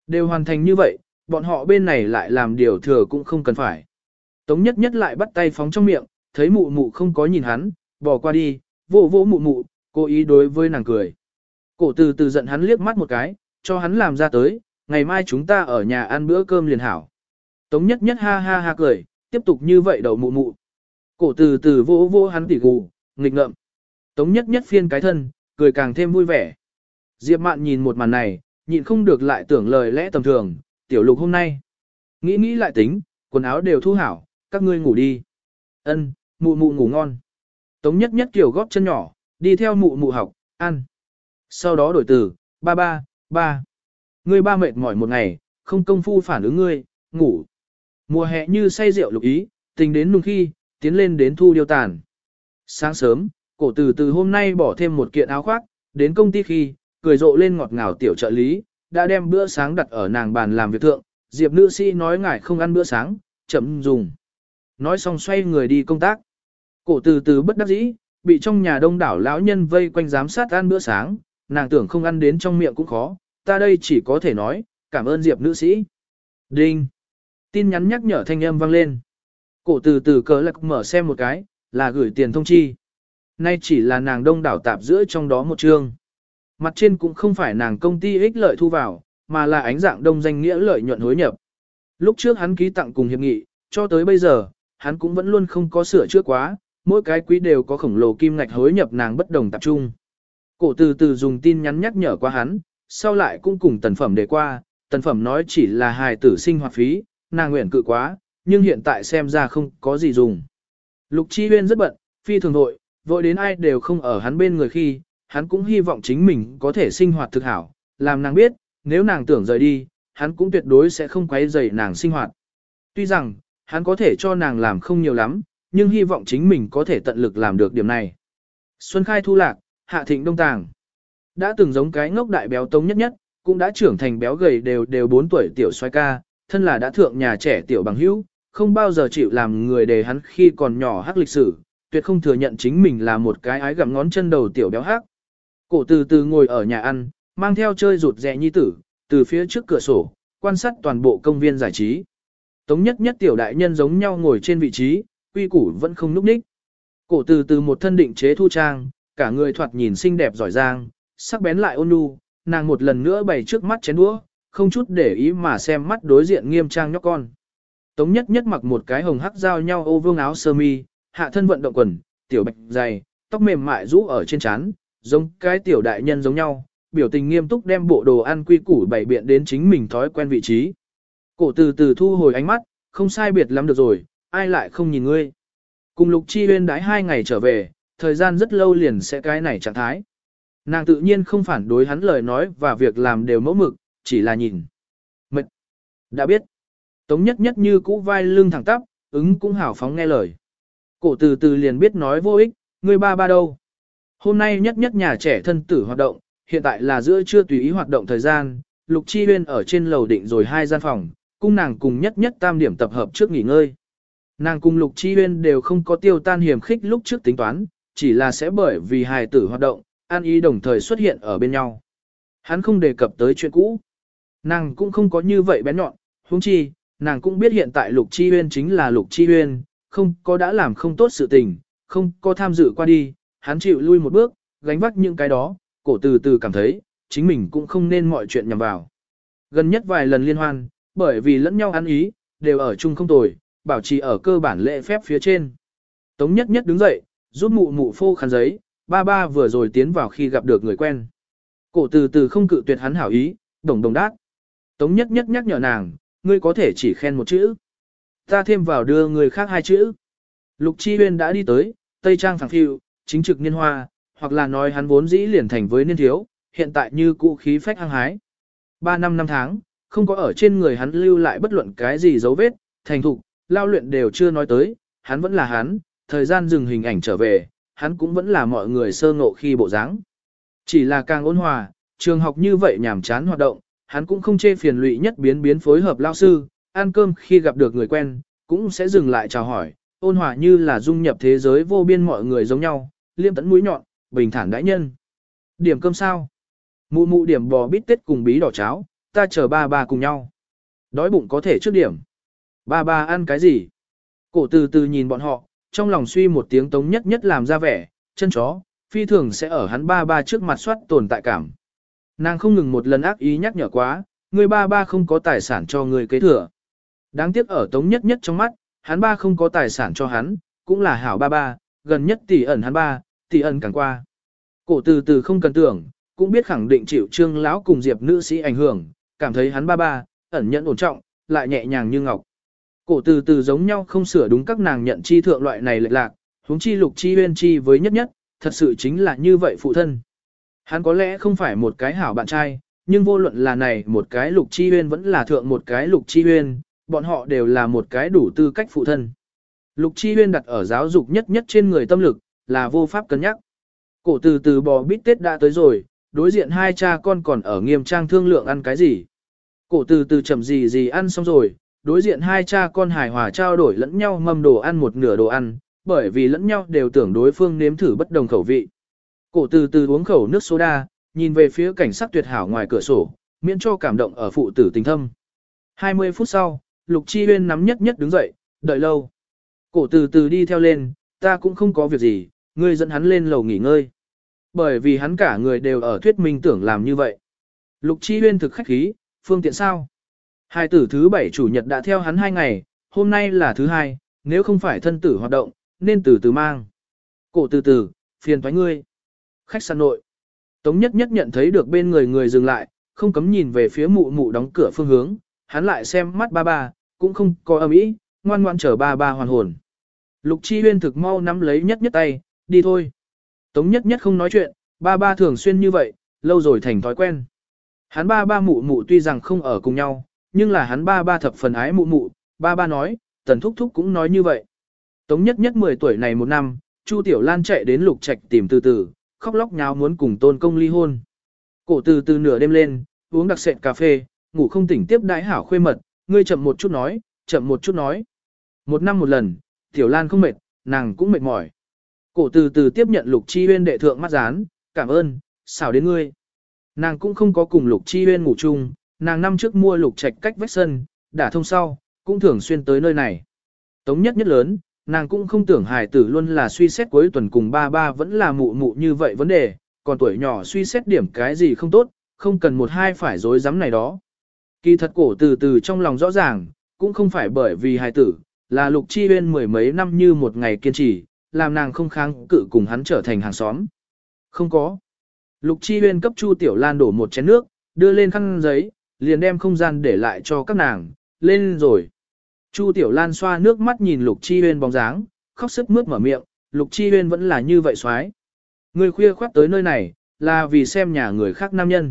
Đều hoàn thành như vậy, bọn họ bên này lại làm điều thừa cũng không cần phải. Tống nhất nhất lại bắt tay phóng trong miệng, thấy mụ mụ không có nhìn hắn, bỏ qua đi, vỗ vỗ mụ mụ, cố ý đối với nàng cười. Cổ từ từ giận hắn liếc mắt một cái, cho hắn làm ra tới, ngày mai chúng ta ở nhà ăn bữa cơm liền hảo. Tống nhất nhất ha ha ha cười, tiếp tục như vậy đầu mụ mụ. Cổ từ từ vỗ vỗ hắn tỉ gù, nghịch ngợm. Tống nhất nhất phiên cái thân, cười càng thêm vui vẻ. Diệp Mạn nhìn một màn này, nhịn không được lại tưởng lời lẽ tầm thường, tiểu lục hôm nay. Nghĩ nghĩ lại tính, quần áo đều thu hảo, các ngươi ngủ đi. Ân, mụ mụ ngủ ngon. Tống nhất nhất kiểu góp chân nhỏ, đi theo mụ mụ học, ăn. Sau đó đổi từ, ba. Ngươi ba mệt mỏi một ngày, không công phu phản ứng ngươi, ngủ. Mùa hè như say rượu lục ý, tình đến nung khi, tiến lên đến thu điêu tàn. Sáng sớm, cổ từ từ hôm nay bỏ thêm một kiện áo khoác, đến công ty khi, cười rộ lên ngọt ngào tiểu trợ lý, đã đem bữa sáng đặt ở nàng bàn làm việc thượng, Diệp nữ sĩ nói ngài không ăn bữa sáng, chậm dùng. Nói xong xoay người đi công tác. Cổ từ từ bất đắc dĩ, bị trong nhà đông đảo lão nhân vây quanh giám sát ăn bữa sáng, nàng tưởng không ăn đến trong miệng cũng khó, ta đây chỉ có thể nói, cảm ơn Diệp nữ sĩ. Đinh. Tin nhắn nhắc nhở thanh âm vang lên. Cổ từ từ cờ lạc mở xem một cái, là gửi tiền thông chi. Nay chỉ là nàng đông đảo tạp giữa trong đó một chương. Mặt trên cũng không phải nàng công ty ích lợi thu vào, mà là ánh dạng đông danh nghĩa lợi nhuận hối nhập. Lúc trước hắn ký tặng cùng hiệp nghị, cho tới bây giờ, hắn cũng vẫn luôn không có sửa chữa quá, mỗi cái quý đều có khổng lồ kim ngạch hối nhập nàng bất đồng tập trung. Cổ từ từ dùng tin nhắn nhắc nhở qua hắn, sau lại cũng cùng tần phẩm để qua, tần phẩm nói chỉ là hài tử sinh hoạt phí, nàng nguyện cự quá, nhưng hiện tại xem ra không có gì dùng. Lục Chi Huyên rất bận, phi thường vội đến ai đều không ở hắn bên người khi, hắn cũng hy vọng chính mình có thể sinh hoạt thực hảo, làm nàng biết, nếu nàng tưởng rời đi, hắn cũng tuyệt đối sẽ không quấy rầy nàng sinh hoạt. Tuy rằng, hắn có thể cho nàng làm không nhiều lắm, nhưng hy vọng chính mình có thể tận lực làm được điểm này. Xuân khai thu lạc, hạ thịnh đông tàng. Đã từng giống cái ngốc đại béo Tống nhất nhất, cũng đã trưởng thành béo gầy đều 4 tuổi tiểu soái ca, thân là đã thượng nhà trẻ tiểu bằng hữu, không bao giờ chịu làm người đề hắn khi còn nhỏ hắc lịch sử, tuyệt không thừa nhận chính mình là một cái ái gặm ngón chân đầu tiểu béo hắc. Cổ từ từ ngồi ở nhà ăn, mang theo chơi rụt rè nhi tử, từ phía trước cửa sổ, quan sát toàn bộ công viên giải trí. Tống nhất nhất tiểu đại nhân giống nhau ngồi trên vị trí, quy củ vẫn không núp ních. Cổ từ từ một thân định chế thu trang, cả người thoạt nhìn xinh đẹp giỏi giang, sắc bén lại ôn nhu, nàng một lần nữa bày trước mắt chén đũa, không chút để ý mà xem mắt đối diện nghiêm trang nhóc con. Tống nhất nhất mặc một cái hồng hắc giao nhau ô vương áo sơ mi, hạ thân vận động quần, tiểu bạch dày, tóc mềm mại rũ ở trên trán, giống cái tiểu đại nhân giống nhau, biểu tình nghiêm túc đem bộ đồ ăn quy củ bày biện đến chính mình thói quen vị trí. Cổ từ từ thu hồi ánh mắt, không sai biệt lắm được rồi, ai lại không nhìn ngươi. Cùng Lục Chi Huyên đãi 2 ngày trở về, thời gian rất lâu liền sẽ cái này trạng thái. Nàng tự nhiên không phản đối hắn lời nói và việc làm đều mẫu mực, chỉ là nhìn. Mệt. Đã biết. Tống nhất nhất như cũ vai lưng thẳng tắp, ứng cũng hào phóng nghe lời. Cổ từ từ liền biết nói vô ích, ngươi ba đâu. Hôm nay nhất nhất nhà trẻ thân tử hoạt động, hiện tại là giữa trưa tùy ý hoạt động thời gian, Lục Chi Huyên ở trên lầu định rồi 2 gian phòng, cung nàng cùng nhất nhất tam điểm tập hợp trước nghỉ ngơi. Nàng cùng Lục Chi Huyên đều không có tiêu tan hiểm khích lúc trước tính toán, chỉ là sẽ bởi vì hài tử hoạt động, an ý đồng thời xuất hiện ở bên nhau. Hắn không đề cập tới chuyện cũ. Nàng cũng không có như vậy bén nhọn, huống chi, nàng cũng biết hiện tại Lục Chi Huyên chính là Lục Chi Huyên, không có đã làm không tốt sự tình, không có tham dự qua đi, hắn chịu lui một bước, gánh vác những cái đó, cổ từ từ cảm thấy, chính mình cũng không nên mọi chuyện nhằm vào. Gần nhất vài lần liên hoan, bởi vì lẫn nhau ăn ý, đều ở chung không tồi, bảo trì ở cơ bản lễ phép phía trên. Tống nhất nhất đứng dậy, giúp mụ mụ phô khăn giấy, ba vừa rồi tiến vào khi gặp được người quen. Cổ từ từ không cự tuyệt hắn hảo ý, đồng đát. Tống nhất nhất nhắc nhở nàng, ngươi có thể chỉ khen một chữ. Ta thêm vào đưa người khác 2 chữ. Lục Chi Huyên đã đi tới, tây trang phẳng phiu, chính trực niên hoa, hoặc là nói hắn vốn dĩ liền thành với niên thiếu, hiện tại như cũ khí phách hăng hái. 3 năm tháng, không có ở trên người hắn lưu lại bất luận cái gì dấu vết, thành thục, lao luyện đều chưa nói tới, hắn vẫn là hắn, thời gian dừng hình ảnh trở về, hắn cũng vẫn là mọi người sơ ngộ khi bộ dáng. Chỉ là càng ôn hòa, trường học như vậy nhàm chán hoạt động, hắn cũng không chê phiền lụy nhất biến phối hợp lao sư, ăn cơm khi gặp được người quen, cũng sẽ dừng lại chào hỏi, ôn hòa như là dung nhập thế giới vô biên mọi người giống nhau, liêm tẫn mũi nhọn, bình thản đãi nhân. Điểm cơm sao? Mụ điểm bò bít tết cùng bí đỏ cháo, ta chờ ba ba cùng nhau. Đói bụng có thể trước điểm. Ba ba ăn cái gì? Cổ từ từ nhìn bọn họ, trong lòng suy một tiếng Tống Nhất Nhất làm ra vẻ, chân chó, phi thường sẽ ở hắn ba ba trước mặt soát tồn tại cảm. Nàng không ngừng một lần ác ý nhắc nhở quá, người ba ba không có tài sản cho người kế thừa. Đáng tiếc ở Tống Nhất Nhất trong mắt, hắn ba không có tài sản cho hắn, cũng là hảo ba ba, gần nhất tỷ ẩn hắn ba, tỷ ẩn càng qua. Cổ từ từ không cần tưởng, cũng biết khẳng định chịu Trương lão cùng Diệp nữ sĩ ảnh hưởng, cảm thấy hắn ba ba, ẩn nhẫn ổn trọng, lại nhẹ nhàng như ngọc. Cổ từ từ giống nhau không sửa đúng các nàng nhận chi thượng loại này lệch lạc, huống chi Lục Chi Huyên chi với Nhất Nhất, thật sự chính là như vậy phụ thân. Hắn có lẽ không phải một cái hảo bạn trai, nhưng vô luận là này một cái Lục Chi Huyên vẫn là thượng một cái Lục Chi Huyên, bọn họ đều là một cái đủ tư cách phụ thân. Lục Chi Huyên đặt ở giáo dục Nhất Nhất trên người tâm lực, là vô pháp cân nhắc. Cổ từ từ bò bít tết đã tới rồi, đối diện hai cha con còn ở nghiêm trang thương lượng ăn cái gì. Cổ từ từ chậm gì ăn xong rồi, đối diện hai cha con hài hòa trao đổi lẫn nhau mâm đồ ăn một nửa đồ ăn, bởi vì lẫn nhau đều tưởng đối phương nếm thử bất đồng khẩu vị. Cổ từ từ uống khẩu nước soda, nhìn về phía cảnh sắc tuyệt hảo ngoài cửa sổ, miễn cho cảm động ở phụ tử tình thâm. 20 phút sau, Lục Chi Huyên nắm Nhất Nhất đứng dậy, đợi lâu. Cổ từ từ đi theo lên, ta cũng không có việc gì, ngươi dẫn hắn lên lầu nghỉ ngơi. Bởi vì hắn cả người đều ở thuyết minh tưởng làm như vậy. Lục Chi Huyên thực khách khí, phương tiện sao? Hai tử thứ 7 chủ nhật đã theo hắn 2 ngày, hôm nay là thứ 2, nếu không phải thân tử hoạt động, nên từ từ mang. Cổ từ từ, phiền toái ngươi. Khách sạn nội. Tống Nhất Nhất nhận thấy được bên người dừng lại, không cấm nhìn về phía mụ mụ đóng cửa phương hướng, hắn lại xem mắt ba ba, cũng không có ầm ĩ, ngoan ngoãn chờ ba ba hoàn hồn. Lục Chi Huyên thực mau nắm lấy Nhất Nhất tay, đi thôi. Tống Nhất Nhất không nói chuyện, ba ba thường xuyên như vậy, lâu rồi thành thói quen. Hắn ba ba mụ mụ tuy rằng không ở cùng nhau, nhưng là hắn ba ba thập phần ái mụ mụ, ba ba nói, Tần Thúc Thúc cũng nói như vậy. Tống Nhất Nhất 10 tuổi này một năm, Chu Tiểu Lan chạy đến Lục Trạch tìm từ từ, khóc lóc nháo muốn cùng Tôn Công ly hôn. Cổ từ từ nửa đêm lên, uống đặc sệt cà phê, ngủ không tỉnh tiếp đãi hảo khuê mật, ngươi chậm một chút nói, chậm một chút nói. Một năm một lần, Tiểu Lan không mệt, nàng cũng mệt mỏi. Cổ từ từ tiếp nhận Lục Chi Huyên đệ thượng mắt dán, cảm ơn, xảo đến ngươi. Nàng cũng không có cùng Lục Chi Huyên ngủ chung, nàng năm trước mua Lục Trạch cách vách sân, đã thông sau, cũng thường xuyên tới nơi này. Tống Nhất Nhất lớn, nàng cũng không tưởng hài tử luôn là suy xét cuối tuần cùng ba ba vẫn là mụ mụ như vậy vấn đề, còn tuổi nhỏ suy xét điểm cái gì không tốt, không cần một hai phải dối rắm này đó. Kỳ thật cổ từ từ trong lòng rõ ràng, cũng không phải bởi vì hài tử, là Lục Chi Huyên 10 mấy năm như một ngày kiên trì, làm nàng không kháng cự cùng hắn trở thành hàng xóm. Không có. Lục Chi Huyên cấp Chu Tiểu Lan đổ một chén nước, đưa lên khăn giấy, liền đem không gian để lại cho các nàng, lên rồi. Chu Tiểu Lan xoa nước mắt nhìn Lục Chi Huyên bóng dáng, khóc sướt mướt mở miệng, Lục Chi Huyên vẫn là như vậy xoái. Người khuya khoát tới nơi này, là vì xem nhà người khác nam nhân.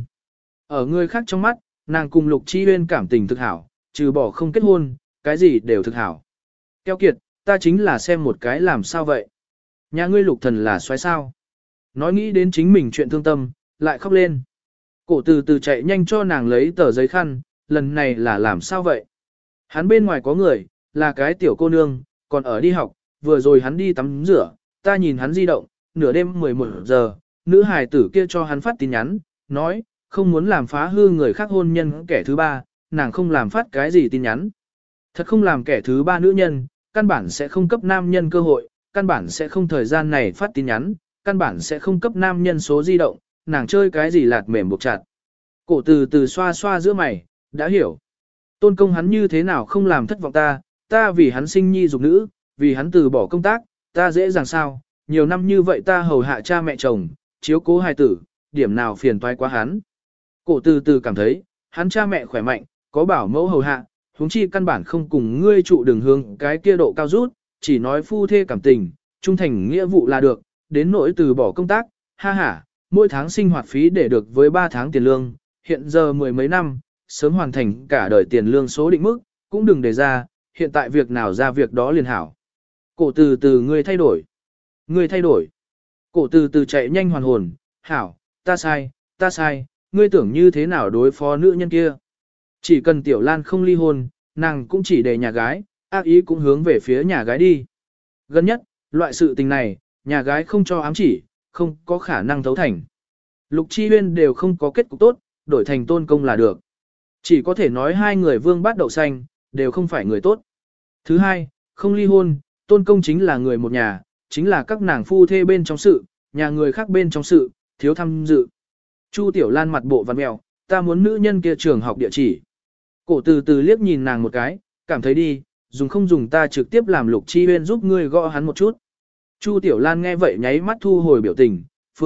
Ở người khác trong mắt, nàng cùng Lục Chi Huyên cảm tình thực hảo, trừ bỏ không kết hôn, cái gì đều thực hảo. Keo kiệt, ta chính là xem một cái làm sao vậy. Nhà ngươi Lục thần là xoái sao. Nói nghĩ đến chính mình chuyện thương tâm, lại khóc lên. Cổ từ từ chạy nhanh cho nàng lấy tờ giấy khăn, lần này là làm sao vậy? Hắn bên ngoài có người, là cái tiểu cô nương, còn ở đi học, vừa rồi hắn đi tắm rửa, ta nhìn hắn di động, nửa đêm 11 giờ, nữ hài tử kia cho hắn phát tin nhắn, nói, không muốn làm phá hư người khác hôn nhân kẻ thứ ba, nàng không làm phát cái gì tin nhắn. Thật không làm kẻ thứ ba nữ nhân, căn bản sẽ không cấp nam nhân cơ hội, căn bản sẽ không thời gian này phát tin nhắn, căn bản sẽ không cấp nam nhân số di động, nàng chơi cái gì lạt mềm buộc chặt. Cổ từ từ xoa xoa giữa mày, đã hiểu. Tôn Công hắn như thế nào không làm thất vọng ta, ta vì hắn sinh nhi dục nữ, vì hắn từ bỏ công tác, ta dễ dàng sao, nhiều năm như vậy ta hầu hạ cha mẹ chồng, chiếu cố hài tử, điểm nào phiền toái quá hắn. Cổ từ từ cảm thấy, hắn cha mẹ khỏe mạnh, có bảo mẫu hầu hạ, huống chi căn bản không cùng ngươi trụ đường hướng cái kia độ cao rút, chỉ nói phu thê cảm tình, trung thành nghĩa vụ là được, đến nỗi từ bỏ công tác, ha ha, mỗi tháng sinh hoạt phí để được với 3 tháng tiền lương, hiện giờ 10 mấy năm, sớm hoàn thành cả đời tiền lương số định mức, cũng đừng để ra, hiện tại việc nào ra việc đó liền hảo. Cổ từ từ ngươi thay đổi. Ngươi thay đổi. Cổ từ từ chạy nhanh hoàn hồn, hảo, ta sai, ngươi tưởng như thế nào đối phó nữ nhân kia. Chỉ cần Tiểu Lan không ly hôn, nàng cũng chỉ để nhà gái, ác ý cũng hướng về phía nhà gái đi. Gần nhất, loại sự tình này, nhà gái không cho ám chỉ, không có khả năng thấu thành. Lục Chi Huyên đều không có kết cục tốt, đổi thành Tôn Công là được. Chỉ có thể nói hai người vương bát đậu xanh, đều không phải người tốt. Thứ hai, không ly hôn, tôn công chính là người một nhà, chính là các nàng phu thê bên trong sự, nhà người khác bên trong sự, thiếu tham dự. Chu Tiểu Lan mặt bộ văn mèo, ta muốn nữ nhân kia trường học địa chỉ. Cổ từ từ liếc nhìn nàng một cái, cảm thấy đi, dùng không dùng ta trực tiếp làm Lục Chi Huyên giúp ngươi gõ hắn một chút. Chu Tiểu Lan nghe vậy nháy mắt thu hồi biểu tình,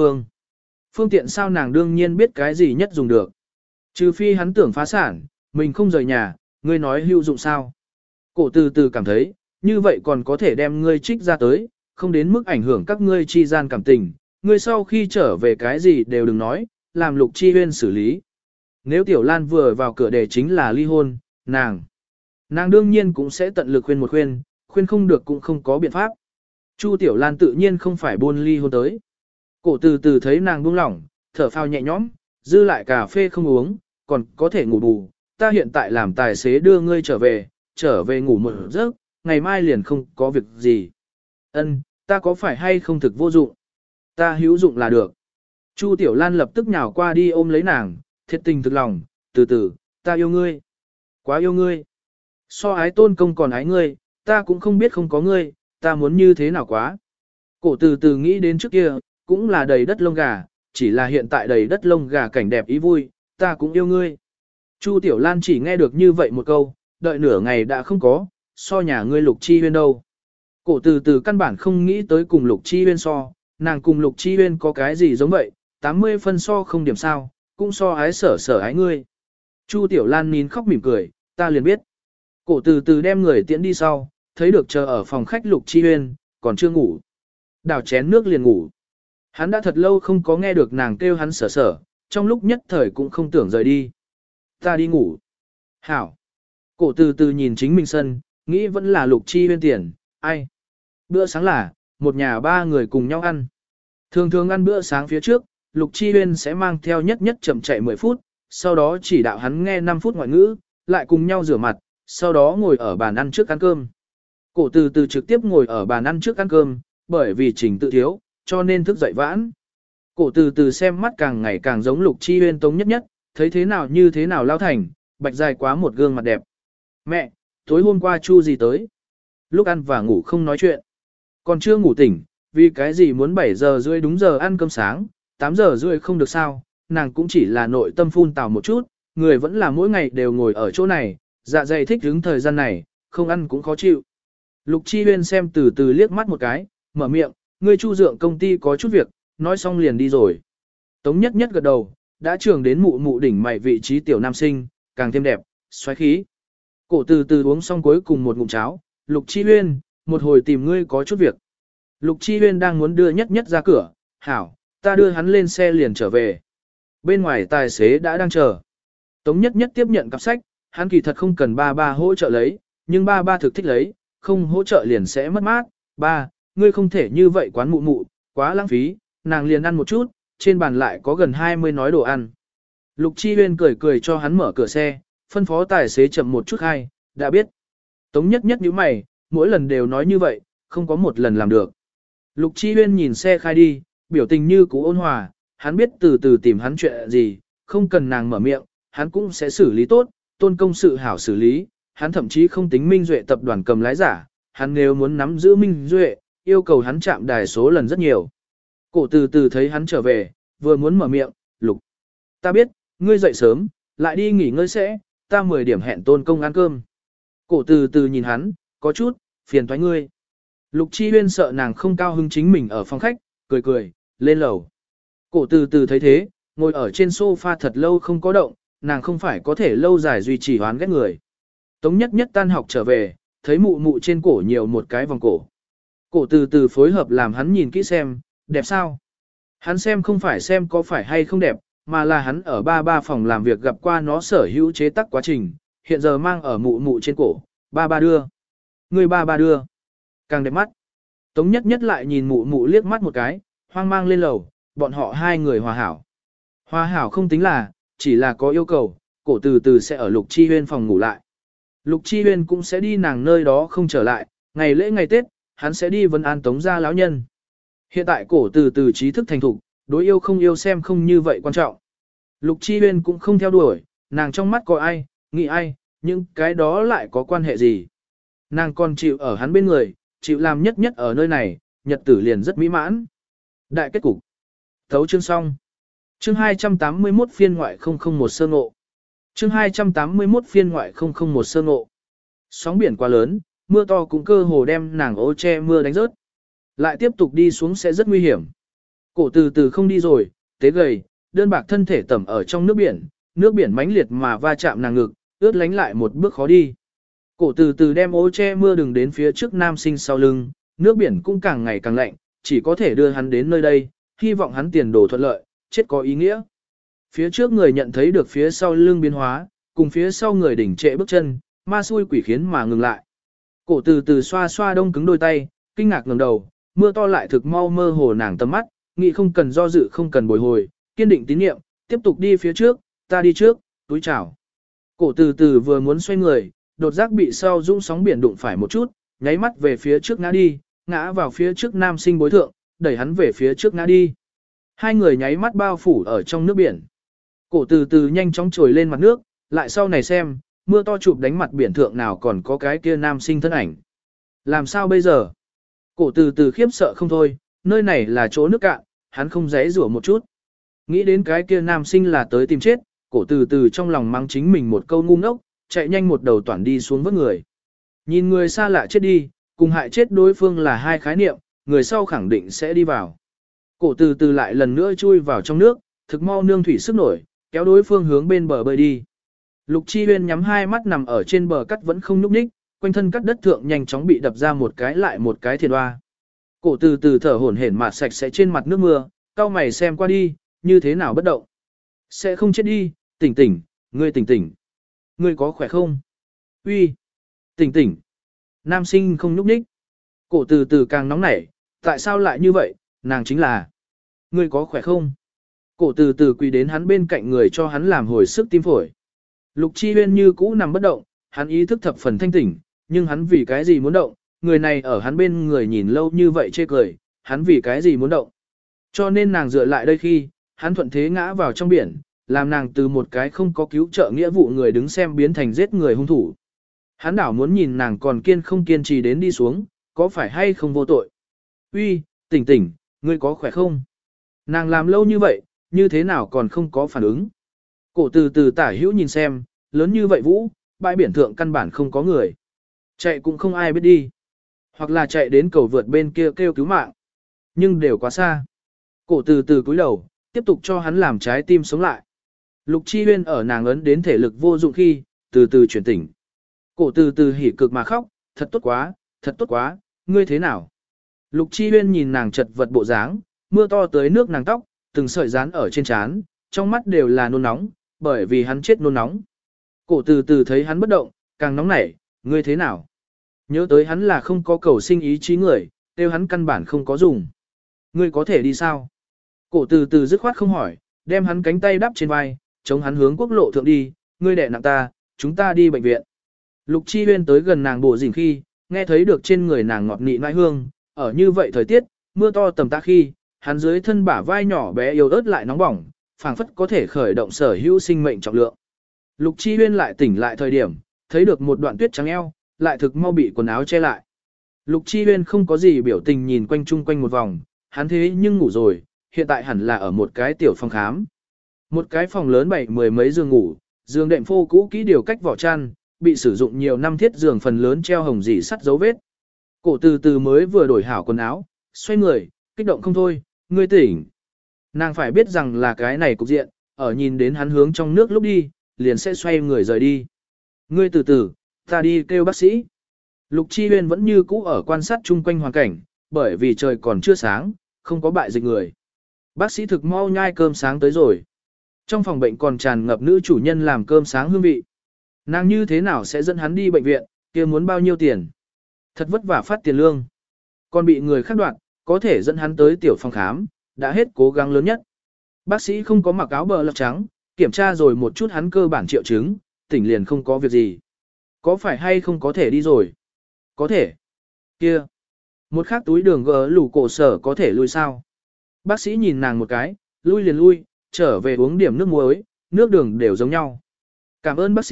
phương tiện sao nàng đương nhiên biết cái gì nhất dùng được. Trừ phi hắn tưởng phá sản, mình không rời nhà, ngươi nói hữu dụng sao. Cổ từ từ cảm thấy, như vậy còn có thể đem ngươi trích ra tới, không đến mức ảnh hưởng các ngươi chi gian cảm tình, ngươi sau khi trở về cái gì đều đừng nói, làm Lục Chi Huyên xử lý. Nếu Tiểu Lan vừa vào cửa đề chính là ly hôn, nàng đương nhiên cũng sẽ tận lực khuyên một khuyên không được cũng không có biện pháp. Chu Tiểu Lan tự nhiên không phải buôn ly hôn tới. Cổ từ từ thấy nàng buông lỏng, thở phào nhẹ nhõm, dư lại cà phê không uống, còn có thể ngủ bù, ta hiện tại làm tài xế đưa ngươi trở về ngủ một giấc, ngày mai liền không có việc gì. Ân, ta có phải hay không thực vô dụng? Ta hữu dụng là được. Chu Tiểu Lan lập tức nhào qua đi ôm lấy nàng, thiệt tình thực lòng, từ từ, ta yêu ngươi. Quá yêu ngươi. So ái tôn công còn ái ngươi, ta cũng không biết không có ngươi, ta muốn như thế nào quá. Cổ từ từ nghĩ đến trước kia, cũng là đầy đất lông gà, chỉ là hiện tại đầy đất lông gà cảnh đẹp ý vui, ta cũng yêu ngươi. Chu Tiểu Lan chỉ nghe được như vậy một câu, đợi nửa ngày đã không có, so nhà ngươi Lục Chi Huyên đâu. Cổ từ từ căn bản không nghĩ tới cùng Lục Chi Huyên so, nàng cùng Lục Chi Huyên có cái gì giống vậy, 80 phân so không điểm sao, cũng so ái sở ái ngươi. Chu Tiểu Lan nín khóc mỉm cười, ta liền biết. Cổ từ từ đem người tiễn đi sau, thấy được chờ ở phòng khách Lục Chi Huyên, còn chưa ngủ. Đảo chén nước liền ngủ. Hắn đã thật lâu không có nghe được nàng kêu hắn sở, trong lúc nhất thời cũng không tưởng rời đi. Ta đi ngủ. Hảo. Cổ từ từ nhìn chính mình sân, nghĩ vẫn là Lục Chi Huyên tiền, ai. Bữa sáng là, một nhà ba người cùng nhau ăn. Thường thường ăn bữa sáng phía trước, Lục Chi Huyên sẽ mang theo nhất chậm chạy 10 phút, sau đó chỉ đạo hắn nghe 5 phút ngoại ngữ, lại cùng nhau rửa mặt, sau đó ngồi ở bàn ăn trước ăn cơm. Cổ từ từ trực tiếp ngồi ở bàn ăn trước ăn cơm, bởi vì trình tự thiếu, cho nên thức dậy vãn. Cổ từ từ xem mắt càng ngày càng giống Lục Chi Huyên Tống nhất, thấy thế nào như thế nào lao thành, bạch dài quá một gương mặt đẹp. Mẹ, tối hôm qua Chu gì tới? Lúc ăn và ngủ không nói chuyện. Còn chưa ngủ tỉnh, vì cái gì muốn 7 giờ rưỡi đúng giờ ăn cơm sáng, 8 giờ rưỡi không được sao, nàng cũng chỉ là nội tâm phun tào một chút, người vẫn là mỗi ngày đều ngồi ở chỗ này, dạ dày thích hứng thời gian này, không ăn cũng khó chịu. Lục Chi Huyên xem từ từ liếc mắt một cái, mở miệng, ngươi Chu Dượng công ty có chút việc, nói xong liền đi rồi. Tống nhất gật đầu, đã trưởng đến mụ mụ đỉnh mày vị trí tiểu nam sinh, càng thêm đẹp, xoáy khí. Cổ từ từ uống xong cuối cùng một ngụm cháo, Lục Chi Huyên, một hồi tìm ngươi có chút việc. Lục Chi Huyên đang muốn đưa nhất ra cửa, hảo, ta đưa hắn lên xe liền trở về. Bên ngoài tài xế đã đang chờ. Tống nhất tiếp nhận cặp sách, hắn kỳ thật không cần ba hỗ trợ lấy, nhưng ba thực thích lấy, không hỗ trợ liền sẽ mất mát. Ba, ngươi không thể như vậy quán mụ mụ, quá lãng phí, nàng liền ăn một chút, trên bàn lại có gần 20 nói đồ ăn. Lục Chi Huyên cười cho hắn mở cửa xe, phân phó tài xế chậm một chút hay, đã biết. Tống nhất nhíu mày, mỗi lần đều nói như vậy, không có một lần làm được. Lục Chi Huyên nhìn xe khai đi, biểu tình như cũ ôn hòa, hắn biết từ từ tìm hắn chuyện gì, không cần nàng mở miệng, hắn cũng sẽ xử lý tốt, tôn công sự hảo xử lý, hắn thậm chí không tính Minh Duệ tập đoàn cầm lái giả, hắn nếu muốn nắm giữ Minh Duệ, yêu cầu hắn chạm đài số lần rất nhiều. Cổ từ từ thấy hắn trở về, vừa muốn mở miệng, Lục, ta biết, ngươi dậy sớm, lại đi nghỉ ngơi sẽ, ta 10 điểm hẹn tôn công ăn cơm. Cổ từ từ nhìn hắn, có chút, phiền toái ngươi. Lục Chi Huyên sợ nàng không cao hứng chính mình ở phòng khách, cười, lên lầu. Cổ từ từ thấy thế, ngồi ở trên sofa thật lâu không có động, nàng không phải có thể lâu dài duy trì hoán ghét người. Tống nhất tan học trở về, thấy mụ mụ trên cổ nhiều một cái vòng cổ. Cổ từ từ phối hợp làm hắn nhìn kỹ xem, đẹp sao? Hắn xem không phải xem có phải hay không đẹp, mà là hắn ở ba phòng làm việc gặp qua nó sở hữu chế tác quá trình, hiện giờ mang ở mụ mụ trên cổ, ba đưa. Người ba đưa. Càng đẹp mắt. Tống nhất lại nhìn mụ mụ liếc mắt một cái, hoang mang lên lầu, bọn họ hai người hòa hảo. Hòa hảo không tính là, chỉ là có yêu cầu, cổ từ từ sẽ ở Lục Chi Huyên phòng ngủ lại. Lục Chi Huyên cũng sẽ đi nàng nơi đó không trở lại, ngày lễ ngày Tết, hắn sẽ đi vấn an Tống gia lão nhân. Hiện tại cổ từ từ trí thức thành thục, đối yêu không yêu xem không như vậy quan trọng. Lục Chi Huyên cũng không theo đuổi, nàng trong mắt có ai, nghĩ ai, nhưng cái đó lại có quan hệ gì. Nàng còn chịu ở hắn bên người, chịu làm nhất nhất ở nơi này, nhật tử liền rất mỹ mãn. Đại kết cục. Thấu chương xong. Chương 281 phiên ngoại 001 sơ ngộ. Chương 281 phiên ngoại 001 sơ ngộ. Sóng biển quá lớn, mưa to cũng cơ hồ đem nàng ô che mưa đánh rớt. Lại tiếp tục đi xuống sẽ rất nguy hiểm. Cổ từ từ không đi rồi, tế gầy, đơn bạc thân thể tẩm ở trong nước biển mãnh liệt mà va chạm nàng ngực, ướt lánh lại một bước khó đi. Cổ từ từ đem ô che mưa đừng đến phía trước nam sinh sau lưng, nước biển cũng càng ngày càng lạnh, chỉ có thể đưa hắn đến nơi đây, hy vọng hắn tiền đồ thuận lợi, chết có ý nghĩa. Phía trước người nhận thấy được phía sau lưng biến hóa, cùng phía sau người đỉnh trệ bước chân, ma xui quỷ khiến mà ngừng lại. Cổ từ từ xoa xoa đông cứng đôi tay, kinh ngạc ngẩng đầu, mưa to lại thực mau mơ hồ nàng tầm mắt, nghĩ không cần do dự không cần bồi hồi, kiên định tín niệm, tiếp tục đi phía trước, ta đi trước, túi chào. Cổ từ từ vừa muốn xoay người, đột giác bị sau dũng sóng biển đụng phải một chút, nháy mắt về phía trước ngã đi, ngã vào phía trước nam sinh bối thượng, đẩy hắn về phía trước ngã đi. Hai người nháy mắt bao phủ ở trong nước biển. Cổ từ từ nhanh chóng trồi lên mặt nước, lại sau này xem, mưa to chụp đánh mặt biển thượng nào còn có cái kia nam sinh thân ảnh. Làm sao bây giờ? Cổ từ từ khiếp sợ không thôi, nơi này là chỗ nước cạn, hắn không dễ rủa một chút. Nghĩ đến cái kia nam sinh là tới tìm chết, cổ từ từ trong lòng mắng chính mình một câu ngu ngốc, chạy nhanh một đầu toàn đi xuống vớt người. Nhìn người xa lạ chết đi, cùng hại chết đối phương là hai khái niệm, người sau khẳng định sẽ đi vào. Cổ từ từ lại lần nữa chui vào trong nước, thực mau nương thủy sức nổi, kéo đối phương hướng bên bờ bơi đi. Lục Chi Huyên nhắm hai mắt nằm ở trên bờ cắt vẫn không nhúc nhích, quanh thân cắt đất thượng nhanh chóng bị đập ra một cái lại một cái thiền hoa. Cổ từ từ thở hổn hển mạt sạch sẽ trên mặt nước mưa, cau mày xem qua đi, như thế nào bất động. Sẽ không chết đi, tỉnh tỉnh, ngươi tỉnh tỉnh. Ngươi có khỏe không? Uy, tỉnh tỉnh. Nam sinh không nhúc nhích. Cổ từ từ càng nóng nảy, tại sao lại như vậy, nàng chính là. Ngươi có khỏe không? Cổ từ từ quỳ đến hắn bên cạnh người cho hắn làm hồi sức tim phổi. Lục Chi Huyên như cũ nằm bất động, hắn ý thức thập phần thanh tỉnh, nhưng hắn vì cái gì muốn động, người này ở hắn bên người nhìn lâu như vậy chê cười, hắn vì cái gì muốn động. Cho nên nàng dựa lại đây khi, hắn thuận thế ngã vào trong biển, làm nàng từ một cái không có cứu trợ nghĩa vụ người đứng xem biến thành giết người hung thủ. Hắn đảo muốn nhìn nàng còn không kiên trì đến đi xuống, có phải hay không vô tội. Uy, tỉnh tỉnh, ngươi có khỏe không? Nàng làm lâu như vậy, như thế nào còn không có phản ứng. Cổ từ từ tả hữu nhìn xem, lớn như vậy vũ, bãi biển thượng căn bản không có người. Chạy cũng không ai biết đi. Hoặc là chạy đến cầu vượt bên kia kêu cứu mạng. Nhưng đều quá xa. Cổ từ từ cúi đầu, tiếp tục cho hắn làm trái tim sống lại. Lục Chi Huyên ở nàng ấn đến thể lực vô dụng khi, từ từ chuyển tỉnh. Cổ từ từ hỉ cực mà khóc, thật tốt quá, ngươi thế nào? Lục Chi Huyên nhìn nàng chật vật bộ dáng, mưa to tới nước nàng tóc, từng sợi dán ở trên trán, trong mắt đều là nôn nóng, bởi vì hắn chết nôn nóng. Cổ từ từ thấy hắn bất động, càng nóng nảy, ngươi thế nào? Nhớ tới hắn là không có cầu sinh ý chí người, tiêu hắn căn bản không có dùng. Ngươi có thể đi sao? Cổ từ từ dứt khoát không hỏi, đem hắn cánh tay đắp trên vai, chống hắn hướng quốc lộ thượng đi, ngươi đè nặng ta, chúng ta đi bệnh viện. Lục Chi Huyên tới gần nàng bộ rình khi, nghe thấy được trên người nàng ngọt nị nãi hương, ở như vậy thời tiết, mưa to tầm tã khi, hắn dưới thân bả vai nhỏ bé yếu ớt lại nóng bỏng, phảng phất có thể khởi động sở hữu sinh mệnh trọng lượng. Lục Chi Huyên lại tỉnh lại thời điểm, thấy được một đoạn tuyết trắng eo, lại thực mau bị quần áo che lại. Lục Chi Huyên không có gì biểu tình nhìn quanh chung quanh một vòng, hắn thế nhưng ngủ rồi, hiện tại hẳn là ở một cái tiểu phòng khám. Một cái phòng lớn bày mười mấy giường ngủ, giường đệm phô cũ kỹ điều cách vỏ chăn, bị sử dụng nhiều năm thiết giường phần lớn treo hồng dỉ sắt dấu vết. Cổ từ từ mới vừa đổi hảo quần áo, xoay người, kích động không thôi, ngươi tỉnh. Nàng phải biết rằng là cái này cục diện, ở nhìn đến hắn hướng trong nước lúc đi, liền sẽ xoay người rời đi. Ngươi từ từ, ta đi kêu bác sĩ. Lục Chi Huyên vẫn như cũ ở quan sát chung quanh hoàn cảnh, bởi vì trời còn chưa sáng, không có bại dịch người. Bác sĩ thực mau nhai cơm sáng tới rồi. Trong phòng bệnh còn tràn ngập nữ chủ nhân làm cơm sáng hương vị. Nàng như thế nào sẽ dẫn hắn đi bệnh viện, kia muốn bao nhiêu tiền? Thật vất vả phát tiền lương. Còn bị người khác đoạt, có thể dẫn hắn tới tiểu phòng khám, đã hết cố gắng lớn nhất. Bác sĩ không có mặc áo bờ lọc trắng, kiểm tra rồi một chút hắn cơ bản triệu chứng, tỉnh liền không có việc gì. Có phải hay không có thể đi rồi? Có thể. Kia. Một khác túi đường gỡ lủ cổ sở có thể lui sao? Bác sĩ nhìn nàng một cái, lui liền lui, trở về uống điểm nước muối, nước đường đều giống nhau. Cảm ơn bác sĩ,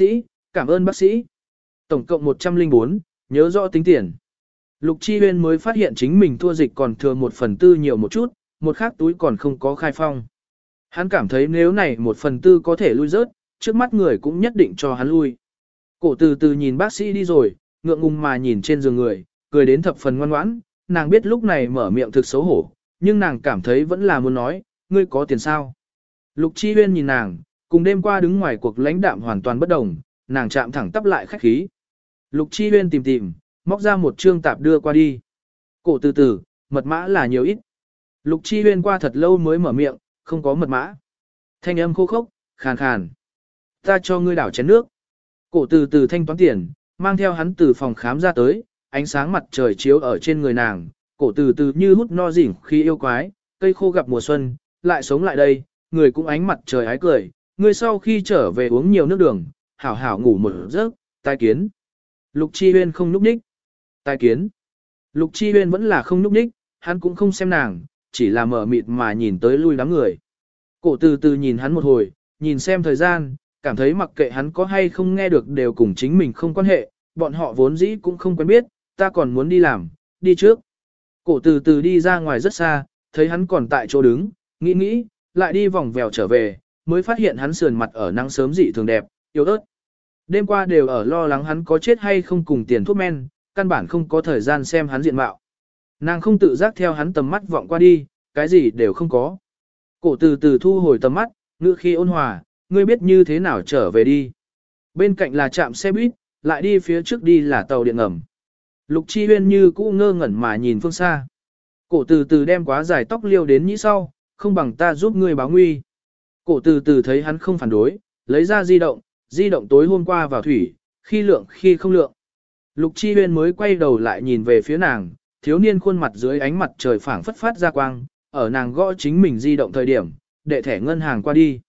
cảm ơn bác sĩ. Tổng cộng 104, nhớ rõ tính tiền. Lục Chi Huyên mới phát hiện chính mình thua dịch còn thừa 1/4 nhiều một chút, một khác túi còn không có khai phong. Hắn cảm thấy nếu này 1/4 có thể lui rớt, trước mắt người cũng nhất định cho hắn lui. Cổ từ từ nhìn bác sĩ đi rồi, ngượng ngùng mà nhìn trên giường người, cười đến thập phần ngoan ngoãn, nàng biết lúc này mở miệng thực xấu hổ, nhưng nàng cảm thấy vẫn là muốn nói, ngươi có tiền sao? Lục Chi Huyên nhìn nàng, cùng đêm qua đứng ngoài cuộc lãnh đạm hoàn toàn bất đồng, nàng chạm thẳng tắp lại khách khí. Lục Chi Huyên tìm, móc ra một trương tạp đưa qua đi. Cổ từ từ, mật mã là nhiều ít. Lục Chi Huyên qua thật lâu mới mở miệng, không có mật mã. Thanh âm khô khốc, khàn khàn. Ta cho ngươi đảo chén nước. Cổ từ từ thanh toán tiền, mang theo hắn từ phòng khám ra tới, ánh sáng mặt trời chiếu ở trên người nàng, cổ từ từ như hút no rỉnh khi yêu quái, cây khô gặp mùa xuân, lại sống lại đây, người cũng ánh mặt trời ái cười, người sau khi trở về uống nhiều nước đường, hảo hảo ngủ một giấc, tai kiến. Lục Chi Huyên không nhúc nhích. Tai kiến. Lục Chi Huyên vẫn là không nhúc nhích, hắn cũng không xem nàng, chỉ là mở mịt mà nhìn tới lui đám người. Cổ từ từ nhìn hắn một hồi, nhìn xem thời gian, cảm thấy mặc kệ hắn có hay không nghe được đều cùng chính mình không quan hệ, bọn họ vốn dĩ cũng không quen biết, ta còn muốn đi làm, đi trước. Cổ từ từ đi ra ngoài rất xa, thấy hắn còn tại chỗ đứng, nghĩ, lại đi vòng vèo trở về, mới phát hiện hắn sườn mặt ở nắng sớm dị thường đẹp, yếu ớt. Đêm qua đều ở lo lắng hắn có chết hay không cùng tiền thuốc men, căn bản không có thời gian xem hắn diện mạo. Nàng không tự giác theo hắn tầm mắt vọng qua đi, cái gì đều không có. Cổ từ từ thu hồi tầm mắt, ngữ khi ôn hòa, ngươi biết như thế nào trở về đi. Bên cạnh là trạm xe buýt, lại đi phía trước đi là tàu điện ngầm. Lục Chi Huyên như cũ ngơ ngẩn mà nhìn phương xa. Cổ từ từ đem quá dài tóc liêu đến nhĩ sau, không bằng ta giúp ngươi báo nguy. Cổ từ từ thấy hắn không phản đối, lấy ra di động tối hôm qua vào thủy, khi lượng khi không lượng. Lục Chi Huyên mới quay đầu lại nhìn về phía nàng, thiếu niên khuôn mặt dưới ánh mặt trời phảng phất phát ra quang, ở nàng gõ chính mình di động thời điểm, đệ thẻ ngân hàng qua đi.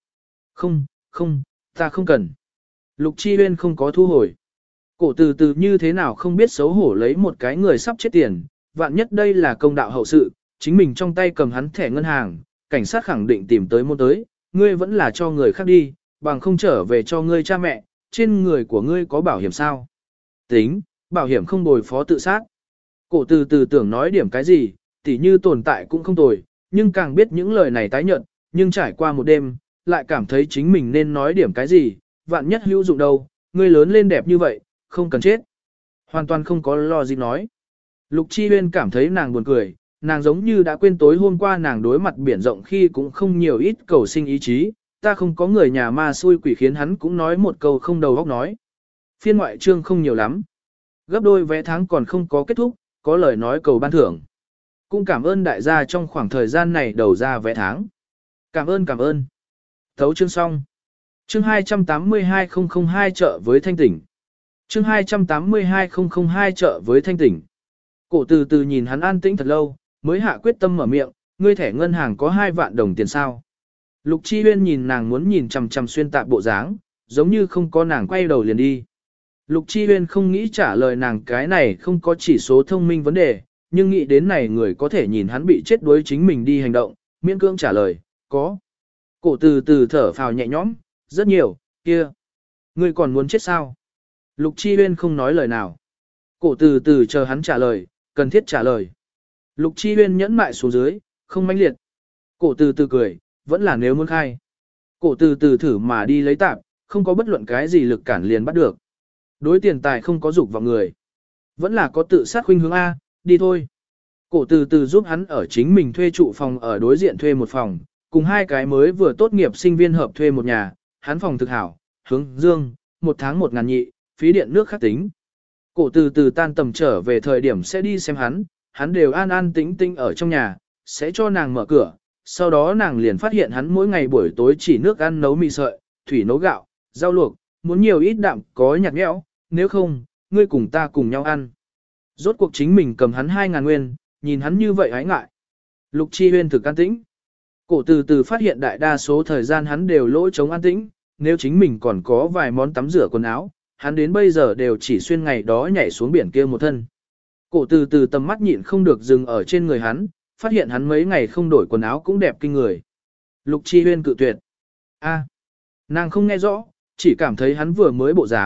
Không, ta không cần. Lục Chi Huyên không có thu hồi. Cổ từ từ như thế nào không biết xấu hổ lấy một cái người sắp chết tiền, vạn nhất đây là công đạo hậu sự, chính mình trong tay cầm hắn thẻ ngân hàng, cảnh sát khẳng định tìm tới môn tới, ngươi vẫn là cho người khác đi, bằng không trở về cho ngươi cha mẹ, trên người của ngươi có bảo hiểm sao? Tính, bảo hiểm không bồi phó tự sát. Cổ từ từ tưởng nói điểm cái gì, tỉ như tồn tại cũng không tồi, nhưng càng biết những lời này tái nhận, nhưng trải qua một đêm, lại cảm thấy chính mình nên nói điểm cái gì, vạn nhất hữu dụng đâu, ngươi lớn lên đẹp như vậy, không cần chết. Hoàn toàn không có lo gì nói. Lục Chi Huyên cảm thấy nàng buồn cười, nàng giống như đã quên tối hôm qua nàng đối mặt biển rộng khi cũng không nhiều ít cầu sinh ý chí, ta không có người nhà ma xui quỷ khiến hắn cũng nói một câu không đầu óc nói. Phiên ngoại chương không nhiều lắm. Gấp đôi vé tháng còn không có kết thúc, có lời nói cầu ban thưởng. Cũng cảm ơn đại gia trong khoảng thời gian này đầu ra vé tháng. Cảm ơn. Thấu chương xong. Chương 282-002 chợ với Thanh Tỉnh. Chương 282-002 chợ với Thanh Tỉnh. Cổ từ từ nhìn hắn an tĩnh thật lâu, mới hạ quyết tâm mở miệng, ngươi thẻ ngân hàng có 2 vạn đồng tiền sao. Lục Chi Huyên nhìn nàng muốn nhìn chằm chằm xuyên tạc bộ dáng, giống như không có nàng quay đầu liền đi. Lục Chi Huyên không nghĩ trả lời nàng cái này không có chỉ số thông minh vấn đề, nhưng nghĩ đến này người có thể nhìn hắn bị chết đuối chính mình đi hành động, miễn cưỡng trả lời, có. Cổ từ từ thở phào nhẹ nhõm, rất nhiều, kia. Ngươi còn muốn chết sao? Lục Chi Huyên không nói lời nào. Cổ từ từ chờ hắn trả lời, cần thiết trả lời. Lục Chi Huyên nhẫn mại xuống dưới, không mãnh liệt. Cổ từ từ cười, vẫn là nếu muốn khai. Cổ từ từ thử mà đi lấy tạp, không có bất luận cái gì lực cản liền bắt được. Đối tiền tài không có dục vào người. Vẫn là có tự sát khuynh hướng A, đi thôi. Cổ từ từ giúp hắn ở chính mình thuê trụ phòng ở đối diện thuê một phòng, cùng 2 cái mới vừa tốt nghiệp sinh viên hợp thuê một nhà, hắn phòng thực hảo, hướng dương, 1 tháng 1.000 nhị, phí điện nước khác tính. Cổ từ từ tan tầm trở về thời điểm sẽ đi xem hắn đều an an tĩnh tĩnh ở trong nhà, sẽ cho nàng mở cửa, sau đó nàng liền phát hiện hắn mỗi ngày buổi tối chỉ nước ăn nấu mì sợi, thủy nấu gạo, rau luộc, muốn nhiều ít đạm có nhạt nhẽo, nếu không, ngươi cùng ta cùng nhau ăn. Rốt cuộc chính mình cầm hắn 2.000 nguyên, nhìn hắn như vậy hái ngại. Lục Chi Huyên thực an tĩnh. Cổ từ từ phát hiện đại đa số thời gian hắn đều lỗ chống an tĩnh, nếu chính mình còn có vài món tắm rửa quần áo, hắn đến bây giờ đều chỉ xuyên ngày đó nhảy xuống biển kia một thân. Cổ từ từ tầm mắt nhịn không được dừng ở trên người hắn, phát hiện hắn mấy ngày không đổi quần áo cũng đẹp kinh người. Lục Chi Huyên cự tuyệt. A, nàng không nghe rõ, chỉ cảm thấy hắn vừa mới bộ dáng,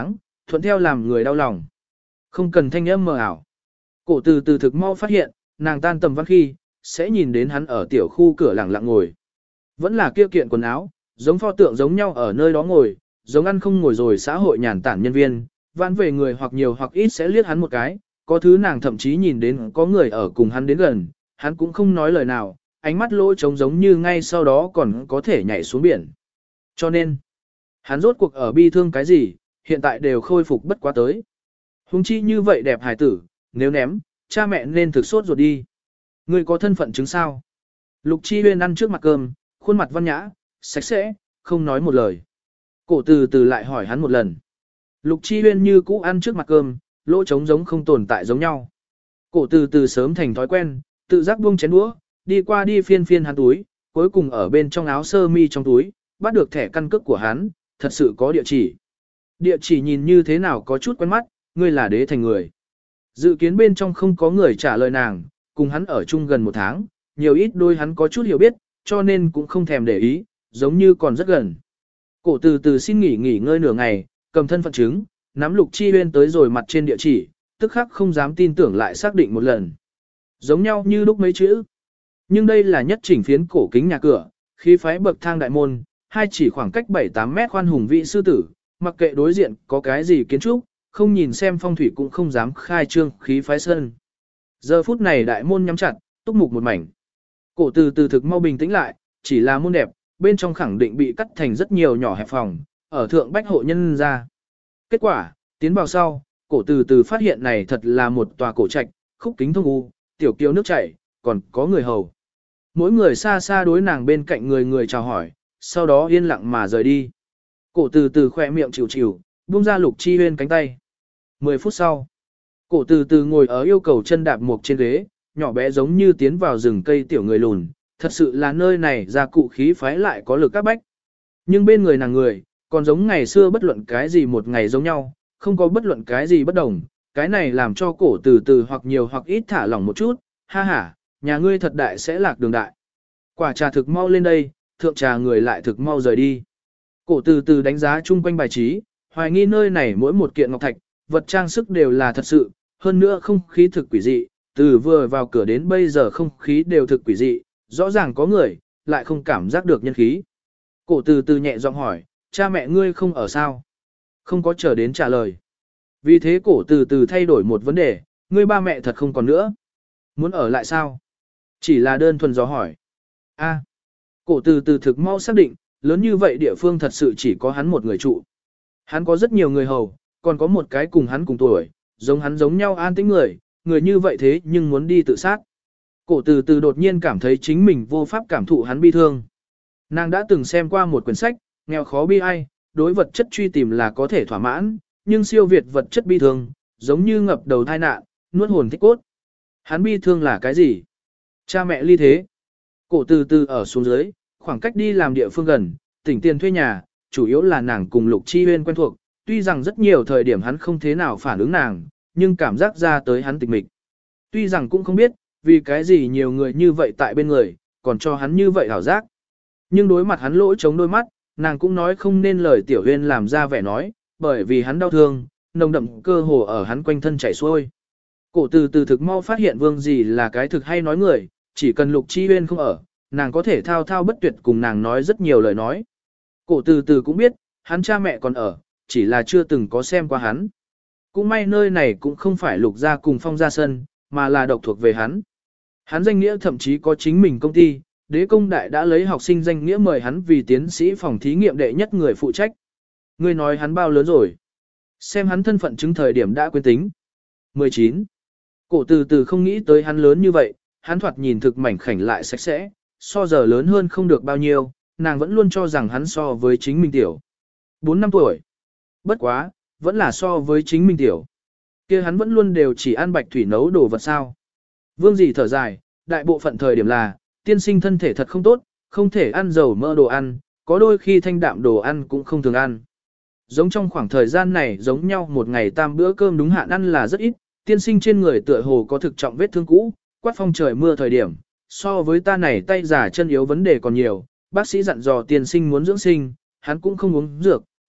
thuận theo làm người đau lòng. Không cần thanh âm mờ ảo. Cổ từ từ thực mau phát hiện, nàng tan tầm văn khi, sẽ nhìn đến hắn ở tiểu khu cửa lặng lặng ngồi. Vẫn là kia kiện quần áo, giống pho tượng giống nhau ở nơi đó ngồi, giống ăn không ngồi rồi xã hội nhàn tản nhân viên, vãn về người hoặc nhiều hoặc ít sẽ liếc hắn một cái, có thứ nàng thậm chí nhìn đến có người ở cùng hắn đến gần, hắn cũng không nói lời nào, ánh mắt lỗ trống giống như ngay sau đó còn có thể nhảy xuống biển. Cho nên, hắn rốt cuộc ở bi thương cái gì, hiện tại đều khôi phục bất quá tới. Hùng chi như vậy đẹp hài tử, nếu ném, cha mẹ nên thực sốt ruột đi. Ngươi có thân phận chứng sao? Lục Chi Huyên ăn trước mặt cơm, khuôn mặt văn nhã, sạch sẽ, không nói một lời. Cổ từ từ lại hỏi hắn một lần. Lục Chi Huyên như cũ ăn trước mặt cơm, lỗ trống giống không tồn tại giống nhau. Cổ từ từ sớm thành thói quen, tự giác buông chén đũa, đi qua đi phiên phiên hắn túi, cuối cùng ở bên trong áo sơ mi trong túi, bắt được thẻ căn cước của hắn, thật sự có địa chỉ. Địa chỉ nhìn như thế nào có chút quen mắt, ngươi là Đế Thành người. Dự kiến bên trong không có người trả lời nàng, cùng hắn ở chung gần một tháng, nhiều ít đôi hắn có chút hiểu biết, cho nên cũng không thèm để ý, giống như còn rất gần. Cổ từ từ xin nghỉ ngơi nửa ngày, cầm thân phận chứng, nắm Lục Chi Huyên tới rồi mặt trên địa chỉ, tức khắc không dám tin tưởng lại xác định một lần. Giống nhau như lúc mấy chữ. Nhưng đây là nhất chỉnh phiến cổ kính nhà cửa, khí phái bậc thang đại môn, hai chỉ khoảng cách 7-8 mét khoan hùng vị sư tử, mặc kệ đối diện có cái gì kiến trúc, không nhìn xem phong thủy cũng không dám khai trương khí phái sân. Giờ phút này đại môn nhắm chặt, túc mục một mảnh. Cổ từ từ thực mau bình tĩnh lại, chỉ là môn đẹp, bên trong khẳng định bị cắt thành rất nhiều nhỏ hẹp phòng, ở thượng bách hộ nhân ra. Kết quả, tiến vào sau, cổ từ từ phát hiện này thật là một tòa cổ trạch, khúc kính thông u, tiểu kiều nước chảy, còn có người hầu. Mỗi người xa xa đối nàng bên cạnh người chào hỏi, sau đó yên lặng mà rời đi. Cổ từ từ khỏe miệng chịu chịu, buông ra Lục Chi Huyên cánh tay. 10 phút sau, cổ từ từ ngồi ở yêu cầu chân đạp mục trên ghế, nhỏ bé giống như tiến vào rừng cây tiểu người lùn, thật sự là nơi này ra cụ khí phái lại có lực các bách. Nhưng bên người nàng người, còn giống ngày xưa bất luận cái gì một ngày giống nhau, không có bất luận cái gì bất đồng, cái này làm cho cổ từ từ hoặc nhiều hoặc ít thả lỏng một chút, ha ha, nhà ngươi thật đại sẽ lạc đường đại. Quả trà thực mau lên đây, thượng trà người lại thực mau rời đi. Cổ từ từ đánh giá chung quanh bài trí, hoài nghi nơi này mỗi một kiện ngọc thạch, vật trang sức đều là thật sự, hơn nữa không khí thực quỷ dị, từ vừa vào cửa đến bây giờ không khí đều thực quỷ dị, rõ ràng có người, lại không cảm giác được nhân khí. Cổ từ từ nhẹ giọng hỏi, cha mẹ ngươi không ở sao? Không có chờ đến trả lời. Vì thế cổ từ từ thay đổi một vấn đề, ngươi ba mẹ thật không còn nữa. Muốn ở lại sao? Chỉ là đơn thuần dò hỏi. A. Cổ từ từ thực mau xác định, lớn như vậy địa phương thật sự chỉ có hắn một người trụ. Hắn có rất nhiều người hầu, còn có một cái cùng hắn cùng tuổi, giống hắn giống nhau an tĩnh người như vậy thế nhưng muốn đi tự sát. Cổ từ từ đột nhiên cảm thấy chính mình vô pháp cảm thụ hắn bi thương. Nàng đã từng xem qua một quyển sách, nghèo khó bi ai, đối vật chất truy tìm là có thể thỏa mãn, nhưng siêu việt vật chất bi thương, giống như ngập đầu thai nạn, nuốt hồn thích cốt. Hắn bi thương là cái gì? Cha mẹ ly thế. Cổ từ từ ở xuống dưới, khoảng cách đi làm địa phương gần, tỉnh tiền thuê nhà, chủ yếu là nàng cùng Lục Chi Huyên quen thuộc, tuy rằng rất nhiều thời điểm hắn không thế nào phản ứng nàng, nhưng cảm giác ra tới hắn tịch mịch. Tuy rằng cũng không biết, vì cái gì nhiều người như vậy tại bên người, còn cho hắn như vậy hảo giác. Nhưng đối mặt hắn lỗ chống đôi mắt, nàng cũng nói không nên lời Tiểu Huyên làm ra vẻ nói, bởi vì hắn đau thương, nồng đậm cơ hồ ở hắn quanh thân chảy xuôi. Cổ từ từ thực mau phát hiện Vương gì là cái thực hay nói người, chỉ cần Lục Chi Huyên không ở, nàng có thể thao thao bất tuyệt cùng nàng nói rất nhiều lời nói. Cổ từ từ cũng biết, hắn cha mẹ còn ở, chỉ là chưa từng có xem qua hắn. Cũng may nơi này cũng không phải Lục gia cùng Phong gia sân, mà là độc thuộc về hắn. Hắn danh nghĩa thậm chí có chính mình công ty, Đế Công Đại đã lấy học sinh danh nghĩa mời hắn vì tiến sĩ phòng thí nghiệm đệ nhất người phụ trách. Ngươi nói hắn bao lớn rồi? Xem hắn thân phận chứng thời điểm đã quên tính. 19. Cổ từ từ không nghĩ tới hắn lớn như vậy, hắn thoạt nhìn thực mảnh khảnh lại sạch sẽ, so giờ lớn hơn không được bao nhiêu, nàng vẫn luôn cho rằng hắn so với chính mình tiểu. 4 năm tuổi. Bất quá, vẫn là so với chính mình tiểu. Kia hắn vẫn luôn đều chỉ ăn bạch thủy nấu đồ vật sao. Vương dì thở dài, đại bộ phận thời điểm là, tiên sinh thân thể thật không tốt, không thể ăn dầu mỡ đồ ăn, có đôi khi thanh đạm đồ ăn cũng không thường ăn. Giống trong khoảng thời gian này giống nhau một ngày tam bữa cơm đúng hạn ăn là rất ít, tiên sinh trên người tựa hồ có thực trọng vết thương cũ, quát phong trời mưa thời điểm, so với ta này tay giả chân yếu vấn đề còn nhiều, bác sĩ dặn dò tiên sinh muốn dưỡng sinh, hắn cũng không uống dược,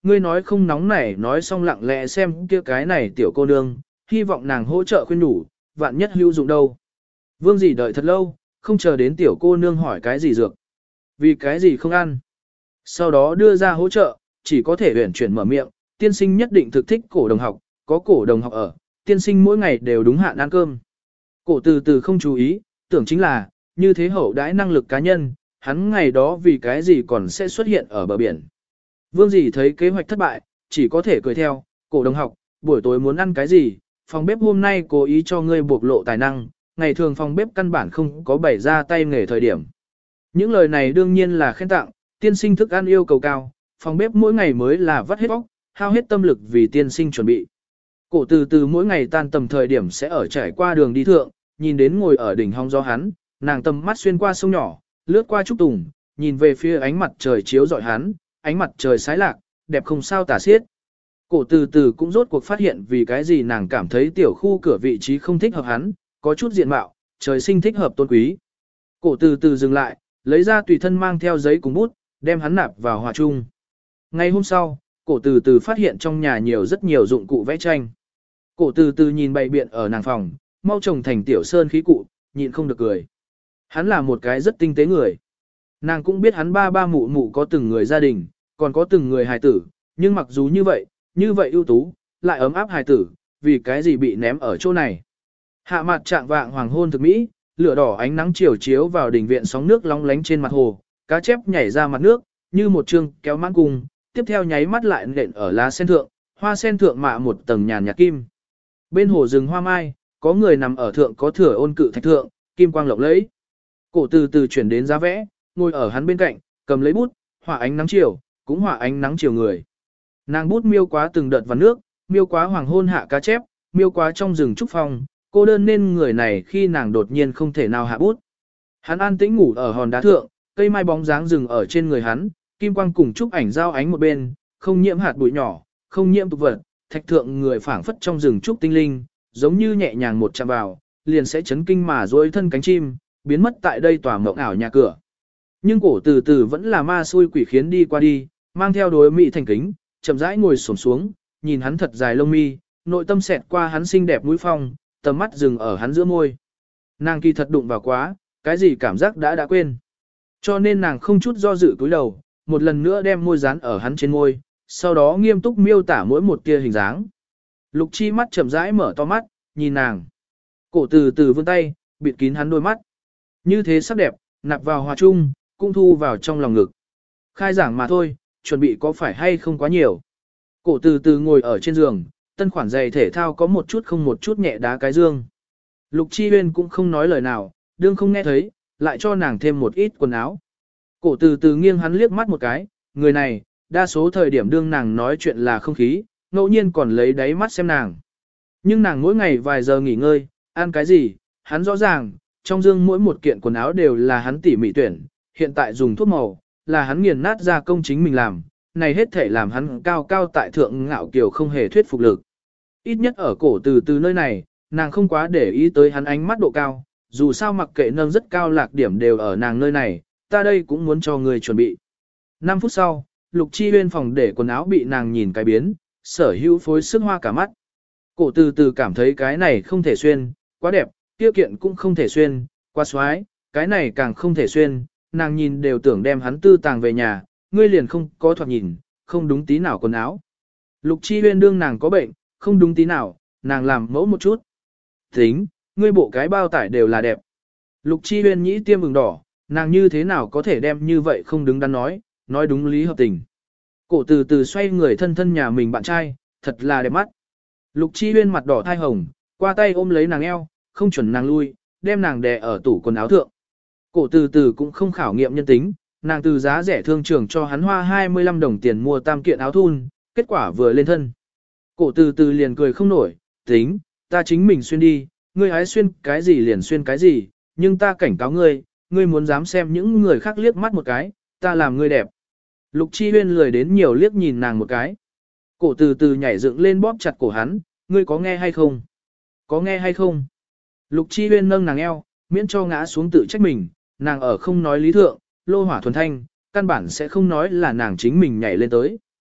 ngươi nói không nóng nảy nói xong lặng lẽ xem kia cái này tiểu cô nương, hy vọng nàng hỗ trợ khuyên đủ, vạn nhất hữu dụng đâu. Vương dì đợi thật lâu, không chờ đến tiểu cô nương hỏi cái gì dược. Vì cái gì không ăn. Sau đó đưa ra hỗ trợ, chỉ có thể huyển chuyển mở miệng, tiên sinh nhất định thực thích cổ đồng học, có cổ đồng học ở, tiên sinh mỗi ngày đều đúng hạn ăn cơm. Cổ từ từ không chú ý, tưởng chính là, như thế hậu đãi năng lực cá nhân, hắn ngày đó vì cái gì còn sẽ xuất hiện ở bờ biển. Vương dì thấy kế hoạch thất bại, chỉ có thể cười theo, cổ đồng học, buổi tối muốn ăn cái gì, phòng bếp hôm nay cố ý cho ngươi bộc lộ tài năng, ngày thường phòng bếp căn bản không có bày ra tay nghề thời điểm. Những lời này đương nhiên là khen tặng, tiên sinh thức ăn yêu cầu cao, phòng bếp mỗi ngày mới là vắt hết óc, hao hết tâm lực vì tiên sinh chuẩn bị. Cổ từ từ mỗi ngày tan tầm thời điểm sẽ ở trải qua đường đi thượng, nhìn đến ngồi ở đỉnh hong gió hắn, nàng tầm mắt xuyên qua sông nhỏ, lướt qua trúc tùng, nhìn về phía ánh mặt trời chiếu rọi hắn, ánh mặt trời sái lạc, đẹp không sao tả xiết. Cổ từ từ cũng rốt cuộc phát hiện vì cái gì nàng cảm thấy tiểu khu cửa vị trí không thích hợp hắn, có chút diện mạo, trời sinh thích hợp tôn quý. Cổ từ từ dừng lại, lấy ra tùy thân mang theo giấy cùng bút, đem hắn nạp vào hòa chung. Ngày hôm sau, cổ từ từ phát hiện trong nhà rất nhiều dụng cụ vẽ tranh. Cổ từ từ nhìn bày biện ở nàng phòng, mau trồng thành tiểu sơn khí cụ, nhịn không được cười. Hắn là một cái rất tinh tế người. Nàng cũng biết hắn ba mụ mụ có từng người gia đình, còn có từng người hài tử, nhưng mặc dù như vậy ưu tú, lại ấm áp hài tử, vì cái gì bị ném ở chỗ này. Hạ mặt trạng vạng hoàng hôn thực mỹ, lửa đỏ ánh nắng chiều chiếu vào đỉnh viện sóng nước long lánh trên mặt hồ, cá chép nhảy ra mặt nước, như một chương kéo mãn cung, tiếp theo nháy mắt lại nện ở lá sen thượng, hoa sen thượng mạ một tầng nhàn nhạt kim. Bên hồ rừng hoa mai, có người nằm ở thượng có thừa ôn cự thạch thượng, kim quang lộng lẫy. Cổ từ từ chuyển đến giá vẽ, ngồi ở hắn bên cạnh, cầm lấy bút, họa ánh nắng chiều, cũng họa ánh nắng chiều người. Nàng bút miêu quá từng đợt vào nước, miêu quá hoàng hôn hạ cá chép, miêu quá trong rừng trúc phong, cô đơn nên người này khi nàng đột nhiên không thể nào hạ bút. Hắn an tĩnh ngủ ở hòn đá thượng, cây mai bóng dáng rừng ở trên người hắn, kim quang cùng trúc ảnh giao ánh một bên, không nhiễm hạt bụi nhỏ, không nhiễm tục vật, thạch thượng người phảng phất trong rừng trúc tinh linh, giống như nhẹ nhàng một chạm vào, liền sẽ chấn kinh mà duỗi thân cánh chim, biến mất tại đây tòa mộng ảo nhà cửa. Nhưng cổ từ từ vẫn là ma xui quỷ khiến đi qua đi, mang theo đối mỹ thành kính, chậm rãi ngồi xổm xuống, nhìn hắn thật dài lông mi, nội tâm xẹt qua hắn xinh đẹp mũi phong, tầm mắt dừng ở hắn giữa môi. Nàng kỳ thật đụng vào quá, cái gì cảm giác đã quên. Cho nên nàng không chút do dự cúi đầu, một lần nữa đem môi dán ở hắn trên môi, sau đó nghiêm túc miêu tả mỗi một tia hình dáng. Lục Chi mắt chậm rãi mở to mắt, nhìn nàng. Cổ từ từ vươn tay, bịt kín hắn đôi mắt. Như thế sắc đẹp, nạp vào hòa chung, cũng thu vào trong lòng ngực. Khai giảng mà thôi, chuẩn bị có phải hay không quá nhiều. Cổ từ từ ngồi ở trên giường, tân khoản giày thể thao có một chút không một chút nhẹ đá cái dương. Lục Chi Huyên cũng không nói lời nào, đương không nghe thấy, lại cho nàng thêm một ít quần áo. Cổ từ từ nghiêng hắn liếc mắt một cái, người này, đa số thời điểm đương nàng nói chuyện là không khí, ngẫu nhiên còn lấy đáy mắt xem nàng. Nhưng nàng mỗi ngày vài giờ nghỉ ngơi, ăn cái gì, hắn rõ ràng, trong dương mỗi một kiện quần áo đều là hắn tỉ mỉ tuyển, hiện tại dùng thuốc màu, là hắn nghiền nát ra công chính mình làm, này hết thể làm hắn cao cao tại thượng ngạo kiều không hề thuyết phục lực. Ít nhất ở cổ từ từ nơi này, nàng không quá để ý tới hắn ánh mắt độ cao, dù sao mặc kệ nâng rất cao lạc điểm đều ở nàng nơi này, ta đây cũng muốn cho người chuẩn bị. 5 phút sau, Lục Chi Huyên phòng để quần áo bị nàng nhìn cái biến, sở hữu phối sức hoa cả mắt. Cổ từ từ cảm thấy cái này không thể xuyên, quá đẹp, tiêu kiện cũng không thể xuyên, quá xoái, cái này càng không thể xuyên, nàng nhìn đều tưởng đem hắn tư tàng về nhà, ngươi liền không có thoạt nhìn, không đúng tí nào quần áo. Lục Chi Huyên đương nàng có bệnh, không đúng tí nào, nàng làm mẫu một chút. Tính, ngươi bộ cái bao tải đều là đẹp. Lục Chi Huyên nhĩ tiêm ửng đỏ, nàng như thế nào có thể đem như vậy không đứng đắn nói đúng lý hợp tình. Cổ từ từ xoay người thân thân nhà mình bạn trai, thật là đẹp mắt. Lục Chi Huyên mặt đỏ thai hồng, qua tay ôm lấy nàng eo, không chuẩn nàng lui, đem nàng đè ở tủ quần áo thượng. Cổ từ từ cũng không khảo nghiệm nhân tính, nàng từ giá rẻ thương trường cho hắn hoa 25 đồng tiền mua tam kiện áo thun, kết quả vừa lên thân. Cổ từ từ liền cười không nổi, tính, ta chính mình xuyên đi, ngươi hái xuyên cái gì liền xuyên cái gì, nhưng ta cảnh cáo ngươi, ngươi muốn dám xem những người khác liếc mắt một cái, ta làm ngươi đẹp. Lục Chi Huyên lười đến nhiều liếc nhìn nàng một cái. Cổ từ từ nhảy dựng lên bóp chặt cổ hắn, ngươi có nghe hay không? Có nghe hay không? Lục Chi Huyên nâng nàng eo, miễn cho ngã xuống tự trách mình, nàng ở không nói lý thượng, lô hỏa thuần thanh, căn bản sẽ không nói là nàng chính mình nhảy lên tới.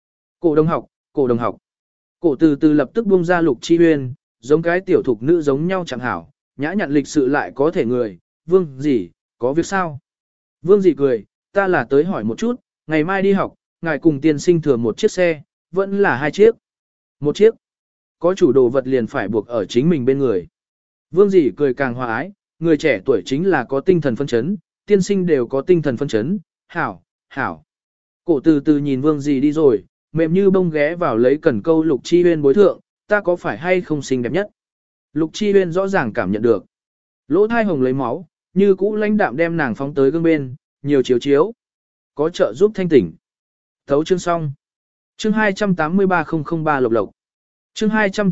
Cổ đồng học, cổ đồng học. Cổ từ từ lập tức buông ra Lục Chi Huyên, giống cái tiểu thục nữ giống nhau chẳng hảo, nhã nhặn lịch sự lại có thể người, Vương gì, có việc sao? Vương gì cười, ta là tới hỏi một chút, ngày mai đi học, ngài cùng tiên sinh thừa một chiếc xe, vẫn là hai chiếc. Một chiếc. Có chủ đồ vật liền phải buộc ở chính mình bên người. Vương dĩ cười càng hòa ái, người trẻ tuổi chính là có tinh thần phân chấn, tiên sinh đều có tinh thần phân chấn, hảo, hảo. Cổ từ từ nhìn vương dĩ đi rồi, mềm như bông ghé vào lấy cần câu Lục Chi Huyên bối thượng, ta có phải hay không xinh đẹp nhất? Lục Chi Huyên rõ ràng cảm nhận được. Lỗ thai hồng lấy máu, như cũ lãnh đạm đem nàng phóng tới gương bên, nhiều chiếu chiếu. Có trợ giúp thanh tỉnh. Thấu chương xong. Chương 283003 lộc lộc. Chương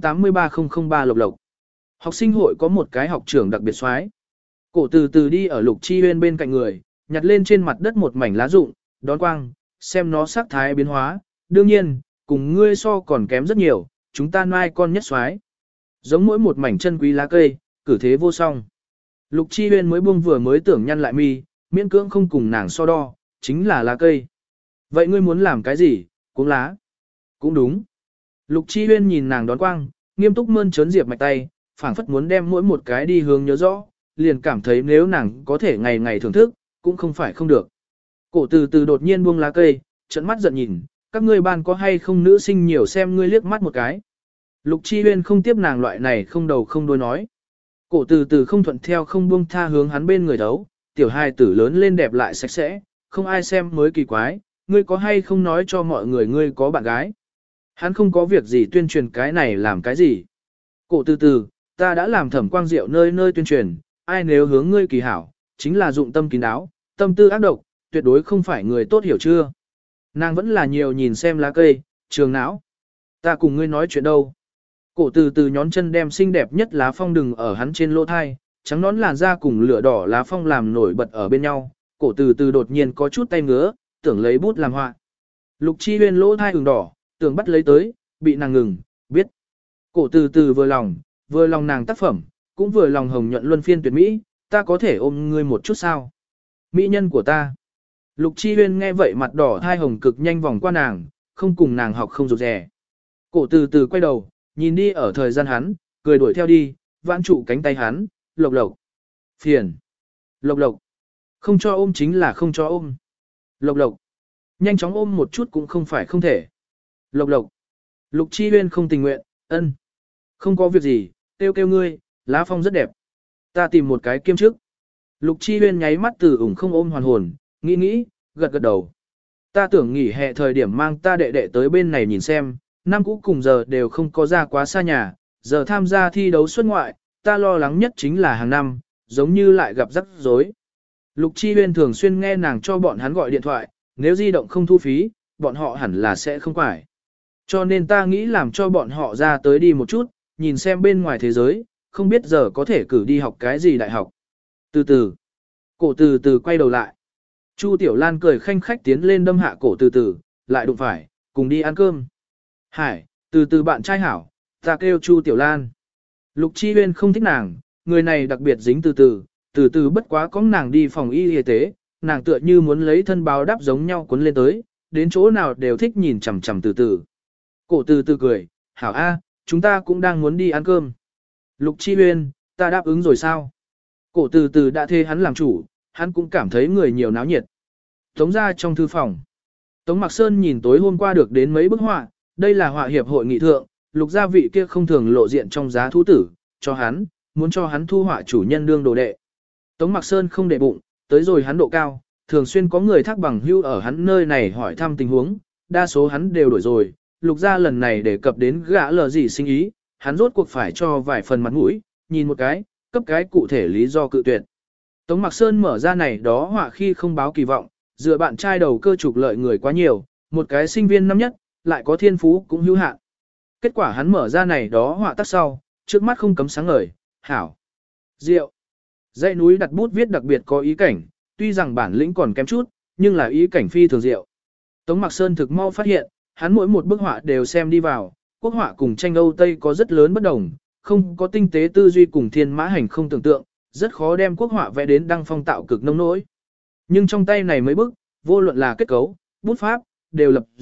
283003 lộc lộc. Học sinh hội có một cái học trưởng đặc biệt soái. Cổ từ từ đi ở Lục Chi Huyên bên cạnh người, nhặt lên trên mặt đất một mảnh lá rụng, đón quang, xem nó sắc thái biến hóa. Đương nhiên, cùng ngươi so còn kém rất nhiều, chúng ta nai con nhất soái. Giống mỗi một mảnh chân quý lá cây, cử thế vô song. Lục Chi Huyên mới buông vừa mới tưởng nhăn lại mi, miễn cưỡng không cùng nàng so đo, chính là lá cây. Vậy ngươi muốn làm cái gì, cuống lá? Cũng đúng. Lục Chi Huyên nhìn nàng đón quang, nghiêm túc mơn trớn diệp mạch tay, phảng phất muốn đem mỗi một cái đi hướng nhớ rõ, liền cảm thấy nếu nàng có thể ngày ngày thưởng thức, cũng không phải không được. Cổ từ từ đột nhiên buông lá cây, trợn mắt giận nhìn, các ngươi ban có hay không nữ sinh nhiều xem ngươi liếc mắt một cái. Lục Chi Huyên không tiếp nàng loại này không đầu không đuôi nói. Cổ từ từ không thuận theo không buông tha hướng hắn bên người đấu, tiểu hài tử lớn lên đẹp lại sạch sẽ, không ai xem mới kỳ quái, ngươi có hay không nói cho mọi người ngươi có bạn gái. Hắn không có việc gì tuyên truyền cái này làm cái gì. Cổ từ từ, ta đã làm Thẩm Quang Diệu nơi nơi tuyên truyền, ai nếu hướng ngươi kỳ hảo, chính là dụng tâm kín đáo, tâm tư ác độc, tuyệt đối không phải người tốt hiểu chưa. Nàng vẫn là nhiều nhìn xem lá cây, trường não. Ta cùng ngươi nói chuyện đâu. Cổ từ từ nhón chân đem xinh đẹp nhất lá phong đừng ở hắn trên lỗ thai, trắng nón làn da cùng lửa đỏ lá phong làm nổi bật ở bên nhau. Cổ từ từ đột nhiên có chút tay ngứa, tưởng lấy bút làm họa. Lục Chi Huyên lỗ thai ửng đỏ, tưởng bắt lấy tới, bị nàng ngừng, biết. Cổ từ từ vừa lòng nàng tác phẩm, cũng vừa lòng hồng nhuận luân phiên tuyệt mỹ, ta có thể ôm ngươi một chút sao? Mỹ nhân của ta. Lục Chi Huyên nghe vậy mặt đỏ thai hồng cực nhanh vòng qua nàng, không cùng nàng học không rụt rè. Cổ từ từ quay đầu, nhìn đi ở thời gian hắn, cười đuổi theo đi, vãn trụ cánh tay hắn, lộc lộc. Phiền. Lộc lộc. Không cho ôm chính là không cho ôm. Lộc lộc. Nhanh chóng ôm một chút cũng không phải không thể. Lộc lộc. Lục Chi Huyên không tình nguyện, ân. Không có việc gì, kêu kêu ngươi, lá phong rất đẹp. Ta tìm một cái kiêm chức. Lục Chi Huyên nháy mắt từ ủng không ôm hoàn hồn, nghĩ, gật gật đầu. Ta tưởng nghỉ hè thời điểm mang ta đệ đệ tới bên này nhìn xem, năm cũ cùng giờ đều không có ra quá xa nhà, giờ tham gia thi đấu xuất ngoại, ta lo lắng nhất chính là hàng năm, giống như lại gặp rắc rối. Lục Chi Huyên thường xuyên nghe nàng cho bọn hắn gọi điện thoại, nếu di động không thu phí, bọn họ hẳn là sẽ không quải. Cho nên ta nghĩ làm cho bọn họ ra tới đi một chút, nhìn xem bên ngoài thế giới, không biết giờ có thể cử đi học cái gì đại học. Từ từ, cổ từ từ quay đầu lại. Chu Tiểu Lan cười khanh khách tiến lên đâm hạ cổ từ từ, lại đụng phải, cùng đi ăn cơm. Hải, từ từ bạn trai hảo, ta kêu Chu Tiểu Lan. Lục Chi Huyên không thích nàng, người này đặc biệt dính từ từ bất quá có nàng đi phòng y tế, nàng tựa như muốn lấy thân báo đáp giống nhau cuốn lên tới, đến chỗ nào đều thích nhìn chằm chằm từ từ. Cổ từ từ cười, hảo a, chúng ta cũng đang muốn đi ăn cơm. Lục Chi Huyên, ta đáp ứng rồi sao? Cổ từ từ đã thuê hắn làm chủ, hắn cũng cảm thấy người nhiều náo nhiệt. Tống ra trong thư phòng. Tống Mạc Sơn nhìn tối hôm qua được đến mấy bức họa, đây là họa hiệp hội nghị thượng, lục gia vị kia không thường lộ diện trong giá thú tử, cho hắn, muốn cho hắn thu họa chủ nhân đương đồ đệ. Tống Mạc Sơn không để bụng, tới rồi hắn độ cao, thường xuyên có người thác bằng hưu ở hắn nơi này hỏi thăm tình huống, đa số hắn đều đổi rồi, lục gia lần này đề cập đến gã lờ gì sinh ý, hắn rốt cuộc phải cho vài phần mặt mũi, nhìn một cái, cấp cái cụ thể lý do cự tuyệt. Tống Mạc Sơn mở ra này đó họa khi không báo kỳ vọng, dựa bạn trai đầu cơ trục lợi người quá nhiều, một cái sinh viên năm nhất, lại có thiên phú cũng hữu hạn. Kết quả hắn mở ra này đó họa tác sau, trước mắt không cấm sáng ngời, hảo, diệu. Dãy núi đặt bút viết đặc biệt có ý cảnh, tuy rằng bản lĩnh còn kém chút, nhưng là ý cảnh phi thường diệu. Tống Mạc Sơn thực mau phát hiện, hắn mỗi một bức họa đều xem đi vào, quốc họa cùng tranh Âu Tây có rất lớn bất đồng, không có tinh tế tư duy cùng thiên mã hành không tưởng tượng, rất khó đem quốc họa vẽ đến đăng phong tạo cực nông nỗi. Nhưng trong tay này mấy bức, vô luận là kết cấu, bút pháp, đều lập dị,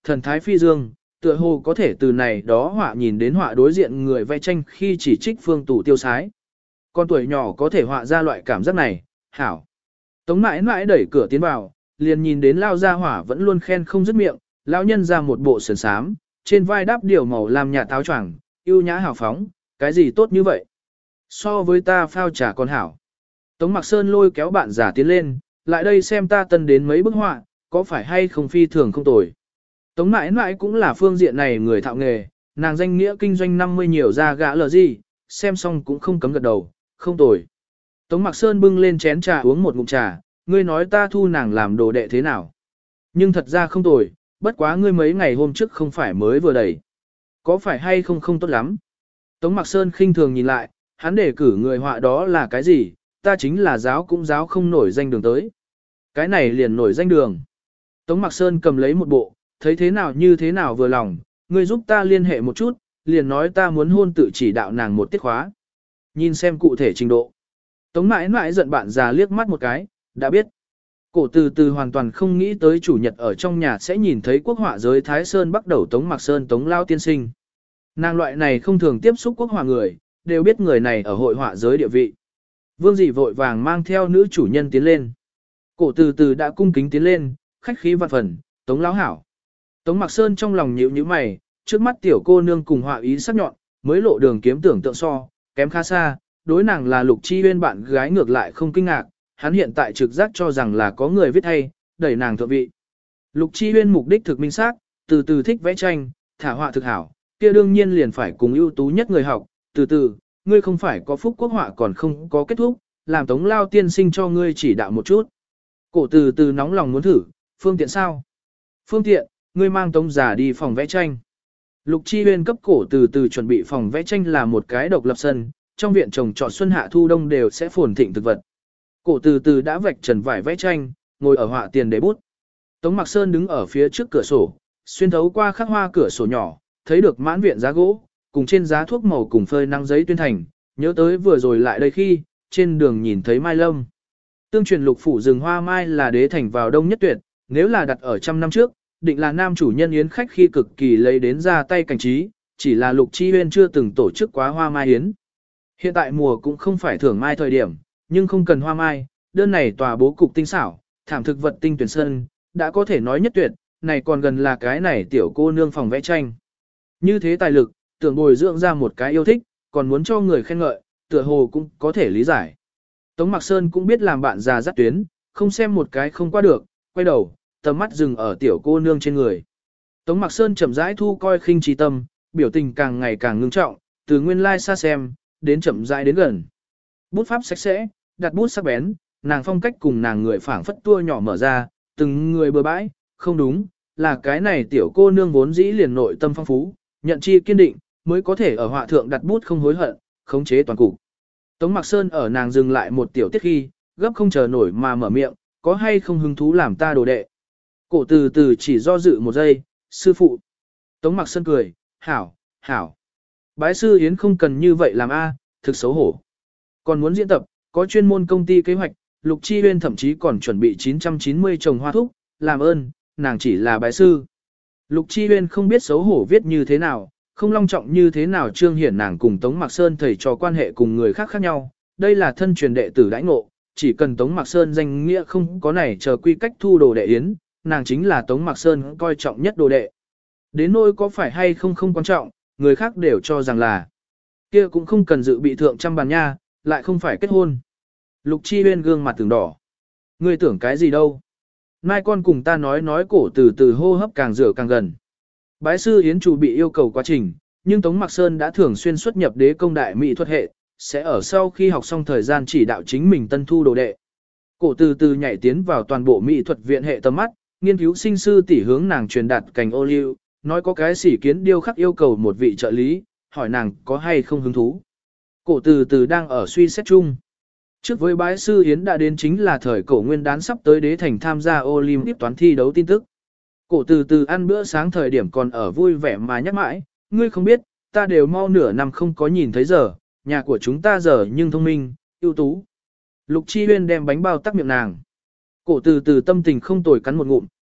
thần thái phi dương, tựa hồ có thể từ này đó họa nhìn đến họa đối diện người vẽ tranh khi chỉ trích Phương Tù tiêu sái. Con tuổi nhỏ có thể họa ra loại cảm giác này, hảo. Tống mãi mãi đẩy cửa tiến vào, liền nhìn đến lao gia hỏa vẫn luôn khen không dứt miệng, lão nhân ra một bộ sườn sám, trên vai đáp điều màu làm nhà táo choàng, yêu nhã hào phóng, cái gì tốt như vậy? So với ta phao trà con hảo. Tống Mặc Sơn lôi kéo bạn giả tiến lên, lại đây xem ta tân đến mấy bức họa, có phải hay không phi thường không tồi. Tống mãi mãi cũng là phương diện này người thạo nghề, nàng danh nghĩa kinh doanh 50 nhiều ra gã lờ gì, xem xong cũng không cấm gật đầu, không tồi. Tống Mặc Sơn bưng lên chén trà uống một ngụm trà, ngươi nói ta thu nàng làm đồ đệ thế nào. Nhưng thật ra không tồi, bất quá ngươi mấy ngày hôm trước không phải mới vừa đẩy. Có phải hay không không tốt lắm. Tống Mặc Sơn khinh thường nhìn lại, hắn để cử người họa đó là cái gì, ta chính là giáo cũng giáo không nổi danh đường tới. Cái này liền nổi danh đường. Tống Mặc Sơn cầm lấy một bộ, thấy thế nào như thế nào vừa lòng, ngươi giúp ta liên hệ một chút, liền nói ta muốn hôn tự chỉ đạo nàng một tiết khóa. Nhìn xem cụ thể trình độ. Tống mãi mãi giận bạn già liếc mắt một cái, đã biết. Cổ từ từ hoàn toàn không nghĩ tới chủ nhật ở trong nhà sẽ nhìn thấy quốc họa giới Thái Sơn bắt đầu Tống Mặc Sơn Tống Lao tiên sinh. Nàng loại này không thường tiếp xúc quốc họa người, đều biết người này ở hội họa giới địa vị. Vương dị vội vàng mang theo nữ chủ nhân tiến lên. Cổ từ từ đã cung kính tiến lên, khách khí vạn phần, Tống Lão hảo. Tống Mặc Sơn trong lòng nhíu nhíu mày, trước mắt tiểu cô nương cùng họa ý sắc nhọn, mới lộ đường kiếm tưởng tượng so, kém khá xa, đối nàng là Lục Chi Uyên bạn gái ngược lại không kinh ngạc, hắn hiện tại trực giác cho rằng là có người viết hay, đẩy nàng thượng vị. Lục Chi Uyên mục đích thực minh xác, từ từ thích vẽ tranh, thả họa thực hảo, kia đương nhiên liền phải cùng ưu tú nhất người học, từ từ, ngươi không phải có phúc quốc họa còn không có kết thúc, làm Tống Lao tiên sinh cho ngươi chỉ đạo một chút. Cổ từ từ nóng lòng muốn thử, phương tiện sao? Phương tiện, ngươi mang Tống già đi phòng vẽ tranh. Lục Chi Uyên cấp cổ từ từ chuẩn bị phòng vẽ tranh là một cái độc lập sân, trong viện trồng trọt xuân hạ thu đông đều sẽ phồn thịnh thực vật. Cổ từ từ đã vạch trần vải vẽ tranh, ngồi ở họa tiền để bút. Tống Mặc Sơn đứng ở phía trước cửa sổ, xuyên thấu qua khắc hoa cửa sổ nhỏ, thấy được mãn viện giá gỗ, cùng trên giá thuốc màu cùng phơi nắng giấy tuyên thành, nhớ tới vừa rồi lại đây khi, trên đường nhìn thấy mai lâm. Tương truyền lục phủ rừng hoa mai là đế thành vào đông nhất tuyệt, nếu là đặt ở trăm năm trước, định là nam chủ nhân yến khách khi cực kỳ lấy đến ra tay cảnh trí, chỉ là Lục Chi Uyên chưa từng tổ chức quá hoa mai yến. Hiện tại mùa cũng không phải thưởng mai thời điểm, nhưng không cần hoa mai, đơn này tòa bố cục tinh xảo, thảm thực vật tinh tuyển sơn, đã có thể nói nhất tuyệt, này còn gần là cái này tiểu cô nương phòng vẽ tranh. Như thế tài lực, tưởng bồi dưỡng ra một cái yêu thích, còn muốn cho người khen ngợi, tựa hồ cũng có thể lý giải. Tống Mặc Sơn cũng biết làm bạn già dắt tuyến, không xem một cái không qua được, quay đầu, tầm mắt dừng ở tiểu cô nương trên người. Tống Mặc Sơn chậm rãi thu coi khinh trí tâm, biểu tình càng ngày càng ngưng trọng, từ nguyên lai xa xem, đến chậm rãi đến gần. Bút pháp sạch sẽ, đặt bút sắc bén, nàng phong cách cùng nàng người phảng phất tua nhỏ mở ra, từng người bừa bãi, không đúng, là cái này tiểu cô nương vốn dĩ liền nội tâm phong phú, nhận chi kiên định, mới có thể ở họa thượng đặt bút không hối hận, khống chế toàn cục. Tống Mặc Sơn ở nàng dừng lại một tiểu tiết khi, gấp không chờ nổi mà mở miệng, có hay không hứng thú làm ta đồ đệ. Cổ từ từ chỉ do dự một giây, sư phụ. Tống Mặc Sơn cười, hảo, hảo. Bái sư Yến không cần như vậy làm a, thực xấu hổ. Còn muốn diễn tập, có chuyên môn công ty kế hoạch, Lục Chi Uyên thậm chí còn chuẩn bị 990 trồng hoa thúc, làm ơn, nàng chỉ là bái sư. Lục Chi Uyên không biết xấu hổ viết như thế nào, không long trọng như thế nào trương hiển nàng cùng Tống Mặc Sơn thầy trò quan hệ cùng người khác khác nhau, đây là thân truyền đệ tử đãi ngộ, chỉ cần Tống Mặc Sơn danh nghĩa không có này chờ quy cách thu đồ đệ yến, nàng chính là Tống Mặc Sơn coi trọng nhất đồ đệ. Đến nỗi có phải hay không không quan trọng, người khác đều cho rằng là kia cũng không cần dự bị thượng trăm bàn nha, lại không phải kết hôn. Lục Chi Uyên gương mặt từng đỏ. Ngươi tưởng cái gì đâu? Mai con cùng ta nói cổ từ từ hô hấp càng rửa càng gần. Bái sư Yến chủ bị yêu cầu quá trình, nhưng Tống Mặc Sơn đã thường xuyên xuất nhập đế công đại mỹ thuật hệ, sẽ ở sau khi học xong thời gian chỉ đạo chính mình tân thu đồ đệ. Cổ từ từ nhảy tiến vào toàn bộ mỹ thuật viện hệ tầm mắt, nghiên cứu sinh sư tỷ hướng nàng truyền đạt cành ô liu, nói có cái sỉ kiến điêu khắc yêu cầu một vị trợ lý, hỏi nàng có hay không hứng thú. Cổ từ từ đang ở suy xét chung. Trước với bái sư Yến đã đến chính là thời cổ nguyên đán sắp tới đế thành tham gia Olympic toán thi đấu tin tức. Cổ từ từ ăn bữa sáng thời điểm còn ở vui vẻ mà nhắc mãi, ngươi không biết, ta đều mau nửa năm không có nhìn thấy giờ, nhà của chúng ta giờ nhưng thông minh, ưu tú. Lục Chi Uyên đem bánh bao tắc miệng nàng. Cổ từ từ tâm tình không tồi cắn một ngụm,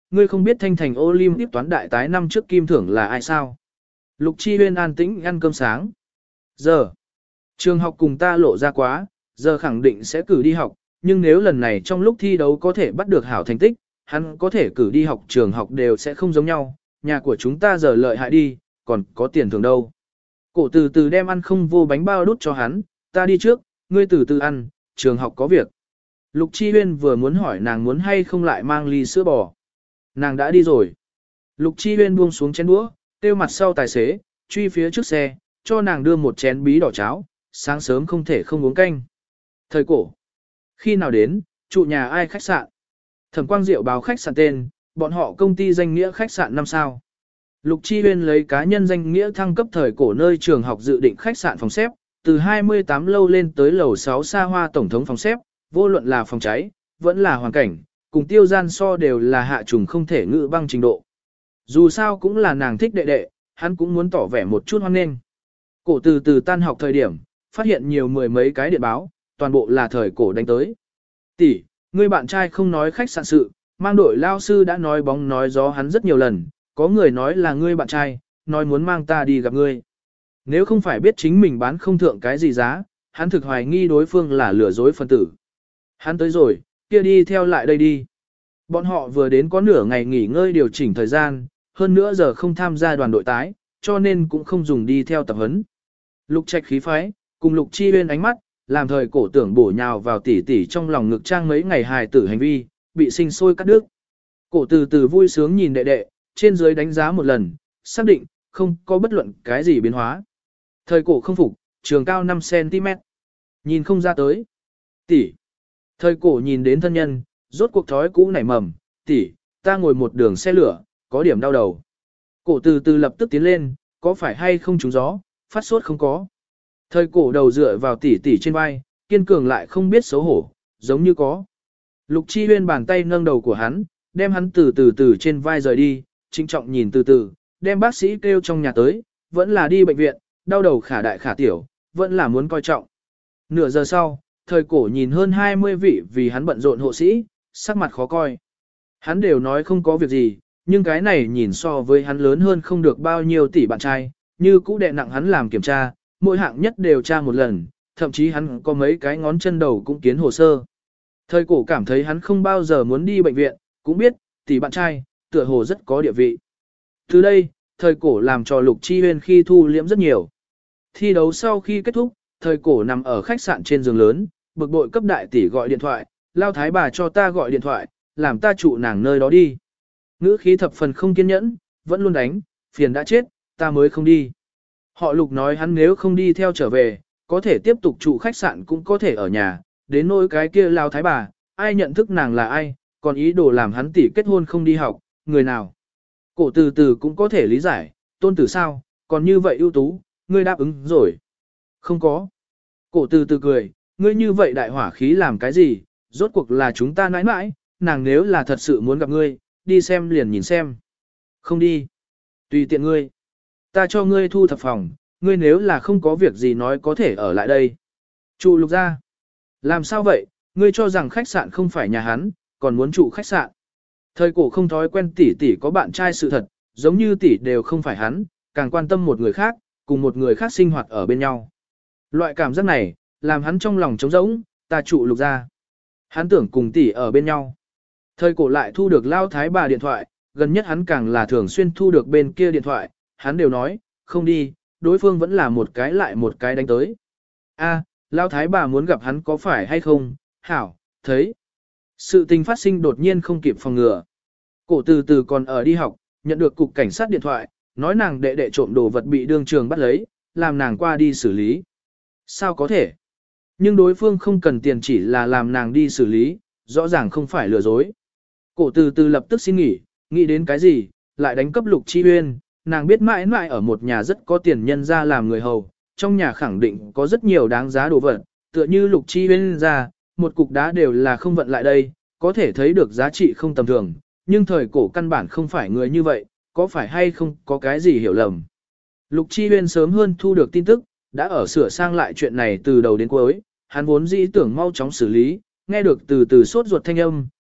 ngươi không biết thanh thành Olympic toán đại tái năm trước kim thưởng là ai sao? Lục Chi Huyên an tĩnh ăn cơm sáng. Giờ, trường học cùng ta lộ ra quá, giờ khẳng định sẽ cử đi học, nhưng nếu lần này trong lúc thi đấu có thể bắt được hảo thành tích, hắn có thể cử đi học trường học đều sẽ không giống nhau, nhà của chúng ta giờ lợi hại đi, còn có tiền thưởng đâu. Cổ từ từ đem ăn không vô bánh bao đút cho hắn, ta đi trước, ngươi từ từ ăn, trường học có việc. Lục Chi Huyên vừa muốn hỏi nàng muốn hay không lại mang ly sữa bò. Nàng đã đi rồi. Lục Chi Huyên buông xuống chén đũa, tiêu mặt sau tài xế, truy phía trước xe, cho nàng đưa một chén bí đỏ cháo, sáng sớm không thể không uống canh. Thời cổ. Khi nào đến, trụ nhà ai khách sạn? Thẩm Quang Diệu báo khách sạn tên, bọn họ công ty danh nghĩa khách sạn 5 sao. Lục Chi Huyên lấy cá nhân danh nghĩa thăng cấp thời cổ nơi trường học dự định khách sạn phòng xếp, từ 28 lâu lên tới lầu 6 xa hoa tổng thống phòng xếp, vô luận là phòng cháy, vẫn là hoàn cảnh, cùng tiêu gian so đều là hạ trùng không thể ngự băng trình độ. Dù sao cũng là nàng thích đệ đệ, hắn cũng muốn tỏ vẻ một chút hoan nghênh. Cổ từ từ tan học thời điểm, phát hiện nhiều mười mấy cái điện báo, toàn bộ là thời cổ đánh tới. Tỷ, ngươi bạn trai không nói khách sạn sự, mang đội lao sư đã nói bóng nói gió hắn rất nhiều lần, có người nói là ngươi bạn trai, nói muốn mang ta đi gặp ngươi. Nếu không phải biết chính mình bán không thượng cái gì giá, hắn thực hoài nghi đối phương là lừa dối phân tử. Hắn tới rồi, kia đi theo lại đây đi. Bọn họ vừa đến có nửa ngày nghỉ ngơi điều chỉnh thời gian, hơn nữa giờ không tham gia đoàn đội tái, cho nên cũng không dùng đi theo tập huấn. Lục Trạch khí phái, cùng Lục Chi Huyên ánh mắt, làm thời cổ tưởng bổ nhào vào tỉ tỉ trong lòng ngực trang mấy ngày hài tử hành vi, bị sinh sôi cắt đứt. Cổ từ từ vui sướng nhìn đệ đệ, trên dưới đánh giá một lần, xác định, không có bất luận cái gì biến hóa. Thời cổ không phục, trường cao 5cm. Nhìn không ra tới. Tỷ. Thời cổ nhìn đến thân nhân, rốt cuộc thói cũ nảy mầm, tỷ, ta ngồi một đường xe lửa, có điểm đau đầu. Cổ từ từ lập tức tiến lên, có phải hay không trúng gió, phát sốt không có. Thời cổ đầu dựa vào tỷ tỷ trên vai, kiên cường lại không biết xấu hổ, giống như có. Lục Chi Huyên bàn tay nâng đầu của hắn, đem hắn từ từ trên vai rời đi, trinh trọng nhìn từ từ, đem bác sĩ kêu trong nhà tới, vẫn là đi bệnh viện, đau đầu khả đại khả tiểu, vẫn là muốn coi trọng. Nửa giờ sau, thời cổ nhìn hơn 20 vị vì hắn bận rộn hộ sĩ, sắc mặt khó coi. Hắn đều nói không có việc gì, nhưng cái này nhìn so với hắn lớn hơn không được bao nhiêu tỷ bạn trai, như cũ đè nặng hắn làm kiểm tra, mỗi hạng nhất đều tra một lần, thậm chí hắn có mấy cái ngón chân đầu cũng kiến hồ sơ. Thời cổ cảm thấy hắn không bao giờ muốn đi bệnh viện, cũng biết, tỷ bạn trai, tựa hồ rất có địa vị. Từ đây, thời cổ làm cho Lục Chi Huyên khi thu liễm rất nhiều. Thi đấu sau khi kết thúc, thời cổ nằm ở khách sạn trên giường lớn, bực bội cấp đại tỷ gọi điện thoại, lao thái bà cho ta gọi điện thoại, làm ta trụ nàng nơi đó đi. Ngữ khí thập phần không kiên nhẫn, vẫn luôn đánh, phiền đã chết, ta mới không đi. Họ Lục nói hắn nếu không đi theo trở về, có thể tiếp tục trụ khách sạn cũng có thể ở nhà, đến nỗi cái kia lao thái bà, ai nhận thức nàng là ai, còn ý đồ làm hắn tỷ kết hôn không đi học, người nào. Cổ từ từ cũng có thể lý giải, tôn tử sao, còn như vậy ưu tú, ngươi đáp ứng rồi. Không có. Cổ từ từ cười, ngươi như vậy đại hỏa khí làm cái gì, rốt cuộc là chúng ta nãi nãi, nàng nếu là thật sự muốn gặp ngươi, đi xem liền nhìn xem. Không đi. Tùy tiện ngươi. Ta cho ngươi thu thập phòng, ngươi nếu là không có việc gì nói có thể ở lại đây. Trụ Lục ra. Làm sao vậy, ngươi cho rằng khách sạn không phải nhà hắn, còn muốn trụ khách sạn. Thời cổ không thói quen tỷ tỷ có bạn trai sự thật, giống như tỷ đều không phải hắn, càng quan tâm một người khác, cùng một người khác sinh hoạt ở bên nhau. Loại cảm giác này, làm hắn trong lòng trống rỗng, ta trụ Lục ra. Hắn tưởng cùng tỷ ở bên nhau. Thời cổ lại thu được lao thái bà điện thoại, gần nhất hắn càng là thường xuyên thu được bên kia điện thoại, hắn đều nói, không đi, đối phương vẫn là một cái lại một cái đánh tới. A, lao thái bà muốn gặp hắn có phải hay không, hảo, thấy. Sự tình phát sinh đột nhiên không kịp phòng ngừa. Cổ từ từ còn ở đi học, nhận được cục cảnh sát điện thoại, nói nàng đệ đệ trộm đồ vật bị đương trường bắt lấy, làm nàng qua đi xử lý. Sao có thể? Nhưng đối phương không cần tiền chỉ là làm nàng đi xử lý, rõ ràng không phải lừa dối. Cổ từ từ lập tức xin nghỉ, nghĩ đến cái gì, lại đánh cấp Lục Chi Huyên, nàng biết mãi mãi ở một nhà rất có tiền nhân ra làm người hầu, trong nhà khẳng định có rất nhiều đáng giá đồ vật, tựa như Lục Chi Huyên ra, một cục đá đều là không vận lại đây, có thể thấy được giá trị không tầm thường, nhưng thời cổ căn bản không phải người như vậy, có phải hay không có cái gì hiểu lầm. Lục Chi Huyên sớm hơn thu được tin tức, đã ở sửa sang lại chuyện này từ đầu đến cuối, hắn vốn dĩ tưởng mau chóng xử lý, nghe được từ từ sốt ruột thanh âm,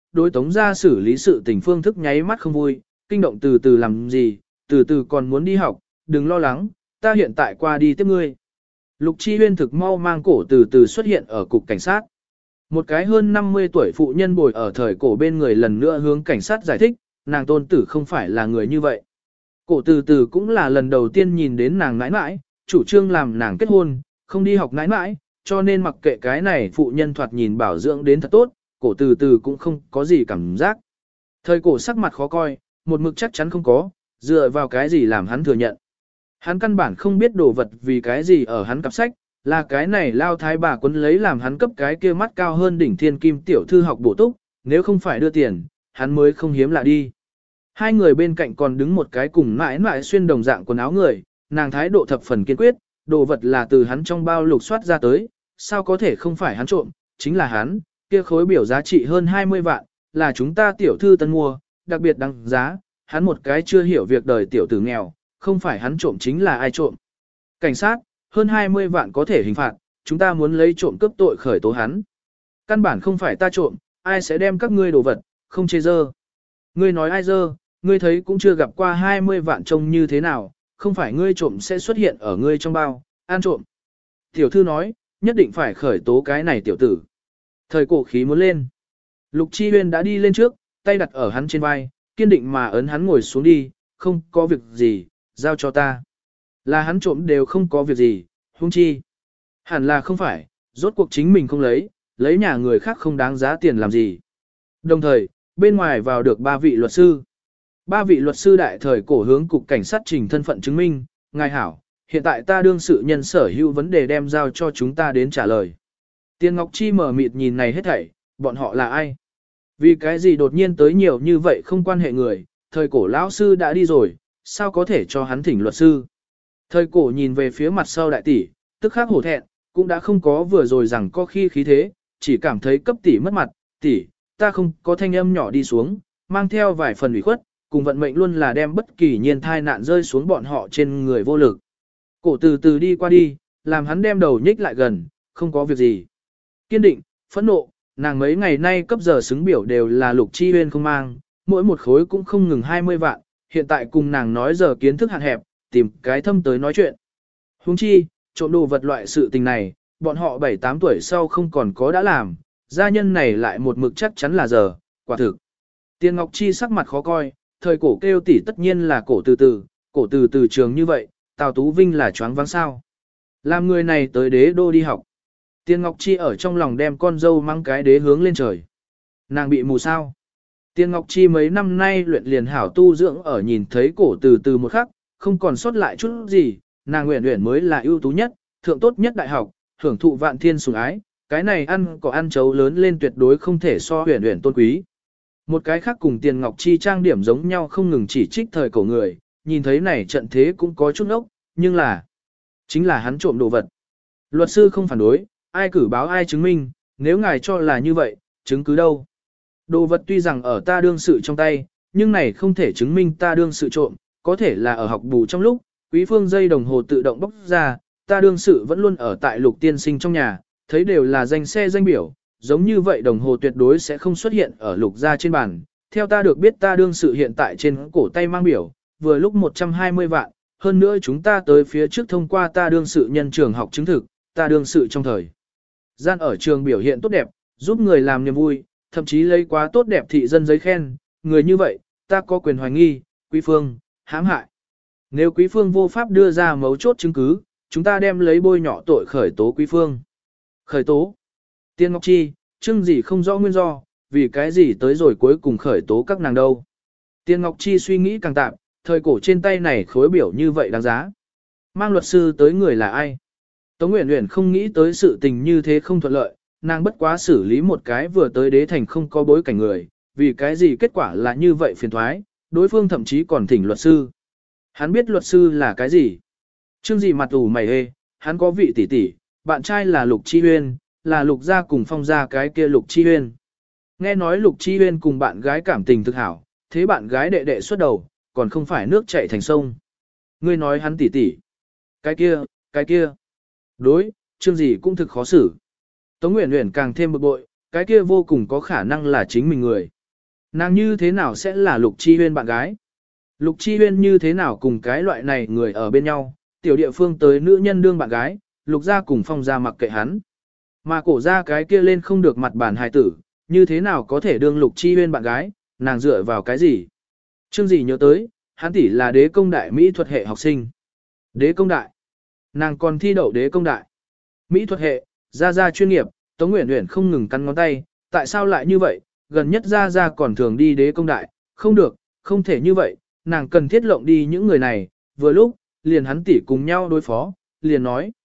đối Tống gia xử lý sự tình phương thức nháy mắt không vui, kinh động từ từ làm gì, từ từ còn muốn đi học, đừng lo lắng, ta hiện tại qua đi tiếp ngươi. Lục Chi Huyên thực mau mang cổ từ từ xuất hiện ở cục cảnh sát. Một cái hơn 50 tuổi phụ nhân bồi ở thời cổ bên người lần nữa hướng cảnh sát giải thích, nàng tôn tử không phải là người như vậy. Cổ từ từ cũng là lần đầu tiên nhìn đến nàng nãi nãi, chủ trương làm nàng kết hôn, không đi học nãi nãi, cho nên mặc kệ cái này phụ nhân thoạt nhìn bảo dưỡng đến thật tốt, cổ từ từ cũng không có gì cảm giác. Thời cổ sắc mặt khó coi, một mực chắc chắn không có, dựa vào cái gì làm hắn thừa nhận. Hắn căn bản không biết đồ vật vì cái gì ở hắn cặp sách, là cái này lao thái bà quấn lấy làm hắn cấp cái kia mắt cao hơn đỉnh thiên kim tiểu thư học bổ túc, nếu không phải đưa tiền, hắn mới không hiếm lạ đi. Hai người bên cạnh còn đứng một cái cùng mãi mãi xuyên đồng dạng quần áo người, nàng thái độ thập phần kiên quyết, đồ vật là từ hắn trong bao lục soát ra tới, sao có thể không phải hắn trộm, chính là hắn, kia khối biểu giá trị hơn 20 vạn, là chúng ta tiểu thư tân mua, đặc biệt đăng giá, hắn một cái chưa hiểu việc đời tiểu tử nghèo, không phải hắn trộm chính là ai trộm. Cảnh sát, hơn 20 vạn có thể hình phạt, chúng ta muốn lấy trộm cướp tội khởi tố hắn. Căn bản không phải ta trộm, ai sẽ đem các ngươi đồ vật, không chê dơ. Ngươi nói ai dơ, ngươi thấy cũng chưa gặp qua 20 vạn trông như thế nào, không phải ngươi trộm sẽ xuất hiện ở ngươi trong bao, ăn trộm. Tiểu thư nói, nhất định phải khởi tố cái này tiểu tử. Thời cổ khí muốn lên. Lục Chi Huyên đã đi lên trước, tay đặt ở hắn trên vai, kiên định mà ấn hắn ngồi xuống đi, không có việc gì, giao cho ta. Là hắn trộm đều không có việc gì, huống chi. Hẳn là không phải, rốt cuộc chính mình không lấy nhà người khác không đáng giá tiền làm gì. Đồng thời, bên ngoài vào được 3 vị luật sư. 3 vị luật sư đại thời cổ hướng cục cảnh sát trình thân phận chứng minh, ngài hảo, hiện tại ta đương sự nhân sở hữu vấn đề đem giao cho chúng ta đến trả lời. Tiền Ngọc Chi mở mịt nhìn này hết thảy, bọn họ là ai? Vì cái gì đột nhiên tới nhiều như vậy không quan hệ người, thời cổ lão sư đã đi rồi, sao có thể cho hắn thỉnh luật sư? Thời cổ nhìn về phía mặt sau đại tỷ, tức khắc hổ thẹn, cũng đã không có vừa rồi rằng có khi khí thế, chỉ cảm thấy cấp tỷ mất mặt, tỷ, ta không có thanh âm nhỏ đi xuống, mang theo vài phần ủy khuất, cùng vận mệnh luôn là đem bất kỳ nhiên thai nạn rơi xuống bọn họ trên người vô lực. Cổ từ từ đi qua đi, làm hắn đem đầu nhích lại gần, không có việc gì. Kiên định, phẫn nộ, nàng mấy ngày nay cấp giờ xứng biểu đều là Lục Chi Huyên không mang, mỗi một khối cũng không ngừng 20 vạn, hiện tại cùng nàng nói giờ kiến thức hạn hẹp, tìm cái thâm tới nói chuyện. Huống chi, trộm đồ vật loại sự tình này, bọn họ 7-8 tuổi sau không còn có đã làm, gia nhân này lại một mực chắc chắn là giờ, quả thực. Tiền Ngọc Chi sắc mặt khó coi, thời cổ kêu tỷ tất nhiên là cổ từ từ trường như vậy, Tào Tú Vinh là choáng váng sao. Làm người này tới đế đô đi học. Tiền Ngọc Chi ở trong lòng đem con dâu mang cái đế hướng lên trời. Nàng bị mù sao. Tiền Ngọc Chi mấy năm nay luyện liền hảo tu dưỡng ở nhìn thấy cổ từ từ một khắc, không còn sót lại chút gì, nàng nguyện nguyện mới là ưu tú nhất, thượng tốt nhất đại học, hưởng thụ vạn thiên sủng ái, cái này ăn có ăn chấu lớn lên tuyệt đối không thể so huyền huyền tôn quý. Một cái khác cùng Tiền Ngọc Chi trang điểm giống nhau không ngừng chỉ trích thời cổ người, nhìn thấy này trận thế cũng có chút ốc, nhưng là, chính là hắn trộm đồ vật. Luật sư không phản đối, ai cử báo ai chứng minh, nếu ngài cho là như vậy, chứng cứ đâu. Đồ vật tuy rằng ở ta đương sự trong tay, nhưng này không thể chứng minh ta đương sự trộm, có thể là ở học bù trong lúc, quý phương dây đồng hồ tự động bóc ra, ta đương sự vẫn luôn ở tại Lục tiên sinh trong nhà, thấy đều là danh xe danh biểu, giống như vậy đồng hồ tuyệt đối sẽ không xuất hiện ở Lục gia trên bàn. Theo ta được biết ta đương sự hiện tại trên cổ tay mang biểu, vừa lúc 120 vạn, hơn nữa chúng ta tới phía trước thông qua ta đương sự nhân trường học chứng thực, ta đương sự trong thời gian ở trường biểu hiện tốt đẹp, giúp người làm niềm vui, thậm chí lấy quá tốt đẹp thị dân giấy khen, người như vậy, ta có quyền hoài nghi, quý phương, hãm hại. Nếu quý phương vô pháp đưa ra mấu chốt chứng cứ, chúng ta đem lấy bôi nhọ tội khởi tố quý phương. Khởi tố. Tiên Ngọc Chi, chưng gì không rõ nguyên do, vì cái gì tới rồi cuối cùng khởi tố các nàng đâu. Tiên Ngọc Chi suy nghĩ càng tạm, thời cổ trên tay này khối biểu như vậy đáng giá. Mang luật sư tới người là ai? Tống Uyển Uyển không nghĩ tới sự tình như thế không thuận lợi, nàng bất quá xử lý một cái vừa tới đế thành không có bối cảnh người, vì cái gì kết quả là như vậy phiền thoái, đối phương thậm chí còn thỉnh luật sư. Hắn biết luật sư là cái gì? Chương gì mặt ủ mày hê, hắn có vị tỷ tỷ, bạn trai là Lục Chi Huyên, là Lục gia cùng Phong gia cái kia Lục Chi Huyên. Nghe nói Lục Chi Huyên cùng bạn gái cảm tình thực hảo, thế bạn gái đệ đệ xuất đầu, còn không phải nước chảy thành sông. Ngươi nói hắn tỷ tỷ. Cái kia. Đối, chương gì cũng thực khó xử. Tống Uyển Uyển càng thêm bực bội, cái kia vô cùng có khả năng là chính mình người. Nàng như thế nào sẽ là Lục Chi Huyên bạn gái? Lục Chi Huyên như thế nào cùng cái loại này người ở bên nhau, tiểu địa phương tới nữ nhân đương bạn gái, Lục gia cùng Phong gia mặc kệ hắn. Mà cổ ra cái kia lên không được mặt bản hài tử, như thế nào có thể đương Lục Chi Huyên bạn gái, nàng dựa vào cái gì? Chương gì nhớ tới, hắn tỷ là đế công đại mỹ thuật hệ học sinh. Đế công đại. Nàng còn thi đậu đế công đại. Mỹ thuật hệ, gia chuyên nghiệp, Tống Uyển Uyển không ngừng cắn ngón tay, tại sao lại như vậy, gần nhất gia còn thường đi đế công đại, không được, không thể như vậy, nàng cần thiết lộng đi những người này, vừa lúc, liền hắn tỷ cùng nhau đối phó, liền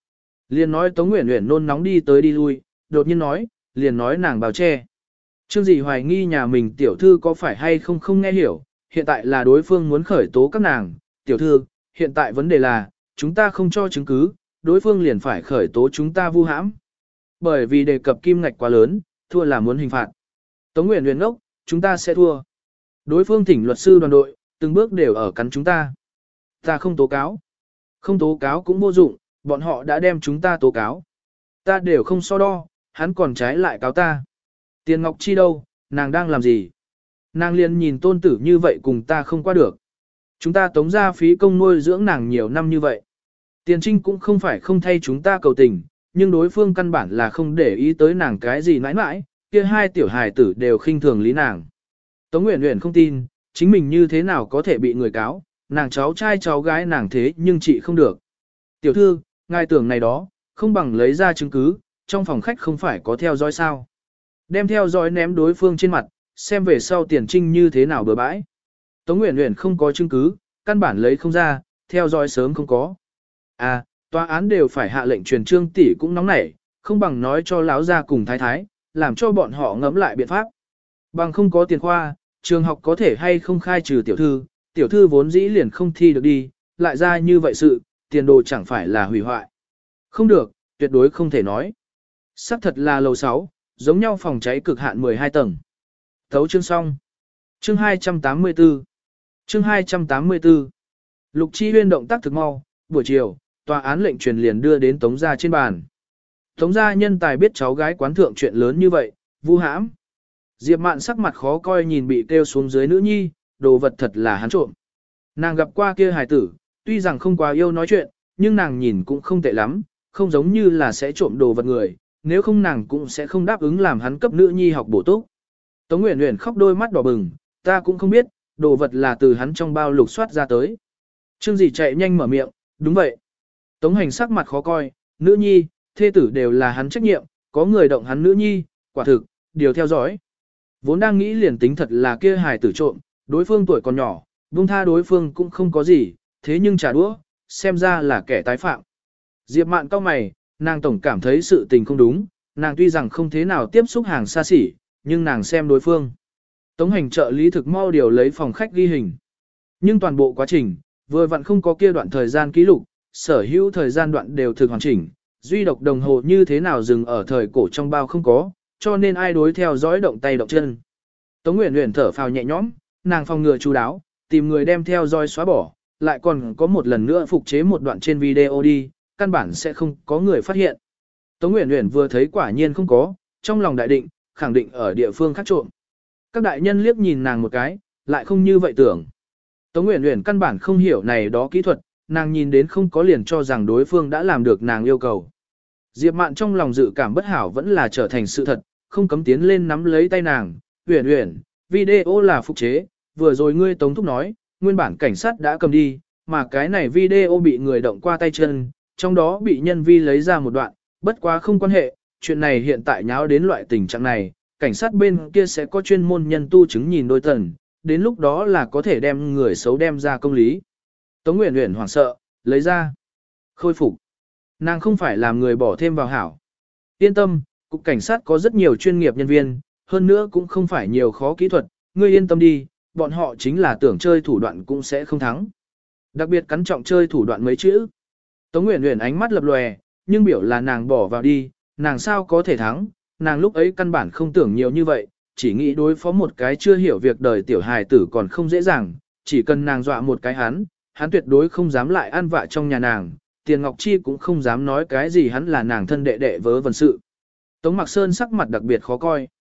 nói Tống Uyển Uyển nôn nóng đi tới đi lui, đột nhiên nói, liền nói nàng bào che. Trương Dị hoài nghi nhà mình tiểu thư có phải hay không không nghe hiểu, hiện tại là đối phương muốn khởi tố các nàng, tiểu thư, hiện tại vấn đề là, chúng ta không cho chứng cứ, đối phương liền phải khởi tố chúng ta vu hãm. Bởi vì đề cập kim ngạch quá lớn, thua là muốn hình phạt. Tống Uyển Uyển ngốc, chúng ta sẽ thua. Đối phương thỉnh luật sư đoàn đội, từng bước đều ở cắn chúng ta. Ta không tố cáo. Không tố cáo cũng vô dụng, bọn họ đã đem chúng ta tố cáo. Ta đều không so đo, hắn còn trái lại cáo ta. Tiền Ngọc Chi đâu, nàng đang làm gì? Nàng liền nhìn tôn tử như vậy cùng ta không qua được. Chúng ta tống ra phí công nuôi dưỡng nàng nhiều năm như vậy. Tiền Trinh cũng không phải không thay chúng ta cầu tình, nhưng đối phương căn bản là không để ý tới nàng cái gì mãi mãi, kia hai tiểu hài tử đều khinh thường lý nàng. Tống Uyển Uyển không tin, chính mình như thế nào có thể bị người cáo, nàng cháu trai cháu gái nàng thế nhưng chị không được. Tiểu thư, ngài tưởng này đó, không bằng lấy ra chứng cứ, trong phòng khách không phải có theo dõi sao. Đem theo dõi ném đối phương trên mặt, xem về sau Tiền Trinh như thế nào bừa bãi. Tống Uyển Uyển không có chứng cứ, căn bản lấy không ra, theo dõi sớm không có. À, tòa án đều phải hạ lệnh truyền Trương tỷ cũng nóng nảy, không bằng nói cho lão gia cùng thái thái, làm cho bọn họ ngẫm lại biện pháp. Bằng không có tiền khoa, trường học có thể hay không khai trừ tiểu thư vốn dĩ liền không thi được đi, lại ra như vậy sự, tiền đồ chẳng phải là hủy hoại. Không được, tuyệt đối không thể nói. Sắc thật là lầu 6, giống nhau phòng cháy cực hạn 12 tầng. Thấu chương xong. Chương 284. Chương 284. Lục Chi Huyên động tác thực mau, buổi chiều, tòa án lệnh truyền liền đưa đến Tống gia trên bàn. Tống gia nhân tài biết cháu gái quán thượng chuyện lớn như vậy, vu hãm. Diệp Mạn sắc mặt khó coi nhìn bị kêu xuống dưới nữ nhi, đồ vật thật là hắn trộm. Nàng gặp qua kia hài tử, tuy rằng không quá yêu nói chuyện, nhưng nàng nhìn cũng không tệ lắm, không giống như là sẽ trộm đồ vật người, nếu không nàng cũng sẽ không đáp ứng làm hắn cấp nữ nhi học bổ túc. Tống Uyển Uyển khóc đôi mắt đỏ bừng, ta cũng không biết, đồ vật là từ hắn trong bao lục soát ra tới. Trương Dị chạy nhanh mở miệng, đúng vậy. Tống Hành sắc mặt khó coi, nữ nhi, thê tử đều là hắn trách nhiệm, có người động hắn nữ nhi, quả thực, điều theo dõi. Vốn đang nghĩ liền tính thật là kia hài tử trộm, đối phương tuổi còn nhỏ, buông tha đối phương cũng không có gì, thế nhưng trả đũa, xem ra là kẻ tái phạm. Diệp Mạn cau mày, nàng tổng cảm thấy sự tình không đúng, nàng tuy rằng không thế nào tiếp xúc hàng xa xỉ, nhưng nàng xem đối phương. Tống Hành trợ lý thực mau điều lấy phòng khách ghi hình. Nhưng toàn bộ quá trình, vừa vặn không có kia đoạn thời gian ký lục, sở hữu thời gian đoạn đều thực hoàn chỉnh, duy độc đồng hồ như thế nào dừng ở thời cổ trong bao không có, cho nên ai đối theo dõi động tay động chân. Tống Uyển Uyển thở phào nhẹ nhõm, nàng phòng ngừa chú đáo, tìm người đem theo dõi xóa bỏ, lại còn có một lần nữa phục chế một đoạn trên video đi, căn bản sẽ không có người phát hiện. Tống Uyển Uyển vừa thấy quả nhiên không có, trong lòng đại định, khẳng định ở địa phương khác trộm. Các đại nhân liếc nhìn nàng một cái, lại không như vậy tưởng. Tống Uyển Uyển căn bản không hiểu này đó kỹ thuật, nàng nhìn đến không có liền cho rằng đối phương đã làm được nàng yêu cầu. Diệp Mạn trong lòng dự cảm bất hảo vẫn là trở thành sự thật, không cấm tiến lên nắm lấy tay nàng, Uyển Uyển, video là phục chế, vừa rồi ngươi Tống thúc nói, nguyên bản cảnh sát đã cầm đi, mà cái này video bị người động qua tay chân, trong đó bị nhân vi lấy ra một đoạn, bất quá không quan hệ, chuyện này hiện tại nháo đến loại tình trạng này, cảnh sát bên kia sẽ có chuyên môn nhân tu chứng nhìn đôi tần, đến lúc đó là có thể đem người xấu đem ra công lý. Tống Uyển Uyển hoảng sợ, lấy ra, khôi phục. Nàng không phải làm người bỏ thêm vào hảo. Yên tâm, cục cảnh sát có rất nhiều chuyên nghiệp nhân viên, hơn nữa cũng không phải nhiều khó kỹ thuật, ngươi yên tâm đi, bọn họ chính là tưởng chơi thủ đoạn cũng sẽ không thắng. Đặc biệt cắn trọng chơi thủ đoạn mấy chữ. Tống Uyển Uyển ánh mắt lập lòe, nhưng biểu là nàng bỏ vào đi, nàng sao có thể thắng, nàng lúc ấy căn bản không tưởng nhiều như vậy, chỉ nghĩ đối phó một cái chưa hiểu việc đời tiểu hài tử còn không dễ dàng, chỉ cần nàng dọa một cái hắn tuyệt đối không dám lại ăn vạ trong nhà nàng, Tiền Ngọc Chi cũng không dám nói cái gì hắn là nàng thân đệ đệ vớ vẩn sự. Tống Mạc Sơn sắc mặt đặc biệt khó coi.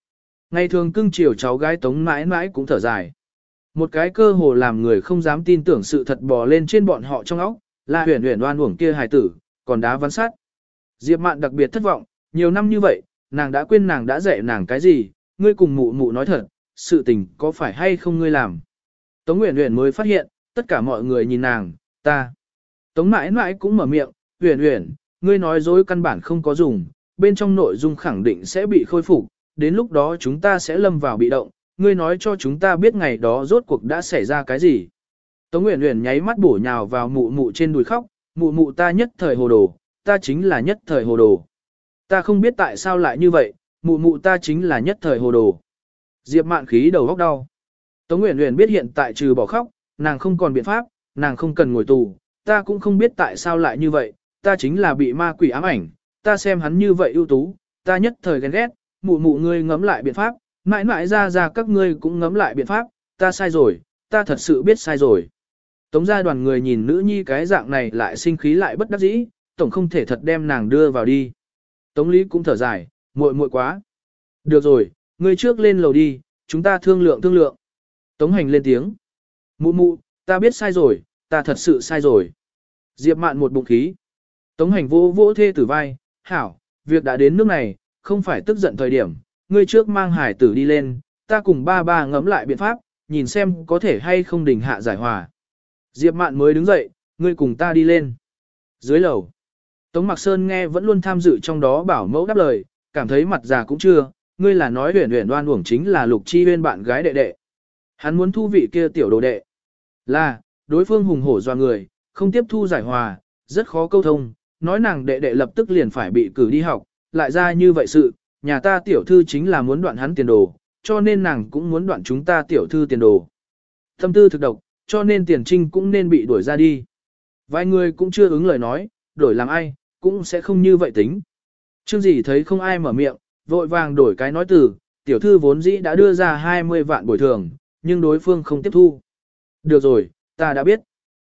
Ngày thường cưng chiều cháu gái Tống mãi mãi cũng thở dài. Một cái cơ hồ làm người không dám tin tưởng sự thật bò lên trên bọn họ trong óc, là huyền huyền oan uổng kia hài tử, còn đá ván sát. Diệp Mạn đặc biệt thất vọng, nhiều năm như vậy, nàng đã quên nàng đã dạy nàng cái gì, ngươi cùng mụ mụ nói thật, sự tình có phải hay không ngươi làm. Tống Uyển Uyển mới phát hiện, tất cả mọi người nhìn nàng, ta. Tống mãi mãi cũng mở miệng, Uyển Uyển, ngươi nói dối căn bản không có dùng, bên trong nội dung khẳng định sẽ bị khôi phục, đến lúc đó chúng ta sẽ lâm vào bị động, ngươi nói cho chúng ta biết ngày đó rốt cuộc đã xảy ra cái gì. Tống Uyển Uyển nháy mắt bổ nhào vào mụ mụ trên đùi khóc, mụ mụ ta nhất thời hồ đồ, ta chính là nhất thời hồ đồ. Ta không biết tại sao lại như vậy, mụ mụ ta chính là nhất thời hồ đồ. Diệp Mạn khí đầu góc đau. Tống Uyển Uyển biết hiện tại trừ bỏ khóc, nàng không còn biện pháp, nàng không cần ngồi tù, ta cũng không biết tại sao lại như vậy, ta chính là bị ma quỷ ám ảnh, ta xem hắn như vậy ưu tú, ta nhất thời ghen ghét, mụ mụ ngươi ngẫm lại biện pháp, mãi mãi ra các ngươi cũng ngẫm lại biện pháp, ta sai rồi, ta thật sự biết sai rồi. Tống gia đoàn người nhìn nữ nhi cái dạng này lại sinh khí lại bất đắc dĩ, tổng không thể thật đem nàng đưa vào đi. Tống Lý cũng thở dài, muội muội quá. Được rồi, ngươi trước lên lầu đi, chúng ta thương lượng thương lượng. Tống Hành lên tiếng. Mụ mụ, ta biết sai rồi, ta thật sự sai rồi. Diệp Mạn một bụng khí. Tống Hành vô vỗ thê tử vai, hảo, việc đã đến nước này, không phải tức giận thời điểm, ngươi trước mang hải tử đi lên, ta cùng ba ba ngẫm lại biện pháp, nhìn xem có thể hay không đình hạ giải hòa. Diệp Mạn mới đứng dậy, ngươi cùng ta đi lên. Dưới lầu, Tống Mạc Sơn nghe vẫn luôn tham dự trong đó bảo mẫu đáp lời, cảm thấy mặt già cũng chưa, ngươi là nói Uyển Uyển đoan uổng chính là Lục Chi Uyên bạn gái đệ đệ. Hắn muốn thu vị kia tiểu đồ đệ. Là, đối phương hùng hổ doa người, không tiếp thu giải hòa, rất khó câu thông, nói nàng đệ đệ lập tức liền phải bị cử đi học, lại ra như vậy sự, nhà ta tiểu thư chính là muốn đoạn hắn tiền đồ, cho nên nàng cũng muốn đoạn chúng ta tiểu thư tiền đồ. Tâm tư thực độc, cho nên Tiền Trinh cũng nên bị đuổi ra đi. Vài người cũng chưa ứng lời nói, đổi làm ai, cũng sẽ không như vậy tính. Chương gì thấy không ai mở miệng, vội vàng đổi cái nói từ, tiểu thư vốn dĩ đã đưa ra 20 vạn bồi thường, nhưng đối phương không tiếp thu. Được rồi, ta đã biết.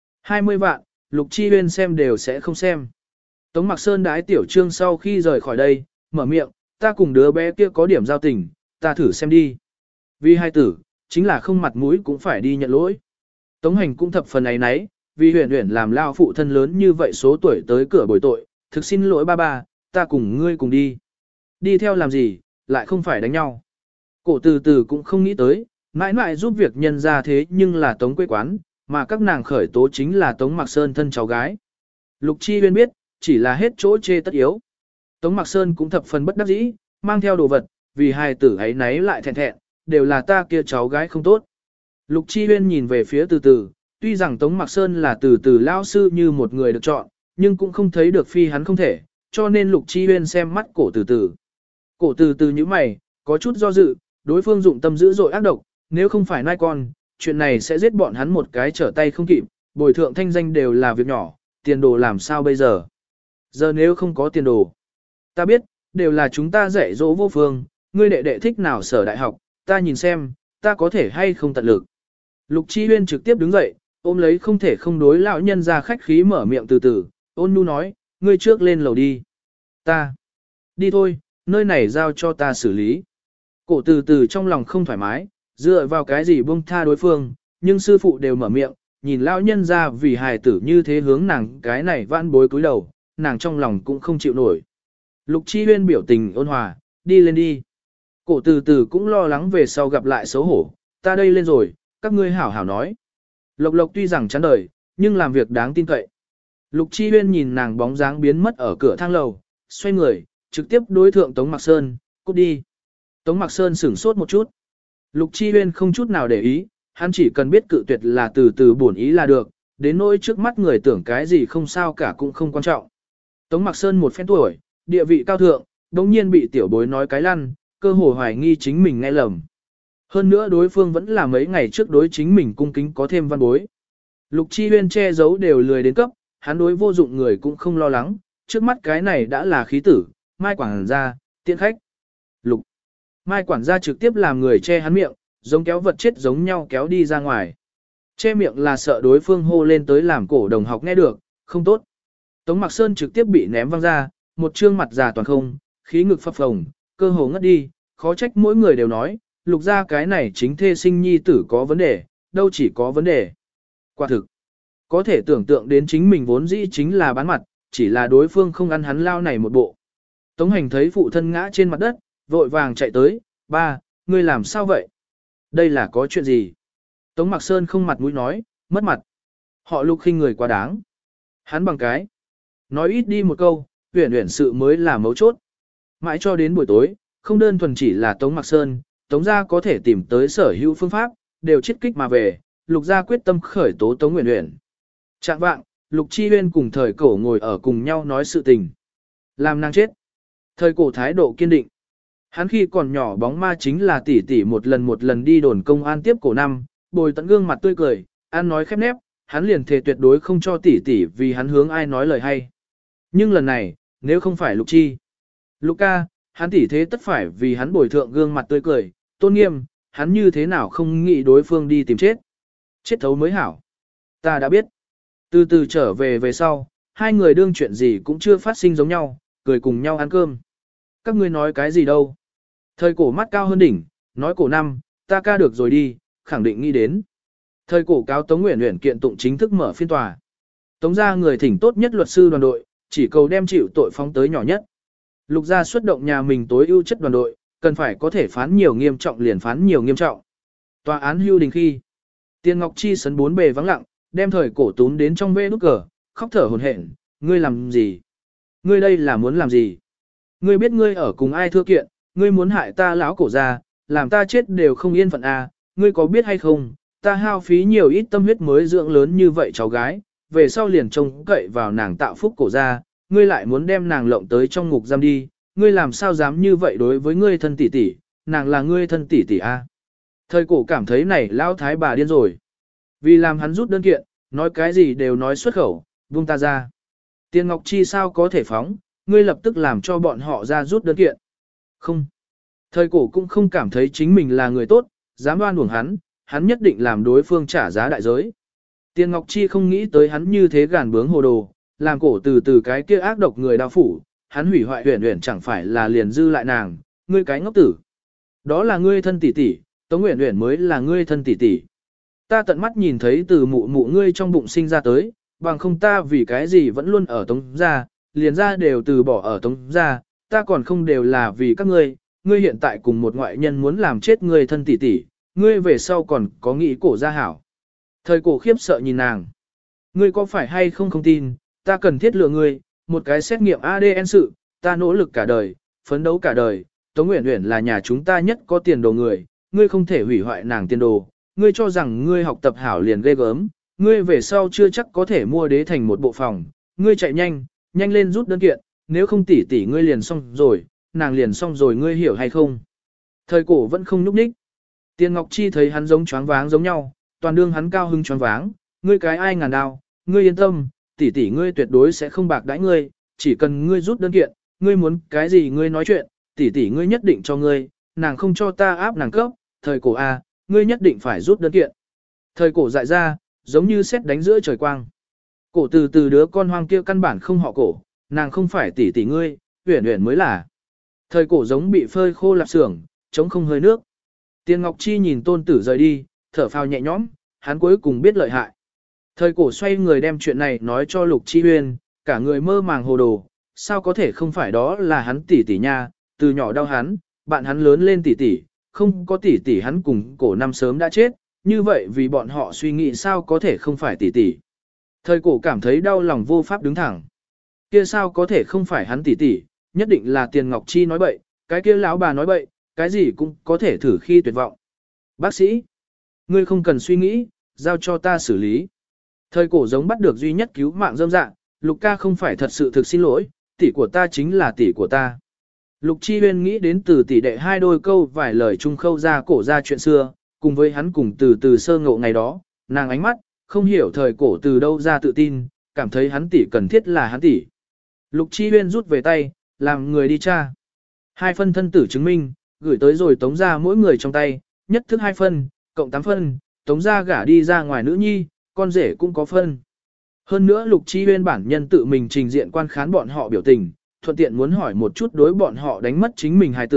20 vạn, Lục Chi Uyên xem đều sẽ không xem. Tống Mạc Sơn đái tiểu trương sau khi rời khỏi đây, mở miệng, ta cùng đứa bé kia có điểm giao tình, ta thử xem đi. Vì hai tử, chính là không mặt mũi cũng phải đi nhận lỗi. Tống Hành cũng thập phần ấy nấy, vì Uyển Uyển làm lao phụ thân lớn như vậy số tuổi tới cửa bồi tội, thực xin lỗi ba ba, ta cùng ngươi cùng đi. Đi theo làm gì, lại không phải đánh nhau. Cổ từ từ cũng không nghĩ tới, mãi mãi giúp việc nhân ra thế nhưng là Tống quê quán, mà các nàng khởi tố chính là Tống Mạc Sơn thân cháu gái. Lục Chi Uyên biết, chỉ là hết chỗ chê tất yếu. Tống Mạc Sơn cũng thập phần bất đắc dĩ, mang theo đồ vật, vì hai tử ấy nấy lại thẹn thẹn, đều là ta kia cháu gái không tốt. Lục Chi Uyên nhìn về phía từ từ, tuy rằng Tống Mạc Sơn là từ từ lao sư như một người được chọn, nhưng cũng không thấy được phi hắn không thể, cho nên Lục Chi Uyên xem mắt cổ từ từ. Cổ từ từ như mày, có chút do dự, đối phương dụng tâm dữ dội ác độc, nếu không phải nai con, chuyện này sẽ giết bọn hắn một cái trở tay không kịp, bồi thượng thanh danh đều là việc nhỏ, tiền đồ làm sao bây giờ? Giờ nếu không có tiền đồ, ta biết, đều là chúng ta dạy dỗ vô phương, ngươi đệ đệ thích nào sở đại học, ta nhìn xem, ta có thể hay không tận lực. Lục Chi Uyên trực tiếp đứng dậy, ôm lấy không thể không đối lão nhân ra khách khí mở miệng từ từ, ôn nhu nói, ngươi trước lên lầu đi. Ta, đi thôi, nơi này giao cho ta xử lý. Cổ từ từ trong lòng không thoải mái, dựa vào cái gì buông tha đối phương, nhưng sư phụ đều mở miệng, nhìn lão nhân ra vì hài tử như thế hướng nàng cái này vãn bối cúi đầu, nàng trong lòng cũng không chịu nổi. Lục Chi Uyên biểu tình ôn hòa, đi lên đi. Cổ từ từ cũng lo lắng về sau gặp lại xấu hổ, ta đây lên rồi, các ngươi hảo hảo nói. Lộc Lộc tuy rằng chán đời, nhưng làm việc đáng tin cậy. Lục Chi Uyên nhìn nàng bóng dáng biến mất ở cửa thang lầu, xoay người, trực tiếp đối thượng Tống Mạc Sơn, cút đi. Tống Mạc Sơn sửng sốt một chút. Lục Chi Uyên không chút nào để ý, hắn chỉ cần biết cự tuyệt là từ từ bổn ý là được, đến nỗi trước mắt người tưởng cái gì không sao cả cũng không quan trọng. Tống Mạc Sơn một phen tuổi, địa vị cao thượng, đống nhiên bị tiểu bối nói cái lăn, cơ hồ hoài nghi chính mình nghe lầm. Hơn nữa đối phương vẫn là mấy ngày trước đối chính mình cung kính có thêm văn bối. Lục Chi Uyên che giấu đều lười đến cấp, hắn đối vô dụng người cũng không lo lắng, trước mắt cái này đã là khí tử, Mai quản gia, tiện khách. Lục Mai quản gia trực tiếp làm người che hắn miệng, giống kéo vật chết giống nhau kéo đi ra ngoài. Che miệng là sợ đối phương hô lên tới làm cổ đồng học nghe được, không tốt. Tống Mạc Sơn trực tiếp bị ném văng ra, một trương mặt già toàn không, khí ngực phập phồng, cơ hồ ngất đi, khó trách mỗi người đều nói, lục gia cái này chính thê sinh nhi tử có vấn đề, đâu chỉ có vấn đề. Quả thực, có thể tưởng tượng đến chính mình vốn dĩ chính là bán mặt, chỉ là đối phương không ăn hắn lao này một bộ. Tống Hành thấy phụ thân ngã trên mặt đất, vội vàng chạy tới, ba, ngươi làm sao vậy? Đây là có chuyện gì? Tống Mạc Sơn không mặt mũi nói, mất mặt. Họ Lục khinh người quá đáng. Hắn bằng cái. Nói ít đi một câu, Uyển Uyển sự mới là mấu chốt. Mãi cho đến buổi tối, không đơn thuần chỉ là Tống Mạc Sơn, Tống gia có thể tìm tới sở hữu phương pháp, đều chiết kích mà về, Lục gia quyết tâm khởi tố Tống Uyển Uyển. Trạng vạng, Lục Chi Huyên cùng Thời Cổ ngồi ở cùng nhau nói sự tình. Làm nàng chết. Thời Cổ thái độ kiên định. Hắn khi còn nhỏ bóng ma chính là tỷ tỷ một lần đi đồn công an tiếp cổ năm, bồi tận gương mặt tươi cười, ăn nói khép nép, hắn liền thề tuyệt đối không cho tỷ tỷ vì hắn hướng ai nói lời hay. Nhưng lần này, nếu không phải Lục Chi, Lục ca, hắn tỷ thế tất phải vì hắn bồi thượng gương mặt tươi cười, tôn nghiêm, hắn như thế nào không nghĩ đối phương đi tìm chết. Chết thấu mới hảo. Ta đã biết. Từ từ trở về sau, hai người đương chuyện gì cũng chưa phát sinh giống nhau, cười cùng nhau ăn cơm. Các ngươi nói cái gì đâu? Thời Cổ mắt cao hơn đỉnh, nói cổ năm, ta ca được rồi đi, khẳng định nghĩ đến. Thời Cổ cáo Tống Uyển Uyển kiện tụng chính thức mở phiên tòa. Tống gia người thỉnh tốt nhất luật sư đoàn đội, chỉ cầu đem chịu tội phóng tới nhỏ nhất. Lục gia xuất động nhà mình tối ưu chất đoàn đội, cần phải có thể phán nhiều nghiêm trọng liền phán nhiều nghiêm trọng. Tòa án hưu đình khi, Tiền Ngọc Chi sấn bốn bề vắng lặng, đem Thời Cổ túm đến trong bê nút cờ, khóc thở hổn hển, ngươi làm gì? Ngươi đây là muốn làm gì? Ngươi biết ngươi ở cùng ai thưa kiện, ngươi muốn hại ta lão cổ gia, làm ta chết đều không yên phận à, ngươi có biết hay không, ta hao phí nhiều ít tâm huyết mới dưỡng lớn như vậy cháu gái, về sau liền trông cậy vào nàng tạo phúc cổ gia, ngươi lại muốn đem nàng lộng tới trong ngục giam đi, ngươi làm sao dám như vậy đối với ngươi thân tỷ tỷ, nàng là ngươi thân tỷ tỷ a. Thời Cổ cảm thấy này lão thái bà điên rồi. Vì làm hắn rút đơn kiện, nói cái gì đều nói xuất khẩu, buông ta ra. Tiền Ngọc Chi sao có thể phóng, ngươi lập tức làm cho bọn họ ra rút đơn kiện. Không. Thời Cổ cũng không cảm thấy chính mình là người tốt, dám đoan uổng hắn nhất định làm đối phương trả giá đại giới. Tiền Ngọc Chi không nghĩ tới hắn như thế gàn bướng hồ đồ, làm cổ từ cái kia ác độc người đao phủ, hắn hủy hoại Uyển Uyển chẳng phải là liền dư lại nàng, ngươi cái ngốc tử. Đó là ngươi thân tỷ tỷ, Tống Uyển Uyển mới là ngươi thân tỷ tỷ. Ta tận mắt nhìn thấy từ mụ mụ ngươi trong bụng sinh ra tới, bằng không ta vì cái gì vẫn luôn ở Tống gia, liền ra đều từ bỏ ở Tống gia, ta còn không đều là vì các ngươi, ngươi hiện tại cùng một ngoại nhân muốn làm chết ngươi thân tỷ tỷ, ngươi về sau còn có nghĩ cổ gia hảo. Thời Cổ khiếp sợ nhìn nàng. Ngươi có phải hay không tin, ta cần thiết lừa ngươi, một cái xét nghiệm ADN sự, ta nỗ lực cả đời, phấn đấu cả đời, Tống Uyển Uyển là nhà chúng ta nhất có tiền đồ người, ngươi không thể hủy hoại nàng tiền đồ, ngươi cho rằng ngươi học tập hảo liền ghê gớm, ngươi về sau chưa chắc có thể mua đế thành một bộ phòng, ngươi chạy nhanh, nhanh lên rút đơn kiện, nếu không tỷ tỷ ngươi liền xong rồi, nàng liền xong rồi ngươi hiểu hay không. Thời Cổ vẫn không nhúc nhích. Tiền Ngọc Chi thấy hắn giống choáng váng giống nhau, toàn đương hắn cao hưng choáng váng, ngươi cái ai ngàn đao, ngươi yên tâm, tỷ tỷ ngươi tuyệt đối sẽ không bạc đãi ngươi, chỉ cần ngươi rút đơn kiện, ngươi muốn cái gì ngươi nói chuyện, tỷ tỷ ngươi nhất định cho ngươi, nàng không cho ta áp nàng cấp, Thời Cổ a, ngươi nhất định phải rút đơn kiện. Thời Cổ dại ra, giống như sét đánh giữa trời quang. Cổ từ đứa con hoang kia căn bản không họ Cổ, nàng không phải tỷ tỷ ngươi, Uyển Uyển mới là. Thời Cổ giống bị phơi khô lạp xưởng, chống không hơi nước. Tiền Ngọc Chi nhìn tôn tử rời đi, thở phào nhẹ nhõm, hắn cuối cùng biết lợi hại. Thời Cổ xoay người đem chuyện này nói cho Lục Chi Huyên, cả người mơ màng hồ đồ, sao có thể không phải đó là hắn tỷ tỷ nha, từ nhỏ đau hắn, bạn hắn lớn lên tỷ tỷ, không có tỷ tỷ hắn cùng Cổ năm sớm đã chết, như vậy vì bọn họ suy nghĩ sao có thể không phải tỷ tỷ. Thời Cổ cảm thấy đau lòng vô pháp đứng thẳng. Kia sao có thể không phải hắn tỷ tỷ, nhất định là Tiền Ngọc Chi nói bậy, cái kia lão bà nói bậy, cái gì cũng có thể thử khi tuyệt vọng. Bác sĩ, ngươi không cần suy nghĩ, giao cho ta xử lý. Thời Cổ giống bắt được duy nhất cứu mạng dâm dạng, Lục ca không phải thật sự thực xin lỗi, tỷ của ta chính là tỷ của ta. Lục Chi Huyên nghĩ đến từ tỷ đệ hai đôi câu vài lời trung khâu ra cổ ra chuyện xưa, cùng với hắn cùng từ sơ ngộ ngày đó, nàng ánh mắt, không hiểu Thời Cổ từ đâu ra tự tin, cảm thấy hắn tỷ cần thiết là hắn tỷ. Lục Chi Huyên rút về tay, làm người đi tra. 2 phân thân tử chứng minh, gửi tới rồi tống ra mỗi người trong tay, nhất thức 2 phân, cộng 8 phân, tống ra gả đi ra ngoài nữ nhi, con rể cũng có phân. Hơn nữa Lục Chi Huyên bản nhân tự mình trình diện quan khán bọn họ biểu tình, thuận tiện muốn hỏi một chút đối bọn họ đánh mất chính mình hài tử,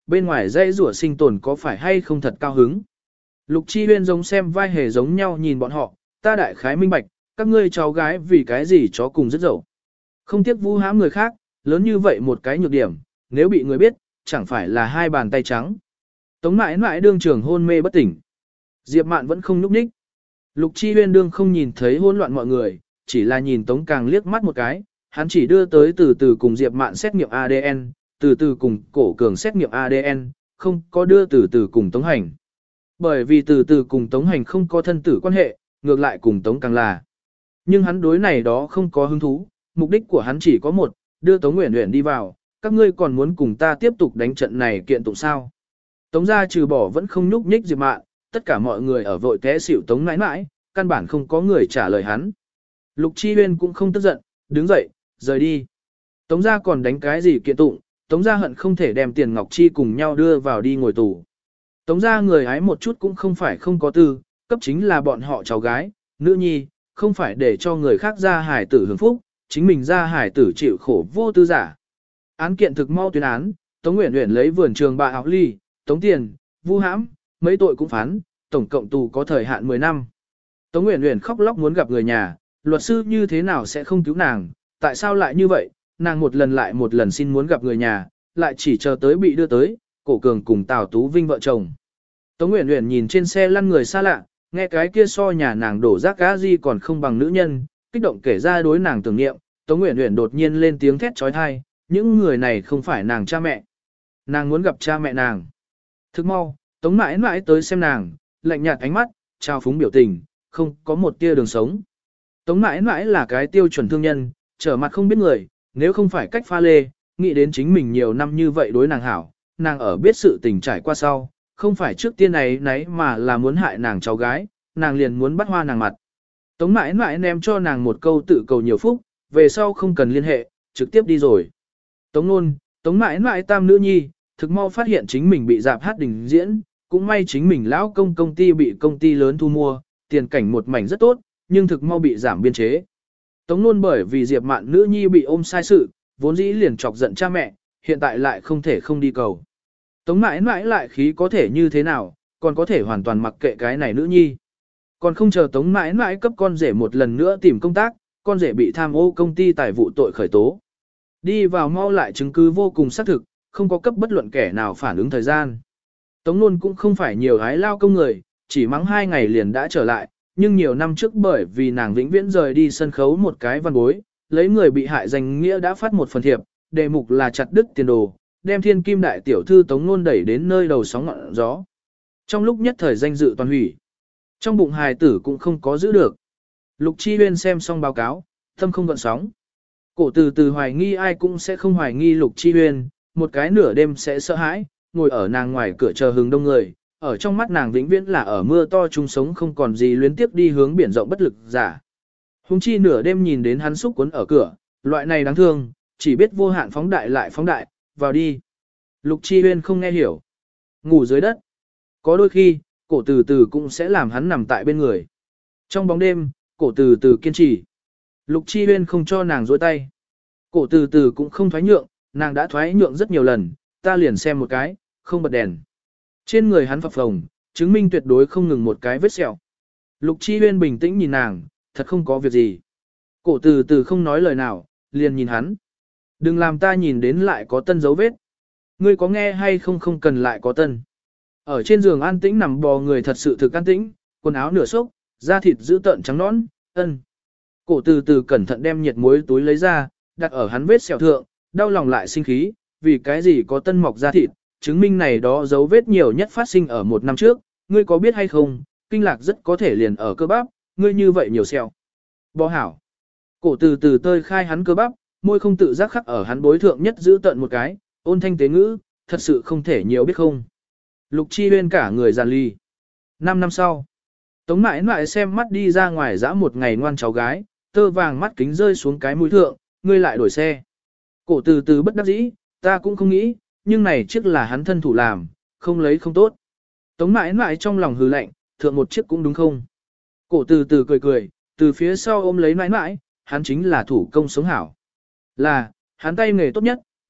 bên ngoài dây rủa sinh tồn có phải hay không thật cao hứng. Lục Chi Huyên giống xem vai hề giống nhau nhìn bọn họ, ta đại khái minh bạch, các ngươi cháu gái vì cái gì chó cùng rất dậu. Không tiếc vu hãm người khác, lớn như vậy một cái nhược điểm, nếu bị người biết, chẳng phải là hai bàn tay trắng. Tống mãi mãi đương trường hôn mê bất tỉnh. Diệp Mạn vẫn không nhúc nhích. Lục Chi Huyên đương không nhìn thấy hỗn loạn mọi người, chỉ là nhìn Tống Càng liếc mắt một cái, hắn chỉ đưa tới từ từ cùng Diệp Mạn xét nghiệm ADN, từ từ cùng Cổ Cường xét nghiệm ADN, không có đưa từ từ cùng Tống Hành. Bởi vì từ từ cùng Tống Hành không có thân tử quan hệ, ngược lại cùng Tống Càng là. Nhưng hắn đối này đó không có hứng thú, mục đích của hắn chỉ có một, đưa Tống Uyển Uyển đi vào, các ngươi còn muốn cùng ta tiếp tục đánh trận này kiện tụng sao. Tống gia trừ bỏ vẫn không nhúc nhích Diệp Mạn, tất cả mọi người ở vội té xỉu Tống nãi nãi, căn bản không có người trả lời hắn. Lục Chi Huyên cũng không tức giận, đứng dậy, rời đi. Tống gia còn đánh cái gì kiện tụng, Tống gia hận không thể đem Tiền Ngọc Chi cùng nhau đưa vào đi ngồi tù. Tống gia người hái một chút cũng không phải không có tư, cấp chính là bọn họ cháu gái, nữ nhi, không phải để cho người khác gia hải tử hưởng phúc, chính mình gia hải tử chịu khổ vô tư giả. Án kiện thực mau tuyên án, Tống Uyển Uyển lấy vườn trường bà áo ly, Tống Tiền, vu hãm, mấy tội cũng phán, tổng cộng tù có thời hạn 10 năm. Tống Uyển Uyển khóc lóc muốn gặp người nhà, luật sư như thế nào sẽ không cứu nàng, tại sao lại như vậy, nàng một lần lại một lần xin muốn gặp người nhà, lại chỉ chờ tới bị đưa tới, Cổ Cường cùng Tào Tú Vinh vợ chồng. Tống Uyển Uyển nhìn trên xe lăn người xa lạ, nghe cái kia so nhà nàng đổ rác gã gì còn không bằng nữ nhân, kích động kể ra đối nàng tưởng niệm, Tống Uyển Uyển đột nhiên lên tiếng thét chói tai, những người này không phải nàng cha mẹ. Nàng muốn gặp cha mẹ nàng. Thức mau, Tống mãi mãi tới xem nàng, lạnh nhạt ánh mắt, trao phúng biểu tình, không có một tia đường sống. Tống mãi mãi là cái tiêu chuẩn thương nhân, trở mặt không biết người, nếu không phải cách pha lê, nghĩ đến chính mình nhiều năm như vậy đối nàng hảo, nàng ở biết sự tình trải qua sau, không phải trước tiên này nấy mà là muốn hại nàng cháu gái, nàng liền muốn bắt hoa nàng mặt. Tống mãi mãi ném cho nàng một câu tự cầu nhiều phúc, về sau không cần liên hệ, trực tiếp đi rồi. Tống nôn, Tống mãi mãi tam nữ nhi, thực mau phát hiện chính mình bị dạp hát đình diễn, cũng may chính mình lão công ty bị công ty lớn thu mua, tiền cảnh một mảnh rất tốt, nhưng thực mau bị giảm biên chế. Tống nôn bởi vì Diệp Mạn nữ nhi bị ôm sai sự, vốn dĩ liền chọc giận cha mẹ, hiện tại lại không thể không đi cầu. Tống mãi mãi lại khí có thể như thế nào, còn có thể hoàn toàn mặc kệ cái này nữ nhi. Còn không chờ Tống mãi mãi cấp con rể một lần nữa tìm công tác, con rể bị tham ô công ty tài vụ tội khởi tố. Đi vào mau lại chứng cứ vô cùng xác thực, không có cấp bất luận kẻ nào phản ứng thời gian. Tống nôn cũng không phải nhiều gái lao công người, chỉ mắng 2 ngày liền đã trở lại, nhưng nhiều năm trước bởi vì nàng vĩnh viễn rời đi sân khấu một cái văn bối, lấy người bị hại danh nghĩa đã phát một phần thiệp, đề mục là chặt đứt tiền đồ, đem thiên kim đại tiểu thư Tống nôn đẩy đến nơi đầu sóng ngọn gió. Trong lúc nhất thời danh dự toàn hủy, trong bụng hài tử cũng không có giữ được. Lục Chi Huyên xem xong báo cáo, tâm không gợn sóng. Cổ từ từ hoài nghi ai cũng sẽ không hoài nghi Lục Chi Huyên, một cái nửa đêm sẽ sợ hãi, ngồi ở nàng ngoài cửa chờ hừng đông người, ở trong mắt nàng vĩnh viễn là ở mưa to chung sống không còn gì luyến tiếp đi hướng biển rộng bất lực giả. Hùng chi nửa đêm nhìn đến hắn xúc cuốn ở cửa, loại này đáng thương, chỉ biết vô hạn phóng đại lại phóng đại, vào đi. Lục Chi Huyên không nghe hiểu. Ngủ dưới đất. Có đôi khi, cổ từ từ cũng sẽ làm hắn nằm tại bên người. Trong bóng đêm, cổ từ từ kiên trì. Lục Chi Huyên không cho nàng dối tay. Cổ từ từ cũng không thoái nhượng, nàng đã thoái nhượng rất nhiều lần, ta liền xem một cái, không bật đèn. Trên người hắn phập phồng, chứng minh tuyệt đối không ngừng một cái vết sẹo. Lục Chi Huyên bình tĩnh nhìn nàng, thật không có việc gì. Cổ từ từ không nói lời nào, liền nhìn hắn. Đừng làm ta nhìn đến lại có tân dấu vết. Ngươi có nghe hay không không cần lại có tân. Ở trên giường an tĩnh nằm bò người thật sự thực an tĩnh, quần áo nửa xốc, da thịt giữ tợn trắng nõn, ân. Cổ từ từ cẩn thận đem nhiệt muối túi lấy ra, đặt ở hắn vết sẹo thượng, đau lòng lại sinh khí, vì cái gì có tân mọc da thịt, chứng minh này đó dấu vết nhiều nhất phát sinh ở 1 năm trước, ngươi có biết hay không, kinh lạc rất có thể liền ở cơ bắp, ngươi như vậy nhiều sẹo. Bò hảo. Cổ từ từ tơi khai hắn cơ bắp, môi không tự giác khắc ở hắn bối thượng nhất giữ tận một cái, ôn thanh tế ngữ, thật sự không thể nhiều biết không. Lục Chi Huyên cả người giàn ly. 5 năm sau, Tống mãi mãi xem mắt đi ra ngoài dã một ngày ngoan cháu gái, tơ vàng mắt kính rơi xuống cái mũi thượng, ngươi lại đổi xe. Cổ từ từ bất đắc dĩ, ta cũng không nghĩ, nhưng này chiếc là hắn thân thủ làm, không lấy không tốt. Tống mãi mãi trong lòng hừ lạnh, thượng một chiếc cũng đúng không. Cổ từ từ cười cười, từ phía sau ôm lấy mãi mãi, hắn chính là thủ công sống hảo. Là, hắn tay nghề tốt nhất,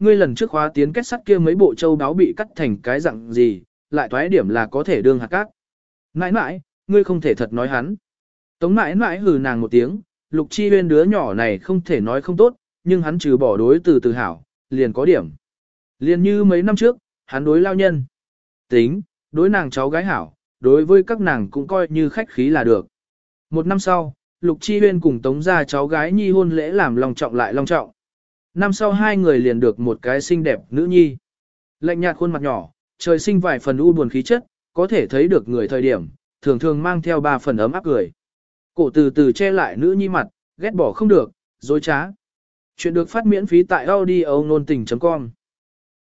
ngươi lần trước khóa tiến kết sắt kia mấy bộ châu đáo bị cắt thành cái dạng gì, lại thoái điểm là có thể đương hạt cát. Nãi nãi, ngươi không thể thật nói hắn. Tống nãi nãi hừ nàng một tiếng, Lục Chi Huyên đứa nhỏ này không thể nói không tốt, nhưng hắn trừ bỏ đối từ hảo, liền có điểm. Liền như mấy năm trước, hắn đối lao nhân. Tính, đối nàng cháu gái hảo, đối với các nàng cũng coi như khách khí là được. Một năm sau, Lục Chi Huyên cùng Tống gia cháu gái nhi hôn lễ làm long trọng lại long trọng. Năm sau hai người liền được một cái xinh đẹp nữ nhi. Lạnh nhạt khuôn mặt nhỏ, trời sinh vài phần u buồn khí chất, có thể thấy được người thời điểm, thường thường mang theo 3 phần ấm áp cười. Cổ từ từ che lại nữ nhi mặt, ghét bỏ không được, dối trá. Chuyện được phát miễn phí tại audio nôn tình.com